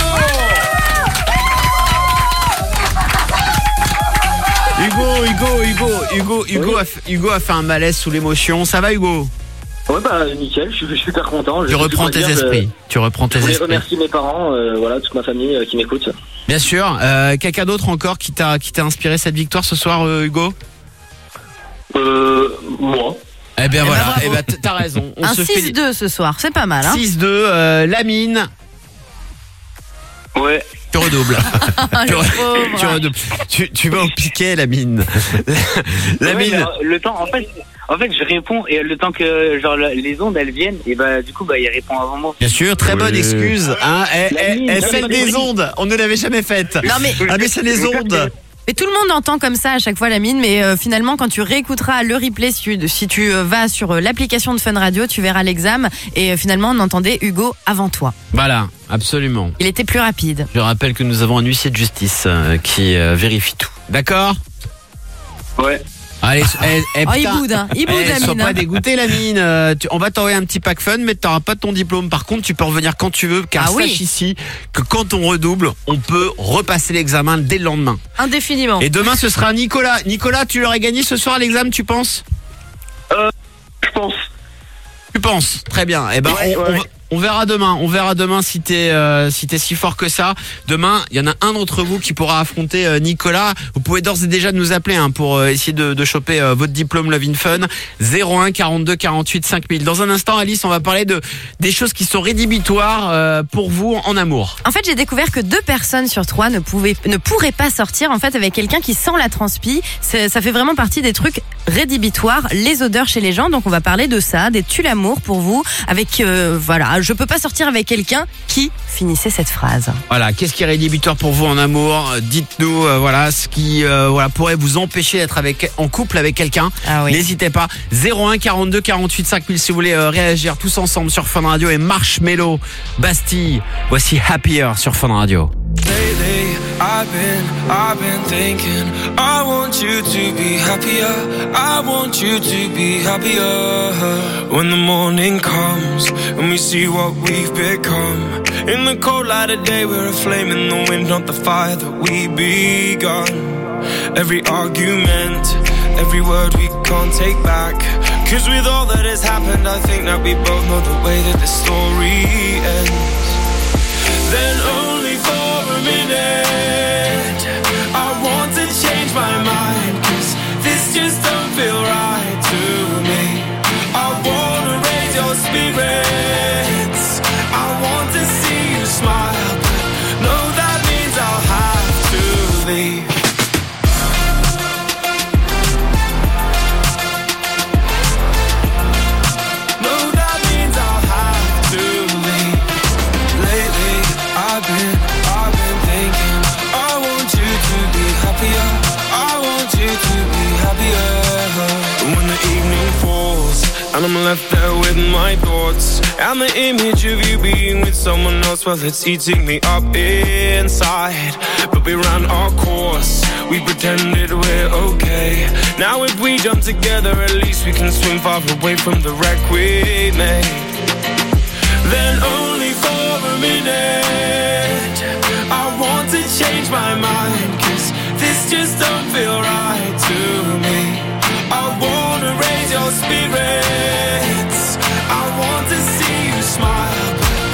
Hugo, Hugo, Hugo, Hugo, Hugo, a, fait- Hugo a fait un malaise sous l'émotion. Ça va, Hugo? Ouais, bah nickel, je suis, je suis super content. Tu Je- reprends je tes dois dire, esprits. Je, Tu reprends tes je voulais esprits. remercier mes parents, euh, voilà, toute ma famille euh, qui m'écoute. Bien sûr. Euh, quelqu'un d'autre encore qui t'a qui t'a inspiré cette victoire ce soir, euh, Hugo? Euh, moi. Eh bien Eh voilà. ben, bravo. Eh ben t- t'as raison. On Un se six fait deux ce soir, c'est pas mal. Hein. six deux. Euh, Lamine. Ouais. Tu redoubles. tu, Le re- pauvre. tu redoubles. Tu, tu vas au piquet, Lamine. Ouais, Lamine. mais, euh, le temps, en fait, en fait, je réponds et le temps que genre la- les ondes elles viennent, et bah du coup bah il répond avant moi. Bien sûr, très bonne Oui. excuse. Hein. Eh, La eh, mine, eh, la celle mine. des ondes, on ne l'avait jamais faite. Non, mais- Ah mais c'est les ondes. Mais tout le monde entend comme ça à chaque fois la mine, mais euh, finalement quand tu réécouteras le replay, si tu, si tu euh, vas sur euh, l'application de Fun Radio, tu verras l'examen et euh, finalement on entendait Hugo avant toi. Voilà, absolument. Il était plus rapide. Je rappelle que nous avons un huissier de justice euh, qui euh, vérifie tout. D'accord? Ouais. Allez, eh, eh, Oh, il putain. boude, hein. Il boude, Eh, la sois mine, pas hein. dégoûté, la mine. Euh, tu- on va t'envoyer un petit pack fun, mais t'auras pas ton diplôme. Par contre, tu peux revenir quand tu veux, car Ah sache oui. ici que quand on redouble, on peut repasser l'examen dès le lendemain. Indéfiniment. Et demain, ce sera Nicolas. Nicolas, tu l'aurais gagné ce soir l'examen, tu penses? Euh, je pense. Tu penses? Très bien. Eh ben, Ouais, on, ouais, on ouais. va- on verra demain. On verra demain si t'es euh, si t'es si fort que ça. Demain, il y en a un d'entre vous qui pourra affronter euh, Nicolas. Vous pouvez d'ores et déjà nous appeler hein, pour euh, essayer de, de choper euh, votre diplôme Love in Fun. zéro un quarante-deux quarante-huit cinq mille. Dans un instant, Alice, on va parler de des choses qui sont rédhibitoires euh, pour vous en amour. En fait, j'ai découvert que deux personnes sur trois ne pouvaient, ne pourraient pas sortir en fait avec quelqu'un qui sent la transpi. C'est- Ça fait vraiment partie des trucs rédhibitoires, les odeurs chez les gens. Donc, on va parler de ça, des tue l'amour pour vous. Avec euh, voilà, je peux pas sortir avec quelqu'un qui finissait cette phrase. Voilà, qu'est-ce qui est rédhibitoire pour vous en amour? Euh, Dites-nous, euh, voilà, ce qui euh, voilà pourrait vous empêcher d'être avec en couple avec quelqu'un. Ah oui. N'hésitez pas. zéro un quarante-deux quarante-huit cinq mille si vous voulez euh, réagir tous ensemble sur Fun Radio et Marshmello, Bastille. Voici Happier sur Fun Radio. Lately, I've been, I've been thinking, I want you to be happier, I want you to be happier. When the morning comes, and we see what we've become. In the cold light of day, we're a flame in the wind, not the fire that we begun. Every argument, every word we can't take back. Cause with all that has happened, I think that we both know the way that the story ends. Then only for a minute I want to change my mind, cause this just don't feel right to me. I wanna raise your spirits, I want to see you smile, but no, that means I'll have to leave. No, that means I'll have to leave. Lately, I've been, I've been thinking, I want you to be happier, I want you to be happier. When the evening falls, and I'm left there with my thoughts, and the image of you being with someone else, well, it's eating me up inside. But we ran our course, we pretended we're okay. Now if we jump together, at least we can swim far away from the wreck we made. Then only for a minute I want to change my mind, cause this just don't feel right to me. I wanna raise your spirits, I want to see you smile, but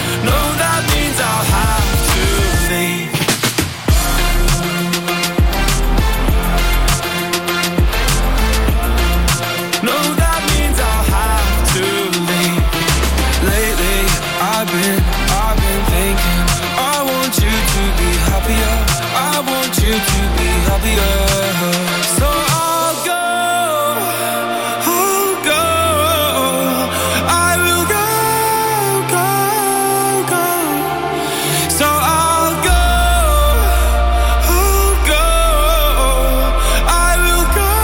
No, that means I'll have to leave. Lately, I've been, I've been thinking, I want you to be happier. I want you to be happier. So I'll go, I'll go. I will go, go, go. So I'll go, I'll go. I will go,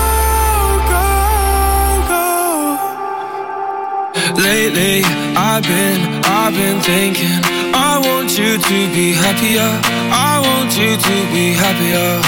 go, go. Lately, I've been, I've been thinking, I want you to be happier. I want you to be happier.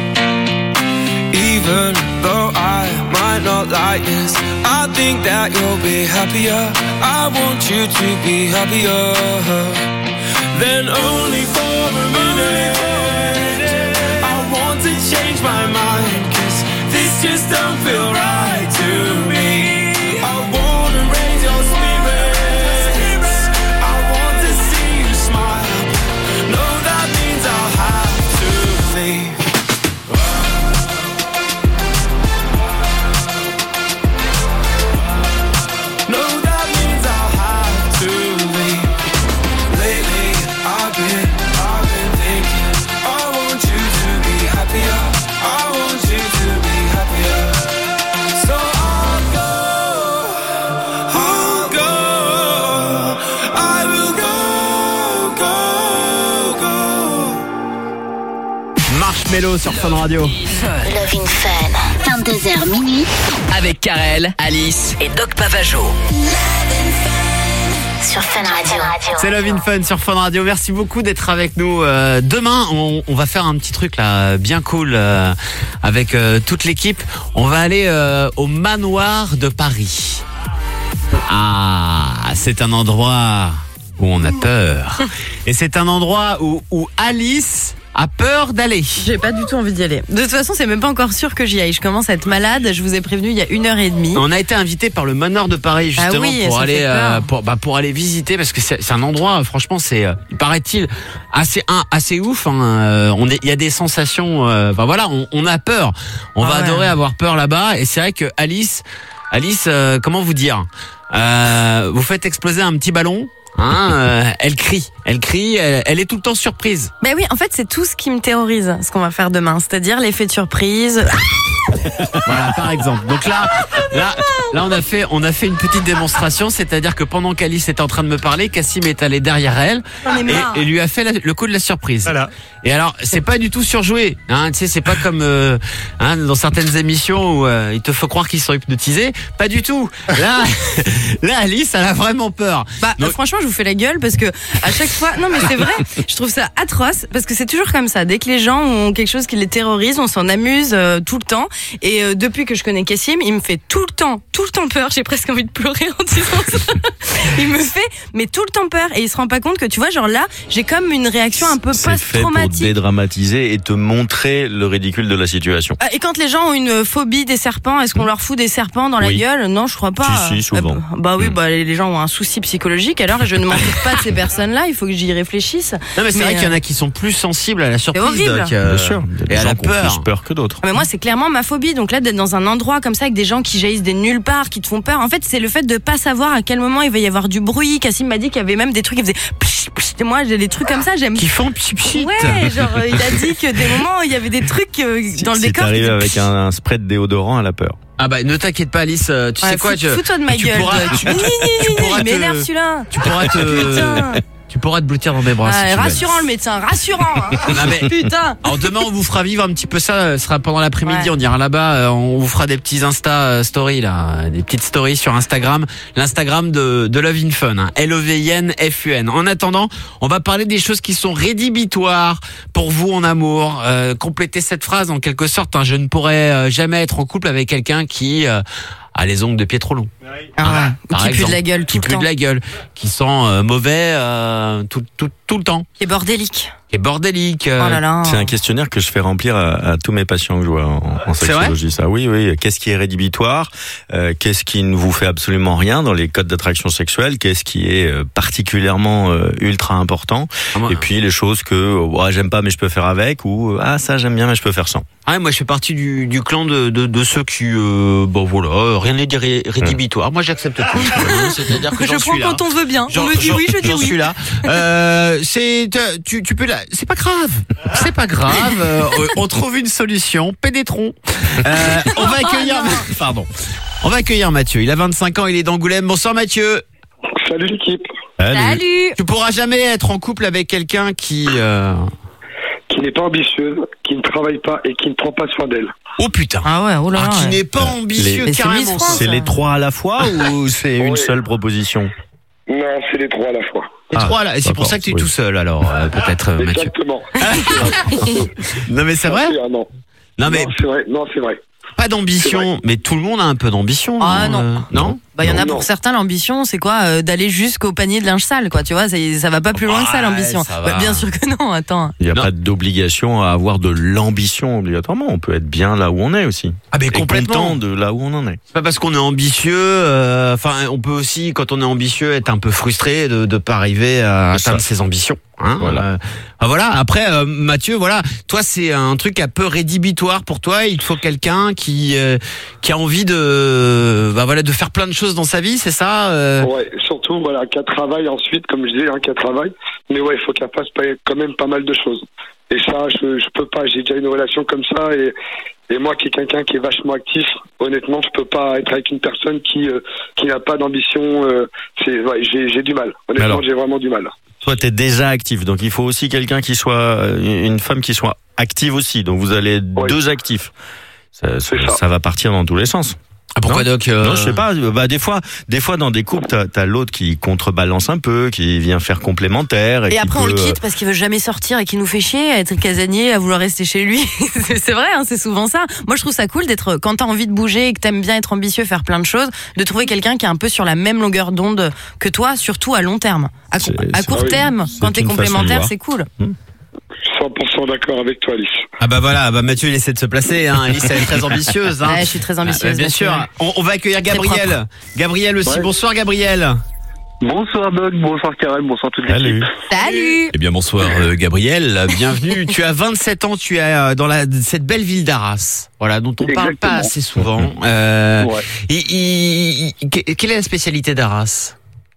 Even though I might not like this, I think that you'll be happier. I want you to be happier. Then only for a minute, I want to change my mind, 'cause this just don't feel right to me. I wanna raise your spirits, I want to see you smile. No, that means I'll have to leave. No, that means I'll have to leave. Lately, I've been, I've been thinking, I want you to be happier. I want you to be happier. So I'll go, I'll go. I will go, go, go. Marshmello sur Fun Radio. Love in Fun. vingt-deux heures minuit. Avec Karel, Alice et Doc Pavageau. Sur Fun Radio. C'est Love in Fun sur Fun Radio. Merci beaucoup d'être avec nous. Euh, demain, on, on va faire un petit truc là, bien cool, euh, avec euh, toute l'équipe. On va aller euh, au manoir de Paris. Ah, c'est un endroit où on a peur. Et c'est un endroit où, où Alice a peur d'aller. J'ai pas du tout envie d'y aller. De toute façon, c'est même pas encore sûr que j'y aille. Je commence à être malade. Je vous ai prévenu il y a une heure et demie. On a été invité par le Manoir de Paris justement ah oui, pour ça aller fait peur. euh, pour bah, pour aller visiter, parce que c'est, c'est un endroit, franchement, c'est euh, il paraît-il assez un, assez ouf. Hein. Euh, on est, il y a des sensations. Euh, bah voilà, on, on a peur. On Ah va ouais. adorer avoir peur là-bas. Et c'est vrai que Alice, Alice, euh, comment vous dire, euh, vous faites exploser un petit ballon. Hein, euh, elle crie, elle crie, elle, elle est tout le temps surprise. Ben oui, en fait, c'est tout ce qui me terrorise, ce qu'on va faire demain. C'est-à-dire l'effet de surprise. Voilà, par exemple. Donc là, là, là, on a fait, on a fait une petite démonstration, c'est-à-dire que pendant qu'Alice était en train de me parler, Cassim est allé derrière elle et, et lui a fait la- le coup de la surprise. Voilà. Et alors, c'est pas du tout surjoué, hein. Tu sais, c'est pas comme euh, hein, dans certaines émissions où euh, il te faut croire qu'ils sont hypnotisés. Pas du tout. Là, là, Alice, elle a vraiment peur. Bah, Donc- franchement, je vous fais la gueule parce que à chaque fois, non mais c'est vrai, je trouve ça atroce parce que c'est toujours comme ça. Dès que les gens ont quelque chose qui les terrorise, on s'en amuse euh, tout le temps. Et euh, depuis que je connais Cassim, il me fait tout le temps, tout le temps peur. J'ai presque envie de pleurer en disant ça. Il me fait, mais tout le temps peur. Et il se rend pas compte que tu vois, genre là, j'ai comme une réaction un peu C'est fait pour post-traumatique. dédramatiser et te montrer le ridicule de la situation. Ah, et quand les gens ont une phobie des serpents, est-ce qu'on leur fout des serpents dans la Oui. gueule? Non, je crois pas. Si, si, souvent. Euh, bah oui, bah les gens ont un souci psychologique. Alors je ne m'occupe pas de ces personnes-là. Il faut que j'y réfléchisse. Non mais c'est vrai qu'il y en euh, a qui sont plus sensibles à la surprise, horrible. Doc, euh, Bien sûr. Il y a des et à gens la qui ont peur. plus peur que d'autres. Ah, mais moi, c'est clairement ma phobie. Donc là, d'être dans un endroit comme ça avec des gens qui jaillissent des nulle part, qui te font peur. En fait, c'est le fait de pas savoir à quel moment il va y avoir du bruit. Cassim m'a dit qu'il y avait même des trucs qui faisaient psh, psh. Et moi, j'ai des trucs comme ça. J'aime. Qui font pchit pchit. Ouais, genre euh, il a dit que des moments il y avait des trucs euh, dans le si décor. qui t'arrives faisaient avec psh. un, un spray de déodorant, elle a peur. Ah bah ne t'inquiète pas Alice, euh, tu Ouais, sais quoi, fous- je, fous-toi de ma tu gueule. pourras, toi. tu, Ni, ni, ni, tu ni, pourras il te- m'énerve celui-là. tu pourras te, Putain. tu pourras te blottir dans mes bras. Ah, si tu veux. rassurant le médecin, rassurant. hein. Ah, mais- Putain. Alors demain on vous fera vivre un petit peu ça, ce sera pendant l'après-midi, Ouais. on ira là-bas, euh, on vous fera des petits Insta euh, stories là, des petites stories sur Instagram, l'Instagram de, de Love in Fun, hein, L O V I N F U N. En attendant, on va parler des choses qui sont rédhibitoires pour vous en amour. Euh, compléter cette phrase en quelque sorte, hein, je ne pourrais euh, jamais être en couple avec quelqu'un qui euh, a les ongles de pied trop longs. Ah ouais. Ou Par qui pue de exemple, la gueule tout qui le pue temps. de la gueule, qui sent euh, mauvais euh, tout, tout, tout le temps. Qui est bordélique. Qui est bordélique. Oh là là. C'est un questionnaire que je fais remplir à, à tous mes patients que je vois en, en sexologie. Ça, oui, oui. Qu'est-ce qui est rédhibitoire euh, Qu'est-ce qui ne vous fait absolument rien dans les codes d'attraction sexuelle Qu'est-ce qui est euh, particulièrement euh, ultra important ah, Et puis les choses que oh, j'aime pas mais je peux faire avec, ou ah ça j'aime bien mais je peux faire sans. Ah, moi je fais partie du, du clan de, de, de ceux qui euh, bon voilà euh, rien n'est ré, rédhibitoire. Moi j'accepte tout. C'est-à-dire que je j'en prends suis là. Quand on veut bien. J'en, on me dit j'en, oui, je dis j'en oui. suis là. Euh, c'est tu tu peux là. C'est pas grave. C'est pas grave. Euh, on trouve une solution. Pénétrons. Euh, on va accueillir. Oh, pardon. On va accueillir Mathieu. Il a vingt-cinq ans. Il est d'Angoulême. Bonsoir Mathieu. Salut l'équipe. Salut. Salut. Tu pourras jamais être en couple avec quelqu'un qui euh... qui n'est pas ambitieuse, qui ne travaille pas et qui ne prend pas soin d'elle. Oh putain. Ah ouais, oh là là. Ah, qui ouais. n'est pas ambitieux les... carrément. C'est, c'est les trois à la fois ou c'est une oui. seule proposition? Non, c'est les trois à la fois. Les ah, trois là, et c'est pour ça que tu es oui. tout seul alors euh, peut-être euh, Mathieu. Exactement. Non mais c'est vrai. Ah, non. Non mais non, c'est vrai. Non, c'est vrai. Pas d'ambition, mais tout le monde a un peu d'ambition. Ah non. Euh, non. Bah il y en a non, pour non. certains l'ambition, c'est quoi euh, d'aller jusqu'au panier de linge sale quoi, tu vois, ça, ça va pas plus loin que ça l'ambition. Ça bah, bien sûr que non, attends. Il n'y a non. pas d'obligation à avoir de l'ambition obligatoirement, on peut être bien là où on est aussi. Ah mais et complètement content de là où on en est. C'est pas parce qu'on est ambitieux, enfin euh, on peut aussi quand on est ambitieux être un peu frustré de de pas arriver à c'est atteindre ça. ses ambitions. Hein voilà. Euh, ah, voilà. Après, euh, Mathieu, voilà, toi c'est un truc un peu rédhibitoire pour toi. Il te faut quelqu'un qui euh, qui a envie de, bah voilà, de faire plein de choses dans sa vie, c'est ça euh... Ouais, surtout voilà, qu'elle travaille ensuite, comme je disais, hein, qu'elle travaille. Mais ouais, il faut qu'elle fasse quand même pas mal de choses. Et ça, je je peux pas. J'ai déjà une relation comme ça et et moi qui est quelqu'un qui est vachement actif, honnêtement, je peux pas être avec une personne qui euh, qui n'a pas d'ambition. Euh, c'est ouais, j'ai j'ai du mal. Honnêtement, alors, j'ai vraiment du mal. Toi, t'es déjà actif, donc il faut aussi quelqu'un qui soit une femme qui soit active aussi. Donc vous allez oui. deux actifs. Ça, ça, ça. ça va partir dans tous les sens. Ah, pourquoi non Doc euh... Non, je sais pas. Bah des fois, des fois dans des couples, t'as, t'as l'autre qui contrebalance un peu, qui vient faire complémentaire. Et, et qui après peut... on le quitte parce qu'il veut jamais sortir et qu'il nous fait chier, à être casanier, à vouloir rester chez lui. C'est vrai, hein, c'est souvent ça. Moi je trouve ça cool d'être, quand t'as envie de bouger et que t'aimes bien être ambitieux, faire plein de choses, de trouver quelqu'un qui est un peu sur la même longueur d'onde que toi, surtout à long terme. À, c'est, à court c'est, terme, c'est quand t'es complémentaire, c'est cool. Hum. cent pour cent d'accord avec toi, Alice. Ah bah voilà, bah Mathieu il essaie de se placer, hein. Alice elle est très ambitieuse. Hein. Ouais, je suis très ambitieuse. Ah, bah, bien sûr. On, on va accueillir Gabriel. Gabriel aussi. Ouais. Bonsoir Gabriel. Bonsoir Doc, bonsoir Karel, bonsoir toute l'équipe. Salut. Eh bien bonsoir euh, Gabriel, bienvenue. Tu as vingt-sept ans, tu es euh, dans la, cette belle ville d'Arras, voilà, dont on ne parle pas assez souvent. Euh, ouais. et, et, et, quelle est la spécialité d'Arras?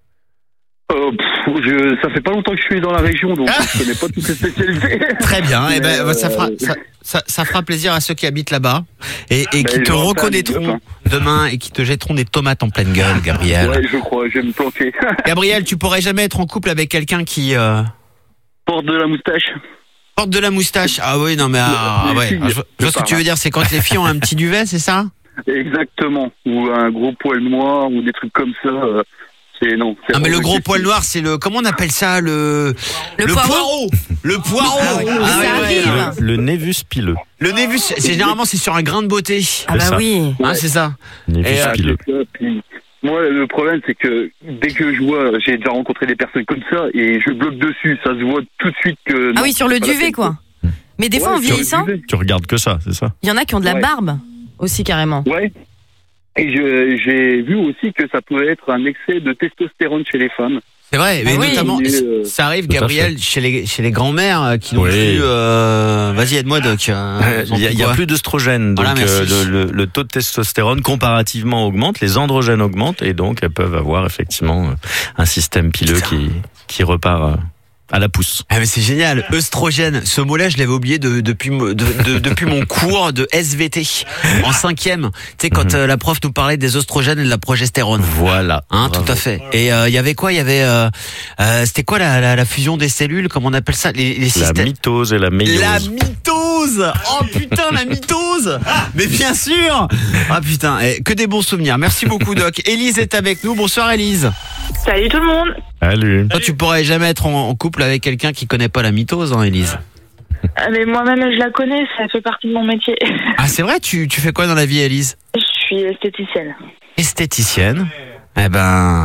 Euh, pff, je, ça fait pas longtemps que je suis dans la région, donc ah je connais pas toutes les spécialités. Très bien, et eh ben euh, ça fera ça, ça, ça fera plaisir à ceux qui habitent là-bas et, et ben, qui te reconnaîtront demain et qui te jetteront des tomates en pleine gueule, Gabriel. Ouais, je crois, je vais me planter. Gabriel, tu pourrais jamais être en couple avec quelqu'un qui euh... porte de la moustache. Porte de la moustache. Ah oui, non mais ah, ah ouais. Filles, je, je vois ce que tu veux dire, c'est quand les filles ont un petit duvet, c'est ça? Exactement, ou un gros poil noir ou des trucs comme ça. Euh... C'est non. C'est ah mais le gros poil noir, c'est le comment on appelle ça le le, le poireau. Le poireau. Ah oui, ah, ça ouais, arrive. Le, le névus pileux. Le névus, c'est généralement c'est sur un grain de beauté. Ah bah ça. Oui. Hein, c'est ça. Névus Et, pileux. Euh, moi, le problème, c'est que dès que je vois, j'ai déjà rencontré des personnes comme ça et je bloque dessus, ça se voit tout de suite que. Ah non, oui, sur le duvet quoi. Mais des ouais, fois en vieillissant, tu regardes que ça, c'est ça. Il y en a qui ont de la ouais. barbe aussi carrément. Ouais. Et je, j'ai vu aussi que ça pouvait être un excès de testostérone chez les femmes. C'est vrai, mais ah oui. notamment, euh, ça arrive, Gabriel, chez les, chez les grands-mères qui n'ont oui. plus... Euh... Vas-y, aide-moi, Doc. Euh, il n'y a, a plus d'oestrogène, donc voilà, euh, le, le, le taux de testostérone comparativement augmente, les androgènes augmentent, et donc elles peuvent avoir effectivement un système pileux qui, qui repart... à la pousse. Ah mais c'est génial, œstrogène. Ce mot-là, je l'avais oublié de, depuis de, de, depuis mon cours de S V T en cinquième. Tu sais quand mm-hmm. euh, la prof nous parlait des œstrogènes et de la progestérone. Voilà. Hein, tout à fait. Et il euh, y avait quoi Il y avait, euh, euh, c'était quoi la, la, la fusion des cellules Comment on appelle ça les, les systèmes... La mitose et la méiose. La mitose. Oh putain, la mitose. Mais bien sûr. Ah putain, eh, que des bons souvenirs. Merci beaucoup Doc. Élise est avec nous. Bonsoir Élise. Salut tout le monde. Salut. Toi, tu pourrais jamais être en, en couple avec quelqu'un qui connaît pas la mitose, hein, Élise? Ah, mais moi-même, je la connais, ça fait partie de mon métier. Ah, c'est vrai? Tu, tu fais quoi dans la vie, Élise? Je suis esthéticienne. Esthéticienne? Eh ben,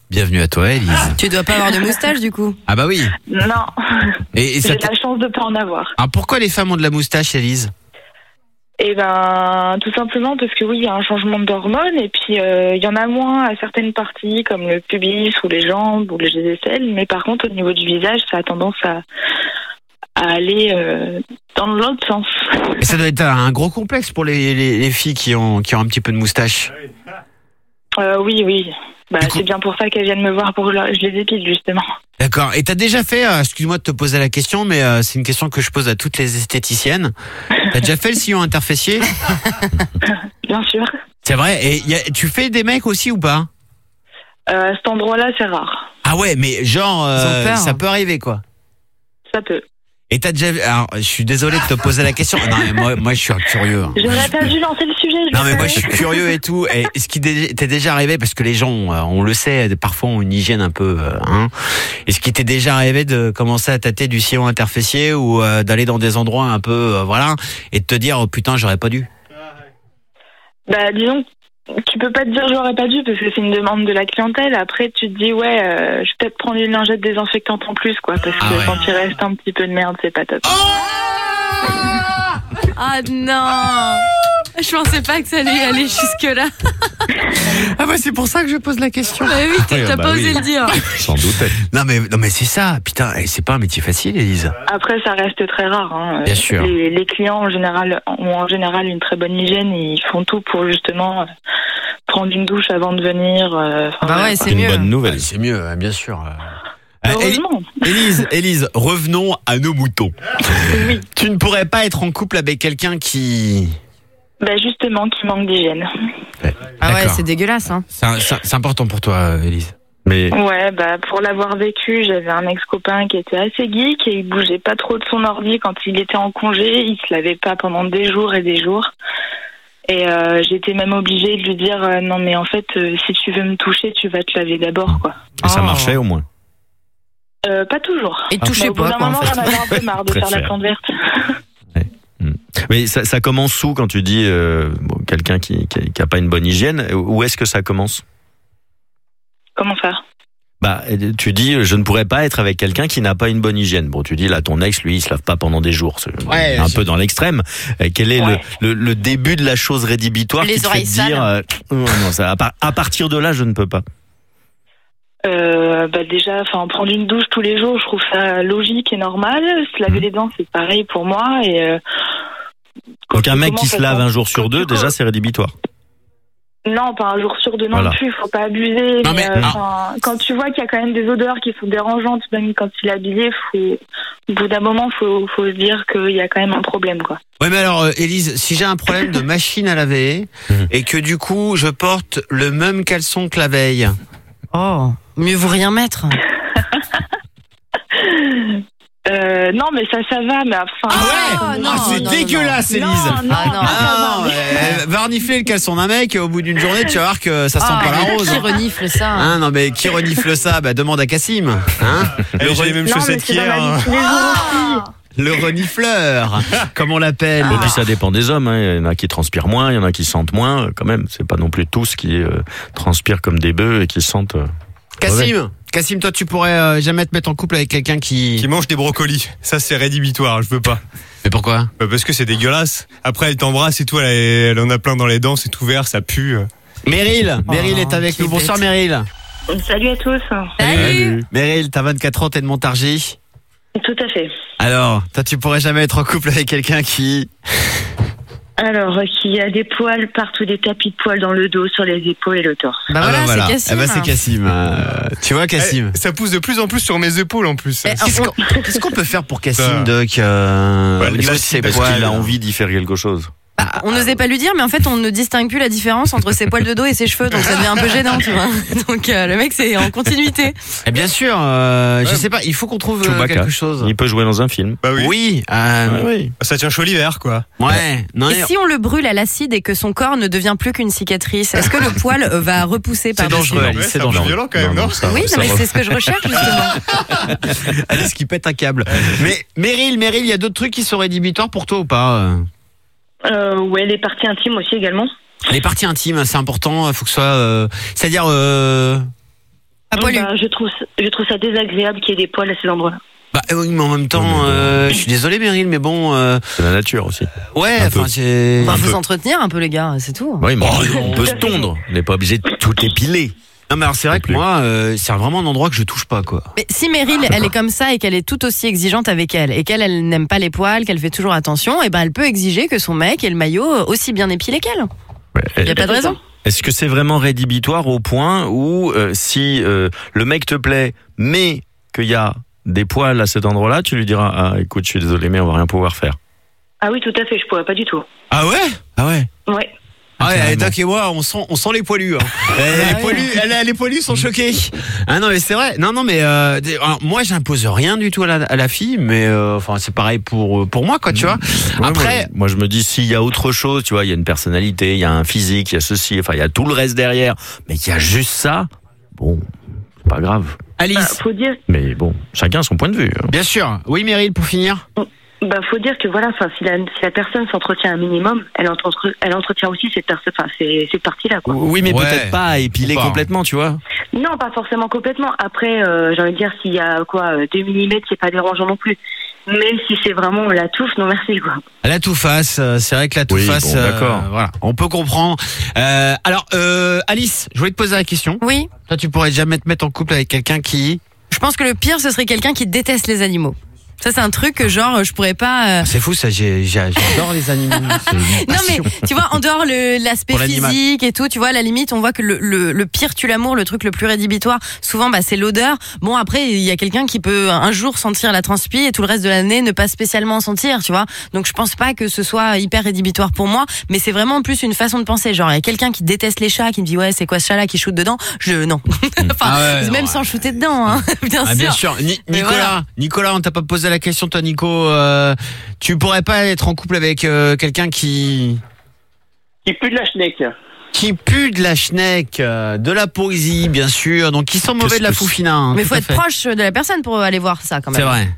Bienvenue à toi, Élise. Tu dois pas avoir de moustache du coup. Ah bah oui. Non. Et, et ça J'ai t'a- la chance de pas en avoir. Alors pourquoi les femmes ont de la moustache, Élise? Eh ben, tout simplement parce que oui, il y a un changement d'hormones et puis euh, il y en a moins à certaines parties comme le pubis ou les jambes ou les aisselles, mais par contre au niveau du visage, ça a tendance à, à aller euh, dans l'autre sens. Et ça doit être un gros complexe pour les, les, les filles qui ont, qui ont un petit peu de moustache. Euh, oui, oui. Bah, c'est bien pour ça qu'elles viennent me voir pour que je les épile justement. D'accord. Et t'as déjà fait, euh, excuse-moi de te poser la question, mais euh, c'est une question que je pose à toutes les esthéticiennes. T'as déjà fait le sillon interfessier? Bien sûr. C'est vrai. Et y a, tu fais des mecs aussi ou pas? Euh, à cet endroit-là, c'est rare. Ah ouais, mais genre, euh, Ils ont peur, ça hein. peut arriver quoi. Ça peut. Et t'as déjà, alors, je suis désolé de te poser la question. Non, mais moi, moi, je suis un curieux. hein. J'aurais pas dû lancer le sujet. je Non le mais moi je savais. suis curieux et tout. Et ce qui dé- t'est déjà arrivé, parce que les gens, euh, on le sait, parfois ont une hygiène un peu, euh, hein. Est-ce qu'il t'est déjà arrivé de commencer à tâter du sillon interfessier ou euh, d'aller dans des endroits un peu, euh, voilà, et de te dire oh putain j'aurais pas dû. Bah, disons, tu peux pas te dire j'aurais pas dû parce que c'est une demande de la clientèle. Après, tu te dis ouais, euh, je vais peut-être prendre une lingette désinfectante en plus, quoi, parce que Ah ouais. quand il reste un petit peu de merde, c'est pas top. Ah non. Je pensais pas que ça allait aller jusque-là. Ah bah c'est pour ça que je pose la question. Bah oui, t'as Oui, t'as bah pas oui. osé le dire. Sans doute. Non mais non mais c'est ça. Putain, et c'est pas un métier facile, Élise. Après, ça reste très rare. Hein. Bien sûr. Les, les clients en général ont en général une très bonne hygiène et ils font tout pour justement euh, prendre une douche avant de venir. euh, enfin, Bah voilà, ouais, quoi. c'est mieux. Bonne nouvelle. C'est mieux, hein, bien sûr. Euh, Heureusement. Éli- Élise, Élise, revenons à nos moutons. Tu ne pourrais pas être en couple avec quelqu'un qui. Bah justement, qui manque d'hygiène. Ah ouais, D'accord. c'est dégueulasse. Hein. C'est un- c'est c'est important pour toi, Élise. Mais Ouais, bah pour l'avoir vécu, j'avais un ex-copain qui était assez geek et il bougeait pas trop de son ordi quand il était en congé. Il se lavait pas pendant des jours et des jours. Et euh, j'étais même obligée de lui dire euh, non mais en fait euh, si tu veux me toucher, tu vas te laver d'abord, quoi. et ça Oh. marchait au moins. Euh, pas toujours. Et touchez Mais au bout pas, d'un quoi, en moment, fait. j'en avais un peu marre de faire la Préfère. plante verte. Mais ça, ça commence où quand tu dis euh, bon, quelqu'un qui, qui, qui a pas une bonne hygiène? Où est-ce que ça commence? Comment faire? Bah, tu dis, je ne pourrais pas être avec quelqu'un qui n'a pas une bonne hygiène. Bon, tu dis, là, ton ex, lui, il se lave pas pendant des jours. C'est Ouais, un c'est- peu dans l'extrême. Et quel est Ouais. le, le, le début de la chose rédhibitoire Les qui te fait oreilles te dire, euh, non, non, ça, à, par- à partir de là, je ne peux pas. Euh, bah déjà, enfin, prendre une douche tous les jours, je trouve ça logique et normal. Se laver les dents, c'est pareil pour moi. Et euh, Donc, un mec qui commence se à lave quand- un jour sur quand deux, tu déjà, co- c'est rédhibitoire. non, pas un jour sur deux non Voilà. plus. Faut pas abuser. Non, mais mais- euh, enfin, quand tu vois qu'il y a quand même des odeurs qui sont dérangeantes, même quand il est habillé, faut, au bout d'un moment, faut, faut se dire qu'il y a quand même un problème, quoi. Ouais, mais alors, euh, Élise, si j'ai un problème de machine à laver et que du coup je porte le même caleçon que la veille. Oh, mieux vaut rien mettre. Euh, non, mais ça, ça va, mais enfin. Ah non, Ah, c'est non, dégueulasse, non. Élise. Non, non, Ah non. ça Ah, va. non, euh, va renifler le caleçon d'un mec, au bout d'une journée, tu vas voir que ça sent Ah, pas la rose. qui renifle ça. Hein, non mais qui renifle ça? Bah demande à Cassim. Hein Eh, j'ai les mêmes Non, mais chaussettes c'est dans qu'hier. la hein. vie tous les jours aussi. Le renifleur, comme on l'appelle. Et puis, ça dépend des hommes. Hein. Il y en a qui transpirent moins, il y en a qui sentent moins. Quand même, c'est pas non plus tous qui euh, transpirent comme des bœufs et qui sentent. euh, Cassim, Cassim, toi tu pourrais euh, jamais te mettre en couple avec quelqu'un qui... Qui mange des brocolis. Ça, c'est rédhibitoire, je veux pas. Mais pourquoi? Bah, parce que c'est dégueulasse. Après, elle t'embrasse et tout, elle, elle en a plein dans les dents, c'est tout vert, ça pue. Meryl, Oh, Meryl est avec nous. Bonsoir Meryl. Salut à tous. Salut. Meryl, t'as vingt-quatre ans, t'es de Montargis. Tout à fait. Alors, toi tu pourrais jamais être en couple avec quelqu'un qui... Alors, qui a des poils partout, des tapis de poils dans le dos, sur les épaules et le torse. Bah voilà, Ah bah c'est Cassim. Ah bah c'est Cassim. euh, tu vois Cassim. Eh, ça pousse de plus en plus sur mes épaules en plus. Eh, Qu'est-ce qu'on qu'est-ce qu'on peut faire pour Cassim, Ça. Doc euh, Ouais, au niveau de là, ses Parce poils qu'il a envie d'y faire quelque chose. Bah, on n'osait pas lui dire, mais en fait, on ne distingue plus la différence entre ses poils de dos et ses cheveux, donc ça devient un peu gênant, tu vois. Donc euh, le mec, c'est en continuité. Et bien sûr, euh, je Ouais. sais pas, il faut qu'on trouve euh, Chewbacca. quelque chose. Il peut jouer dans un film. Bah oui. Oui, euh, Ah oui. Ça tient chaud l'hiver, quoi. ouais. Non, Et si on le brûle à l'acide et que son corps ne devient plus qu'une cicatrice, est-ce que le poil euh, va repousser par C'est dangereux, Ouais, Alice, c'est c'est un peu dangereux. violent quand même, non, ça- Oui, ça non, mais va. c'est ce que je recherche justement. Alice qui pète un câble. Mais Meryl, Meryl, il y a d'autres trucs qui sont rédhibitoires pour toi ou pas euh Euh, ouais, les parties intimes aussi également. Les parties intimes, c'est important. Il faut que ce soit, euh, c'est-à-dire, euh, Pas poilu. Bah, je trouve, je trouve ça désagréable qu'il y ait des poils à ces endroits-là. Bah oui, mais en même temps, euh, je suis désolé, Meryl, mais bon. Euh... C'est la nature aussi. Ouais, enfin, c'est. Enfin, faut s'entretenir un peu, les gars, c'est tout. Oui, mais on peut se tondre. On n'est pas obligé de tout épiler. Non, mais alors c'est vrai que moi, euh, c'est vraiment un endroit que je touche pas, quoi. Mais si Meryl, elle est comme ça et qu'elle est tout aussi exigeante avec elle, et qu'elle, elle n'aime pas les poils, qu'elle fait toujours attention, et ben elle peut exiger que son mec ait le maillot aussi bien épilé qu'elle. Il y a pas de raison. Est-ce que c'est vraiment rédhibitoire au point où euh, si euh, le mec te plaît, mais qu'il y a des poils à cet endroit-là, tu lui diras ah écoute, je suis désolé, mais on va rien pouvoir faire. Ah oui, tout à fait, je pourrais pas du tout. Ah ouais Ah ouais. Ouais. Ah ouais, Doc et moi, on sent, on sent les poilus. Hein. les, les, poilus les, les poilus sont choqués. Ah non, mais c'est vrai. Non, non, mais euh, alors, moi, j'impose rien du tout à la, à la fille, mais euh, enfin, c'est pareil pour pour moi, quoi, tu vois. Ouais, Après, moi, moi, je me dis s'il y a autre chose, tu vois, il y a une personnalité, il y a un physique, il y a ceci, enfin, il y a tout le reste derrière, mais il y a juste ça. Bon, c'est pas grave. Alice. Bah, faut dire. Mais bon, chacun son point de vue. Bien sûr. Oui, Meryl, pour finir. Bah, faut dire que voilà, enfin, si la, si la personne s'entretient un minimum, elle, entre, elle entretient aussi cette, perso- enfin, ces, cette partie-là, quoi. Oui, mais ouais. peut-être pas épiler complètement, tu vois. Non, pas forcément complètement. Après, euh, j'ai envie de dire, s'il y a quoi, deux millimètres, c'est pas dérangeant non plus. Même si c'est vraiment la touffe, non merci, quoi. La toufface, c'est vrai que la toufface, oui, bon, d'accord. Euh, voilà, on peut comprendre. Euh, alors, euh, Alice, je voulais te poser la question. Oui. Toi, tu pourrais jamais te mettre en couple avec quelqu'un qui... Je pense que le pire, ce serait quelqu'un qui déteste les animaux. Ça, c'est un truc que, genre, je pourrais pas. Euh... C'est fou, ça. J'ai, j'ai, j'adore les animaux. Non, mais tu vois, en dehors le, l'aspect physique et tout, tu vois, à la limite, on voit que le, le, le pire tue l'amour, le truc le plus rédhibitoire, souvent, bah, c'est l'odeur. Bon, après, il y a quelqu'un qui peut un jour sentir la transpi et tout le reste de l'année ne pas spécialement en sentir, tu vois. Donc, je pense pas que ce soit hyper rédhibitoire pour moi, mais c'est vraiment plus une façon de penser. Genre, il y a quelqu'un qui déteste les chats, qui me dit, ouais, c'est quoi ce chat-là qui shoot dedans? Je, non. Enfin, ah ouais, même non, sans ouais. shooter dedans, hein. Bien ah, sûr. Bien sûr. Ni- Nicolas, voilà. Nicolas, on t'a pas posé la question, toi, Nico. Euh, tu pourrais pas être en couple avec euh, quelqu'un qui qui pue de la schneck, qui pue de la schneck, euh, de la poésie, bien sûr, donc qui sent mauvais de la foufina. Hein, mais faut à être fait. proche de la personne pour aller voir ça, quand même. C'est vrai.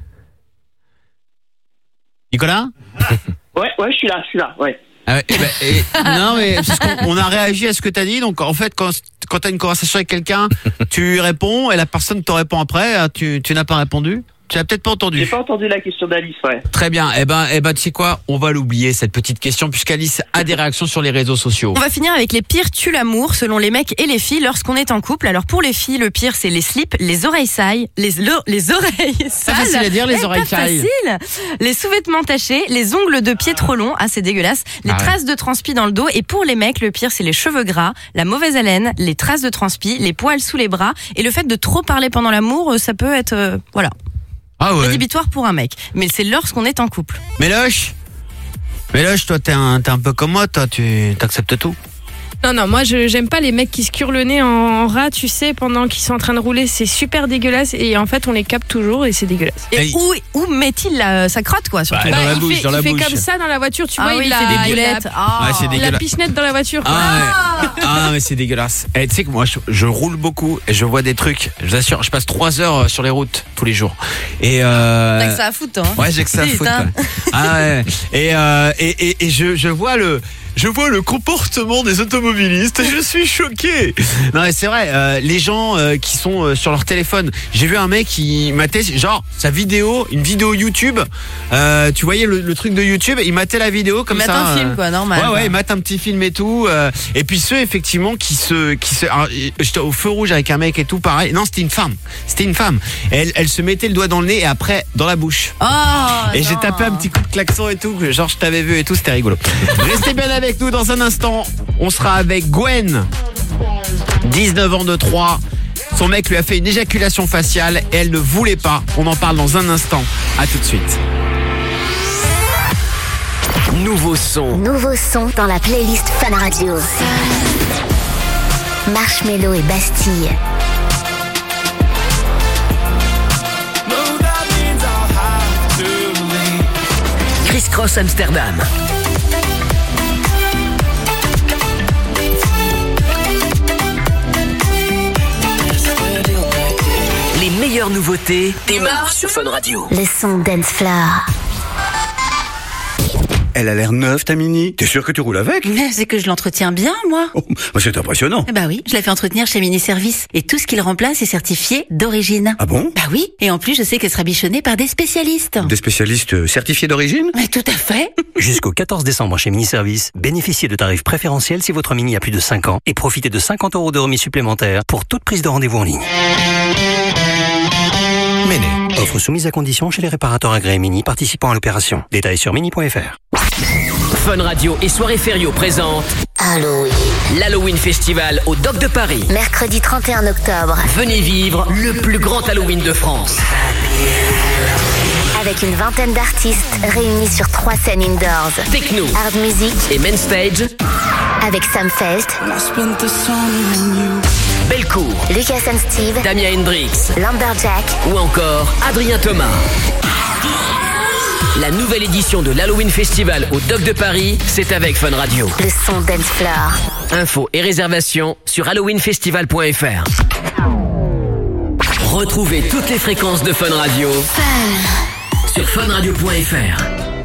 Nicolas. Ouais, ouais, je suis là, je suis là, ouais. Ah ouais, et ben, et, non mais parce qu'on on a réagi à ce que t'as dit, donc en fait quand quand t'as une conversation avec quelqu'un, tu lui réponds et la personne te répond après, tu tu n'as pas répondu. Tu l'as peut-être pas entendu. J'ai pas entendu la question d'Alice, ouais. Très bien. Eh ben, eh ben, tu sais quoi? On va l'oublier, cette petite question, puisqu'Alice a des réactions sur les réseaux sociaux. On va finir avec les pires tuent l'amour, selon les mecs et les filles, lorsqu'on est en couple. Alors, pour les filles, le pire, c'est les slips, les oreilles sales, les, le, les oreilles sales. Pas facile à dire, les Eh, oreilles pas sales. facile. Les sous-vêtements tachés, les ongles de pied trop longs. Ah, c'est dégueulasse. Les Ah ouais. traces de transpi dans le dos. Et pour les mecs, le pire, c'est les cheveux gras, la mauvaise haleine, les traces de transpi, les poils sous les bras. Et le fait de trop parler pendant l'amour, ça peut être, euh, voilà. Ah ouais. Rédhibitoire pour un mec. Mais c'est lorsqu'on est en couple. Méloche, Méloche, toi, t'es un, t'es un peu comme moi, toi, tu t'acceptes tout. Non, non, moi je j'aime pas les mecs qui se curent le nez en, en rat, tu sais, pendant qu'ils sont en train de rouler, c'est super dégueulasse et en fait on les capte toujours et c'est dégueulasse. Et où, où met-il la, sa crotte, quoi, surtout? Bah, dans la il bouche, fait, dans il la fait bouche. comme ça dans la voiture, tu Ah vois, oui, il il a fait des il a- boulettes. Ah. Ouais, c'est il a dégueulasse. pichenette dans la voiture, quoi. Ah, ouais. Ah mais c'est dégueulasse. Et tu sais que moi je, je roule beaucoup et je vois des trucs. Je vous assure, je passe trois heures sur les routes tous les jours. Et euh... T'as que ça à foutre, toi, hein. Ouais, j'ai que ça à Vite, foutre. hein. Ouais. Ah ouais. Et, euh, et, et, et je, je vois le. Je vois le comportement des automobilistes et je suis choqué. Non mais c'est vrai, euh, les gens euh, qui sont euh, sur leur téléphone. J'ai vu un mec qui matait genre sa vidéo, une vidéo YouTube. Euh, tu voyais le, le truc de YouTube, il matait la vidéo comme Il ça. mate un euh, film, quoi, normal, Ouais quoi. ouais, il mate un petit film et tout. Euh, et puis ceux effectivement qui se, qui se. alors, j'étais au feu rouge avec un mec et tout, pareil. Non, c'était une femme. C'était une femme. Et elle, elle se mettait le doigt dans le nez et après dans la bouche. Oh, et non. j'ai tapé un petit coup de klaxon et tout, que genre je t'avais vu et tout, c'était rigolo. Restez bien avec nous dans un instant. On sera avec Gwen, dix-neuf ans de Troyes. Son mec lui a fait une éjaculation faciale et elle ne voulait pas. On en parle dans un instant. À tout de suite. Nouveau son. Nouveau son dans la playlist Fun Radio. Marshmello et Bastille. Criss Cross Amsterdam. Les meilleures nouveautés démarrent sur Fun Radio. Le son Dance Floor. elle a l'air neuve ta Mini. T'es sûr que tu roules avec? Mais c'est que je l'entretiens bien, moi. Oh, c'est impressionnant. Bah oui, je l'ai fait entretenir chez Mini Service. Et tout ce qu'il remplace est certifié d'origine. Ah bon? Bah oui. Et en plus, je sais qu'elle sera bichonnée par des spécialistes. Des spécialistes certifiés d'origine? Mais tout à fait. Jusqu'au quatorze décembre chez Mini Service, bénéficiez de tarifs préférentiels si votre Mini a plus de cinq ans et profitez de cinquante euros de remise supplémentaire pour toute prise de rendez-vous en ligne. Méné. Offre soumise à condition chez les réparateurs agréés Mini participant à l'opération. Détails sur mini point f r. Fun Radio et Soirée Ferio présentent Halloween. l'Halloween Festival au Dock de Paris. Mercredi trente et un octobre. Venez vivre le plus grand Halloween de France. Avec une vingtaine d'artistes réunis sur trois scènes indoors. Techno, hard music et main stage. Avec Sam Feld, Belcourt, Lucas and Steve, Damien Hendrix, Lumberjack ou encore Adrien Thomas. La nouvelle édition de l'Halloween Festival au Dock de Paris, c'est avec Fun Radio. Le son dance floor. Infos et réservations sur halloween festival point f r. Retrouvez toutes les fréquences de Fun Radio Fun. Sur fun radio point f r.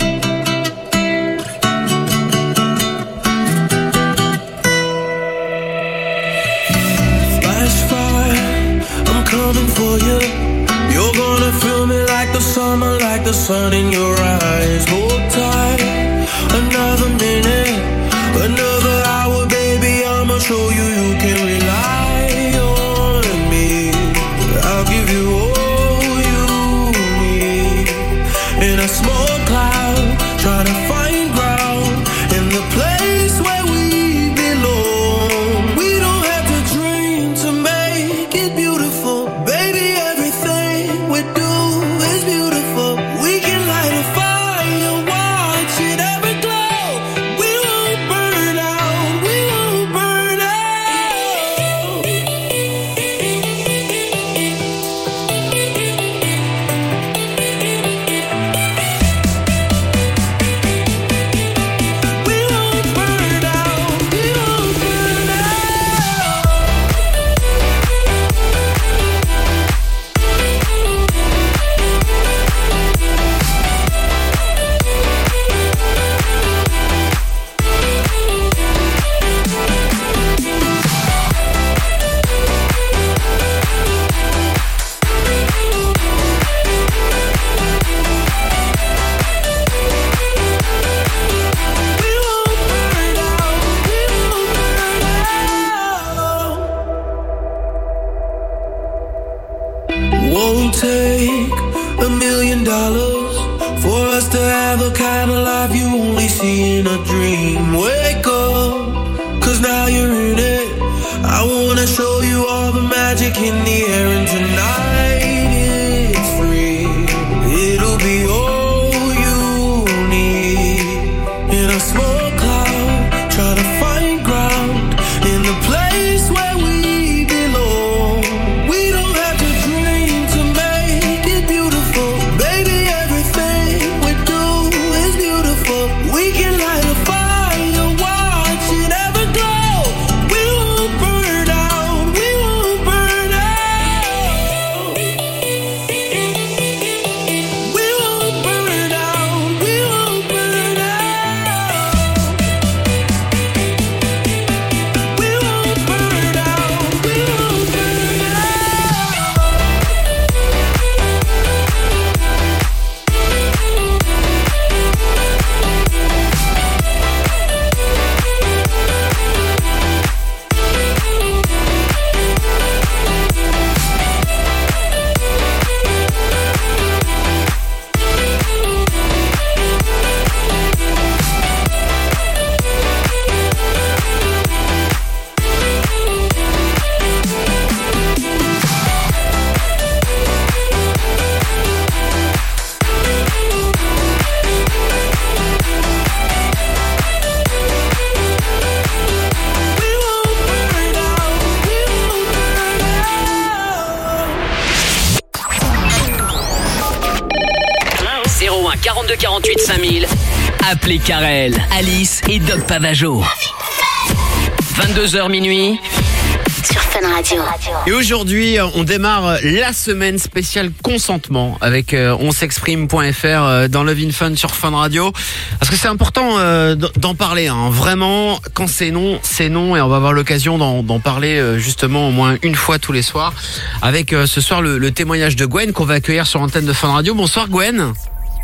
Coming for you. You're gonna feel me like the summer, like the sun in your eyes. Hold tight, another minute, another hour, baby. I'ma show you you can rely on me. I'll give you all you need. In a small cloud, trying to find ground in the place where we belong. We don't have to dream to make it beautiful. Baby, everything we do is beautiful. We can light a fire, watch it ever glow. We won't burn out, we won't burn out. We won't burn out, we won't burn out. Won't take a million dollars for us to have the kind of life you only see in a dream. Wake up, cause now you're in it. I wanna show you all the magic in the air, and tonight it's free. It'll be all you need. In a small cloud, trying to find ground in the place where we belong. We don't have to dream to make it beautiful. Baby, everything we do is beautiful. We can light a fire, watch it ever glow. We won't burn out, we won't burn out. We won't burn out, we won't burn out. We won't burn out, we won't burn out. zéro un quarante-deux quarante-huit cinq mille. Appelez Karel, Alice et Doc Pavageau. vingt-deux heures minuit. sur Fun Radio. Et aujourd'hui, on démarre la semaine spéciale consentement avec euh, on s'exprime point f r euh, dans Love in Fun sur Fun Radio. Parce que c'est important euh, d'en parler. Hein. Vraiment, quand c'est non, c'est non. Et on va avoir l'occasion d'en, d'en parler euh, justement au moins une fois tous les soirs. Avec euh, ce soir le, le témoignage de Gwen qu'on va accueillir sur l'antenne de Fun Radio. Bonsoir Gwen.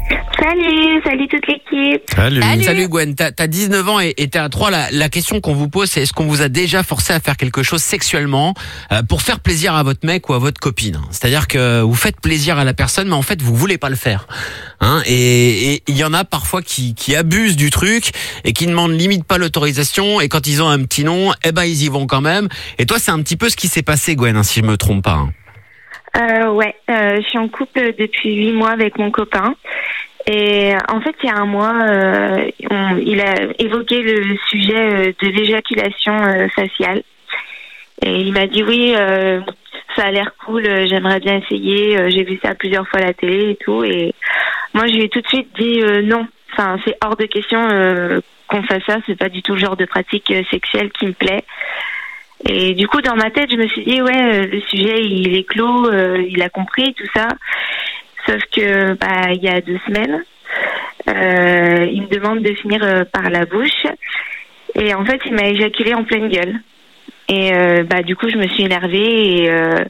Salut, salut toute l'équipe. Salut. Salut, Salut Gwen, t'as, t'as dix-neuf ans et, et t'es à trois. La, la question qu'on vous pose, c'est est-ce qu'on vous a déjà forcé à faire quelque chose sexuellement euh, pour faire plaisir à votre mec ou à votre copine? C'est-à-dire que vous faites plaisir à la personne, mais en fait vous voulez pas le faire. Hein, et il y en a parfois qui, qui abusent du truc et qui demandent limite pas l'autorisation. Et quand ils ont un petit nom, eh ben ils y vont quand même. Et toi, c'est un petit peu ce qui s'est passé, Gwen, hein, si je me trompe pas. Hein. Euh, ouais, euh, je suis en couple depuis huit mois avec mon copain. Et en fait, il y a un mois, euh, on, il a évoqué le sujet de l'éjaculation euh, faciale. Et il m'a dit oui, euh, ça a l'air cool, j'aimerais bien essayer. J'ai vu ça plusieurs fois à la télé et tout. Et moi, je lui ai tout de suite dit euh, non. Enfin, c'est hors de question euh, qu'on fasse ça. C'est pas du tout le genre de pratique euh, sexuelle qui me plaît. Et du coup, dans ma tête, je me suis dit ouais, le sujet il est clos, euh, il a compris tout ça. Sauf que bah il y a deux semaines, euh, il me demande de finir euh, par la bouche et en fait il m'a éjaculé en pleine gueule et euh, bah du coup je me suis énervée et euh,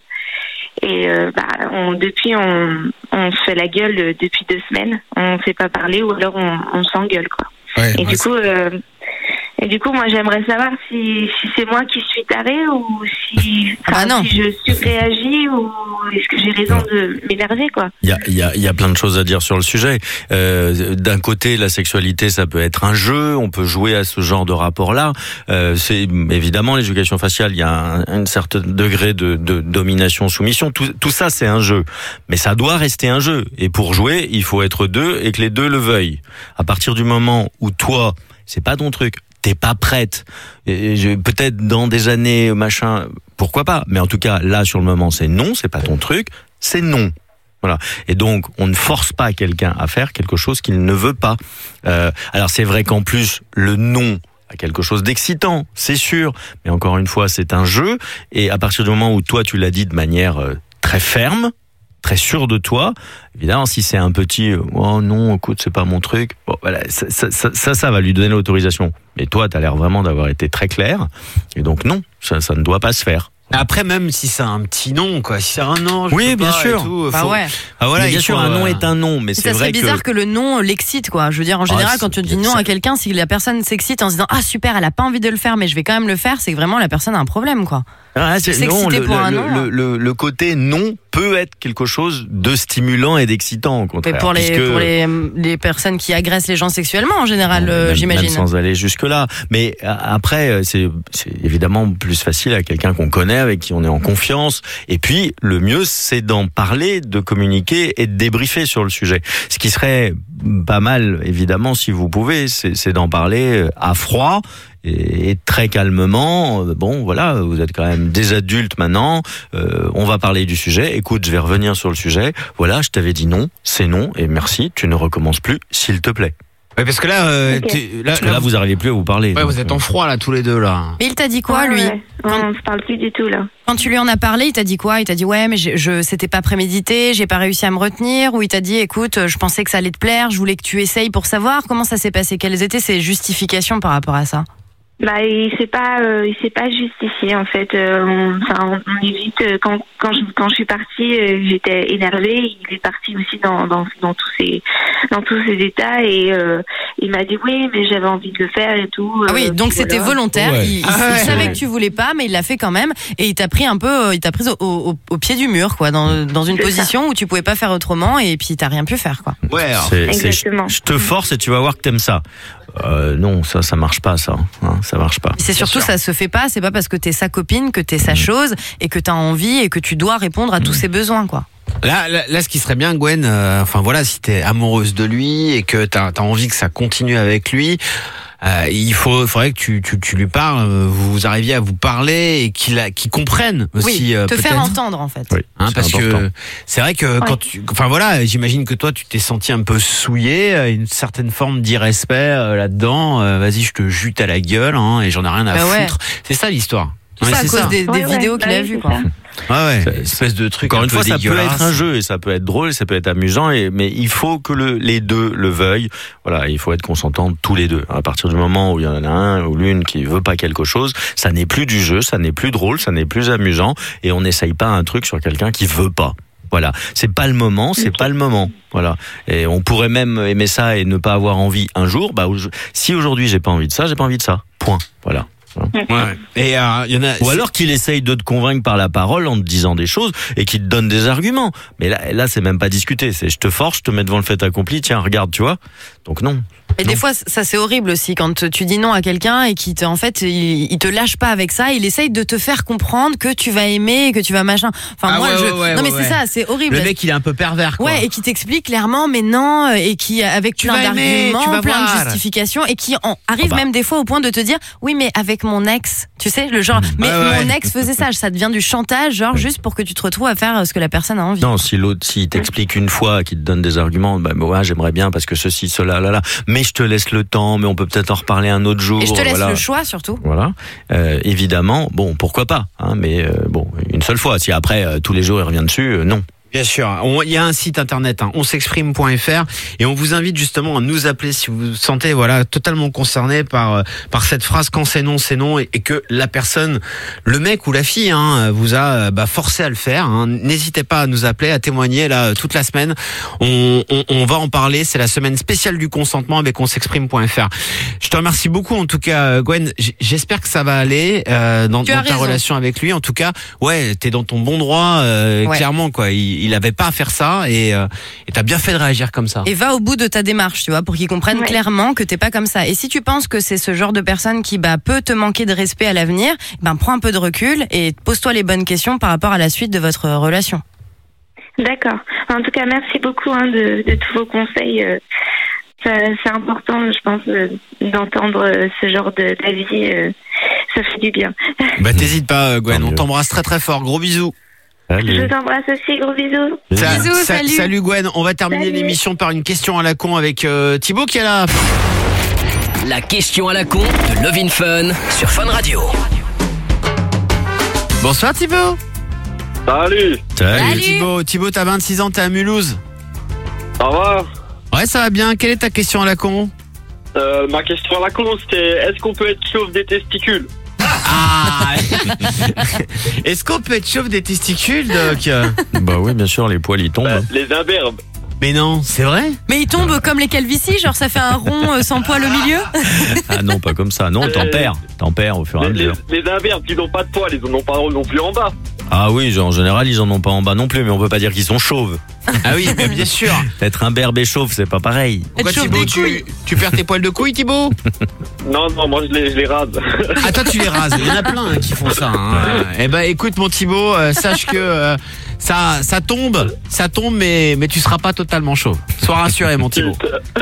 et euh, bah on, depuis on on se fait la gueule depuis deux semaines, on sait pas parler ou alors on, on s'engueule quoi. Ouais, et ouais, du coup euh, Et du coup, moi, j'aimerais savoir si, si c'est moi qui suis tarée ou si, ah non. si je surréagis ou est-ce que j'ai raison de m'énerver, quoi. Il y a, il y a, il y a plein de choses à dire sur le sujet. Euh, d'un côté, la sexualité, ça peut être un jeu. On peut jouer à ce genre de rapport-là. Euh, c'est évidemment l'éducation faciale. Il y a un, un certain degré de, de domination, soumission. Tout, tout ça, c'est un jeu. Mais ça doit rester un jeu. Et pour jouer, il faut être deux et que les deux le veuillent. À partir du moment où toi, c'est pas ton truc, t'es pas prête, et je, peut-être dans des années machin, pourquoi pas, mais en tout cas là sur le moment c'est non, c'est pas ton truc, c'est non. Voilà. Et donc on ne force pas quelqu'un à faire quelque chose qu'il ne veut pas. Euh, alors c'est vrai qu'en plus le non a quelque chose d'excitant, c'est sûr, mais encore une fois c'est un jeu, et à partir du moment où toi tu l'as dit de manière euh, très ferme, très sûr de toi, évidemment, si c'est un petit « oh non, écoute, c'est pas mon truc », bon, voilà, ça, ça, ça, ça, ça va lui donner l'autorisation. Mais toi, t'as l'air vraiment d'avoir été très clair, et donc non, ça, ça ne doit pas se faire. Après, même si c'est un petit nom, quoi, si c'est un nom, je oui, peux bien pas sûr. Et tout, bah faut... ouais. Ah voilà, mais bien sûr, un nom est un nom, mais ça c'est vrai que. C'est bizarre que le nom l'excite, quoi. Je veux dire, en général, ah, quand tu dis non à quelqu'un, si la personne s'excite en se disant ah super, elle a pas envie de le faire, mais je vais quand même le faire, c'est que vraiment la personne a un problème, quoi. Ah, c'est, non, le, pour le, un le, nom, le, le, le côté non peut être quelque chose de stimulant et d'excitant, au contraire. Mais pour les, puisque... pour les, les personnes qui agressent les gens sexuellement, en général, non, même, j'imagine. Même sans aller jusque-là. Mais après, c'est, c'est évidemment plus facile à quelqu'un qu'on connaît, avec qui on est en confiance. Et puis, le mieux, c'est d'en parler, de communiquer et de débriefer sur le sujet. Ce qui serait pas mal, évidemment, si vous pouvez, c'est, c'est d'en parler à froid, et très calmement. Bon, voilà, vous êtes quand même des adultes maintenant, euh, on va parler du sujet. Écoute, je vais revenir sur le sujet. Voilà, je t'avais dit non, c'est non, et merci, tu ne recommences plus, s'il te plaît. Ouais, parce que là, euh, okay. là, parce que là, là, vous n'arrivez plus à vous parler. Ouais, donc, vous êtes en froid là, tous les deux là. Mais il t'a dit quoi, ouais, lui ouais. Quand... On se parle plus du tout là. Quand tu lui en as parlé, il t'a dit quoi? Il t'a dit ouais, mais je, je c'était pas prémédité, j'ai pas réussi à me retenir, ou il t'a dit écoute, je pensais que ça allait te plaire, je voulais que tu essayes pour savoir comment ça s'est passé. Quelles étaient ses justifications par rapport à ça? Bah, il s'est pas, euh, il s'est pas justifié en fait. Euh, on, enfin, on, on évite. Euh, quand quand je quand je suis partie, euh, j'étais énervée. Il est parti aussi dans dans dans tous ces dans tous ces états et euh, il m'a dit oui, mais j'avais envie de le faire et tout. Ah oui, donc c'était voilà. volontaire. Ouais. Il, il, ah ouais. il savait que tu voulais pas, mais il l'a fait quand même. Et il t'a pris un peu, il t'a pris au, au, au pied du mur, quoi, dans dans une c'est position ça. Où tu pouvais pas faire autrement et puis t'as rien pu faire, quoi. Ouais, alors, c'est, exactement. C'est, je te force et tu vas voir que t'aimes ça. Euh, non, ça, ça marche pas, ça. Hein, ça marche pas. C'est surtout, ça se fait pas. C'est pas parce que t'es sa copine que t'es sa chose et que t'as envie et que tu dois répondre à tous ses besoins, quoi. Là, là, là, ce qui serait bien, Gwen, euh, enfin voilà, si t'es amoureuse de lui et que t'as, t'as envie que ça continue avec lui, euh, il faut, faudrait que tu, tu, tu lui parles, vous arriviez à vous parler et qu'il, a, qu'il comprenne aussi. Oui, euh, te peut-être. faire entendre en fait. Oui, hein, parce important. Que c'est vrai que ouais. quand tu, enfin voilà, j'imagine que toi tu t'es senti un peu souillé, une certaine forme d'irrespect euh, là-dedans. Euh, vas-y, je te jute à la gueule, hein, et j'en ai rien à bah foutre. Ouais. C'est ça l'histoire. Tout Ouais, ça à c'est cause ça. des, des Ouais, ouais, vidéos bah qu'il a oui, vues, c'est quoi. ça. Ah ouais, espèce de truc. Encore un une peu fois, ça peut dégueulasse. être un jeu et ça peut être drôle, ça peut être amusant, et, mais il faut que le, les deux le veuillent. Voilà, il faut être consentants tous les deux. À partir du moment où il y en a un ou l'une qui veut pas quelque chose, ça n'est plus du jeu, ça n'est plus drôle, ça n'est plus amusant, et on n'essaye pas un truc sur quelqu'un qui veut pas. Voilà, c'est pas le moment, c'est pas le moment. Voilà, et on pourrait même aimer ça et ne pas avoir envie un jour. Bah, si aujourd'hui j'ai pas envie de ça, j'ai pas envie de ça. Point. Voilà. Ouais. Et euh, y en a. Ou alors qu'il essaye de te convaincre par la parole en te disant des choses et qu'il te donne des arguments. Mais là, là, c'est même pas discuter. C'est je te force, je te mets devant le fait accompli. Tiens, regarde, tu vois. Donc non. Et des fois, ça c'est horrible aussi quand tu dis non à quelqu'un et qu'il te, en fait, il, il te lâche pas avec ça. Il essaye de te faire comprendre que tu vas aimer, que tu vas machin. Enfin, Ah moi, ouais, je. ouais, ouais, non, mais ouais, c'est ouais. ça, c'est horrible. Le mec, il est un peu pervers, quoi. Ouais, et qui t'explique clairement, mais non, et qui avec Tu plein vas aimer, tu d'arguments, vas plein voir. de justifications, et qui en arrive Ah bah. même des fois au point de te dire, oui, mais avec mon ex, tu sais, le genre, mais Ouais, ouais. mon ex faisait ça, ça devient du chantage, genre juste pour que tu te retrouves à faire ce que la personne a envie. Non, si l'autre, s'il t'explique une fois, qu'il te donne des arguments, bah, ouais, j'aimerais bien parce que ceci, cela, là, là. Mais je te laisse le temps, mais on peut peut-être en reparler un autre jour. Et je te laisse voilà. le choix surtout. Voilà, euh, évidemment, bon, pourquoi pas, hein, mais euh, bon, une seule fois. Si après euh, tous les jours il revient dessus, euh, non. Bien sûr, On- il y a un site internet, hein, on s'exprime point f r, et on vous invite justement à nous appeler si vous vous sentez voilà totalement concerné par euh, par cette phrase quand c'est non c'est non, et, et que la personne, le mec ou la fille, hein, vous a euh, bah, forcé à le faire. Hein. N'hésitez pas à nous appeler, à témoigner là toute la semaine. On, on, on va en parler. C'est la semaine spéciale du consentement avec on s'exprime point f r. Je te remercie beaucoup en tout cas, Gwen. J- J'espère que ça va aller euh, dans, Tu dans as ta raison. relation avec lui. En tout cas, ouais, t'es dans ton bon droit, euh, Ouais. clairement quoi. Il, il avait pas à faire ça, et euh, et t'as bien fait de réagir comme ça. Et va au bout de ta démarche, tu vois, pour qu'ils comprennent Ouais. clairement que t'es pas comme ça. Et si tu penses que c'est ce genre de personne qui bah, peut te manquer de respect à l'avenir, ben prends un peu de recul et pose-toi les bonnes questions par rapport à la suite de votre relation. D'accord. En tout cas, merci beaucoup hein, de, de tous vos conseils. euh, ça- C'est important, je pense, euh, d'entendre euh, ce genre de- d'avis. euh, Ça fait du bien. Bah t'hésites pas, euh, Gwen. On t'embrasse très très fort. Gros bisous. Je t'embrasse aussi, gros bisous. Sa- Bisous, sa- salut. Salut Gwen. On va terminer Salut. l'émission par une question à la con avec euh, Thibaut qui est là. La question à la con de Love in Fun sur Fun Radio. Bonsoir Thibaut. Salut. Salut Thibaut. Thibaut, t'as vingt-six ans, t'es à Mulhouse. Ça va? Ouais, ça va bien. Quelle est ta question à la con? Euh, ma question à la con, c'était est-ce qu'on peut être chauve des testicules? Ah Est-ce qu'on peut être chauve des testicules, Doc? Bah oui, bien sûr, les poils ils tombent. Bah, les imberbes. Mais non, c'est vrai? Mais il tombe comme les calvities, genre ça fait un rond euh, sans poil au milieu. Ah non, pas comme ça. Non, t'en Euh, perds, t'en perds au fur et à Les, mesure. les, les imberbes qui n'ont pas de poils, ils n'en ont pas non plus en bas. Ah oui, genre, en général, ils en ont pas en bas non plus, mais on peut pas dire qu'ils sont chauves. Ah oui, mais bien sûr. Être un berbe et chauve, c'est pas pareil. Pourquoi chauve Thibaut, des tu, couilles. tu perds tes poils de couilles, Thibaut? Non, non, moi je les, je les rase. Ah, toi tu les rases. Il y en a plein hein, qui font ça. Hein. Eh ben écoute mon Thibaut, euh, sache que euh, ça, ça tombe, ça tombe, mais, mais tu seras pas totalement chauve. Sois rassuré mon Thibaut.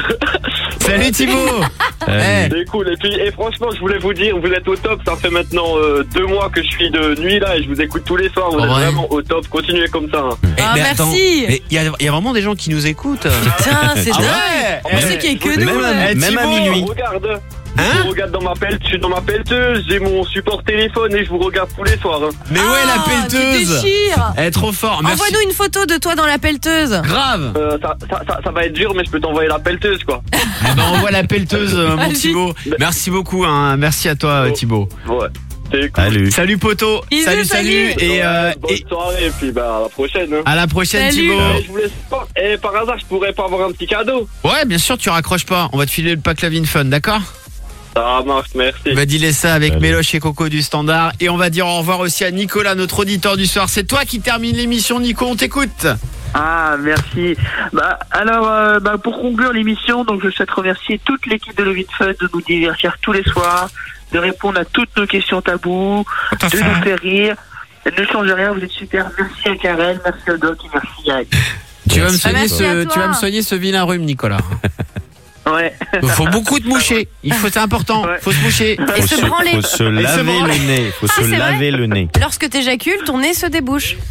Salut Thibaut. Eh, C'est cool. Et puis, et franchement, je voulais vous dire, vous êtes au top. Ça fait maintenant euh, deux mois que je suis de nuit là et je vous écoute tous les soirs. Vous Oh, êtes ouais. vraiment au top. Continuez comme ça. hein. eh, Ah, mais merci. attends, il y, a- y a vraiment des gens qui nous écoutent. Putain, c'est Ah dingue. ouais. On sait qu'il y a que Même nous. à- là. Eh, même à Thibaut, minuit. Regarde. Hein je vous regarde dans ma pelle, je suis dans ma pelleteuse, j'ai mon support téléphone et je vous regarde tous les soirs. hein. Mais ouais, la Ah, tu pelleteuse. déchires. Elle est trop fort. Merci. Envoie-nous une photo de toi dans la pelleteuse. Grave. Euh, ça, ça, ça, ça va être dur, mais je peux t'envoyer la pelleteuse quoi. Eh ben on voit la pelleteuse, euh, mon Vas-y. Thibaut. Merci beaucoup. Hein. Merci à toi, euh, Thibaut. Ouais. C'est cool. Salut. Salut poto. Bisous, salut, salut. salut. Et, euh, Bonne et soirée et puis bah à la prochaine. hein. à la prochaine, Salut. Thibaut. Eh, je voulais pas. Et par hasard, je pourrais pas avoir un petit cadeau. Ouais, bien sûr, tu raccroches pas. On va te filer le pack Love in Fun, d'accord? Ça marche, merci. On va dealer ça avec Allez. Méloche et Coco du Standard. Et on va dire au revoir aussi à Nicolas, notre auditeur du soir. C'est toi qui termine l'émission, Nico, on t'écoute. Ah, merci. Bah, alors, euh, bah, pour conclure l'émission, donc je souhaite remercier toute l'équipe de Love in Fun de nous divertir tous les soirs, de répondre à toutes nos questions tabous, Tout à de fait. nous faire rire. Ne changez rien, vous êtes super. Merci à Karen, merci au Doc et merci à... Tu vas, me soigner merci à ce, toi. tu vas me soigner ce vilain rhume, Nicolas. Ouais. Il faut beaucoup te moucher. Il faut, c'est important. Ouais. Faut se moucher. Et Faut se se, branler. faut se Et se laver branler. le nez. Faut Ah, se c'est vrai laver le nez. Lorsque t'éjacules, ton nez se débouche.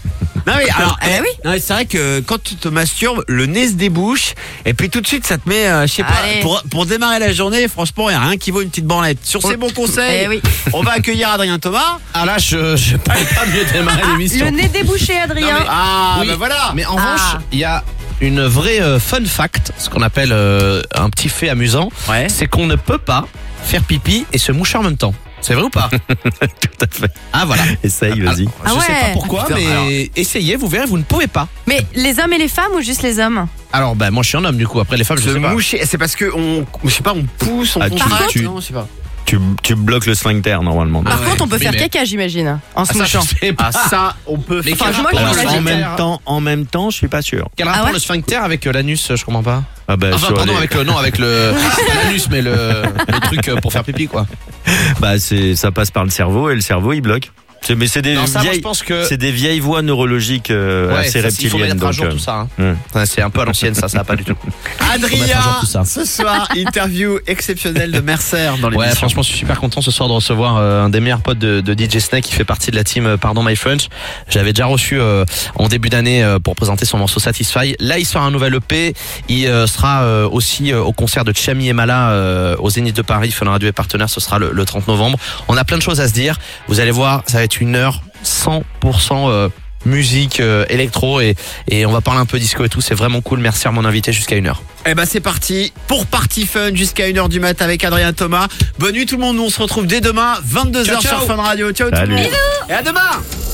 Non oui, alors Ah bah eh, oui. non, mais c'est vrai que quand tu te masturbes, le nez se débouche et puis tout de suite ça te met, euh, je sais pas, Allez. pour, pour démarrer la journée, franchement, il n'y a rien qui vaut une petite branlette. Sur ces bons conseils, Eh oui. on va accueillir Adrien Thomas. Ah là, je je pas pas mieux démarrer l'émission. Le nez débouché, Adrien. Non, mais- Ah, Oui, bah voilà. Mais en Ah. revanche, il y a une vraie euh, fun fact, ce qu'on appelle euh, un petit fait amusant, Ouais. c'est qu'on ne peut pas faire pipi et se moucher en même temps. C'est vrai ou pas? Tout à fait. Ah voilà. Essaye, Ah, vas-y. Ah je sais ouais. pas pourquoi, Putain, mais alors- essayez, vous verrez, vous ne pouvez pas. Mais les hommes et les femmes ou juste les hommes? Alors ben moi je suis un homme du coup, après les femmes je Se sais pas. moucher, c'est parce que on, je sais pas, on pousse, on Ah, tu- contracte, tu- non, je sais pas. Tu, tu bloques le sphincter normalement. Par ouais. contre, on peut Oui, faire mais- caca, j'imagine, en se Ah, ça, je mouchant. sais pas. Ah ça, on peut Mais faire. quel moi, rapport, je le l'imagine. en même sphincter temps, en même temps, je suis pas sûr. Quel Ah rapport ouais le sphincter avec euh, l'anus, je comprends pas. Ah bah, Enfin sur pardon les- avec le non avec le c'est pas l'anus mais le, le truc euh, pour faire pipi quoi. bah c'est ça passe par le cerveau et le cerveau il bloque. C'est- Mais c'est des Non, ça, moi, vieilles, je pense que- c'est des vieilles voies neurologiques euh, Ouais, assez ça, il faut reptiliennes. mettre à donc, jour euh, tout ça. Hein. hum. Ouais, c'est un peu à l'ancienne ça, ça va pas du tout. Faut mettre à Adrien, jour tout ça. ce soir, interview exceptionnelle de Mercer dans l'émission. Ouais, franchement, je suis super content ce soir de recevoir euh, un des meilleurs potes de, de D J Snake qui fait partie de la team euh, Pardon My French. J'avais déjà reçu euh, en début d'année euh, pour présenter son morceau Satisfy. Là, il sort un nouvel E P. Il euh, sera euh, aussi euh, au concert de Chami et Mala euh, au Zénith de Paris. Fun Radio et partenaire, ce sera le, le trente novembre. On a plein de choses à se dire. Vous allez voir, ça va être une heure cent pour cent euh, musique euh, électro et, et on va parler un peu disco et tout. C'est vraiment cool. Merci à mon invité jusqu'à une heure. Eh ben c'est parti pour Party Fun jusqu'à une heure du mat avec Adrien Thomas. Bonne nuit tout le monde, nous on se retrouve dès demain vingt-deux heures Ciao, ciao. sur Fun Radio. Ciao tout Salut. le monde. Et à demain.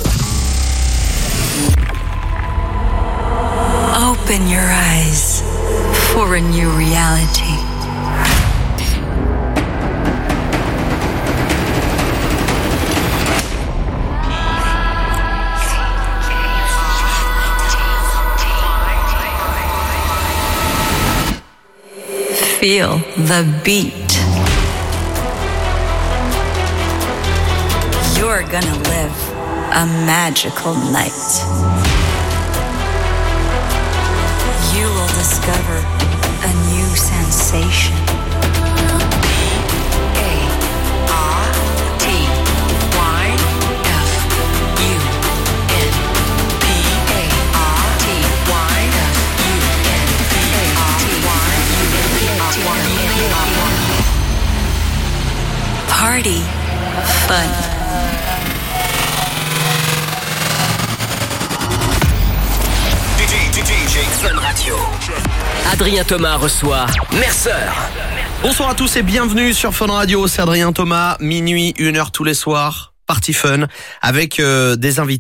Open your eyes for a new reality. Feel the beat. You're gonna live a magical night. You will discover a new sensation. A R T Y F U N. P A R T Y F U N. P A R T Y U N. Party fun. Fun Radio. Adrien Thomas reçoit Mercer. Bonsoir à tous et bienvenue sur Fun Radio, c'est Adrien Thomas, minuit, une heure tous les soirs, Party Fun, avec euh, des invités.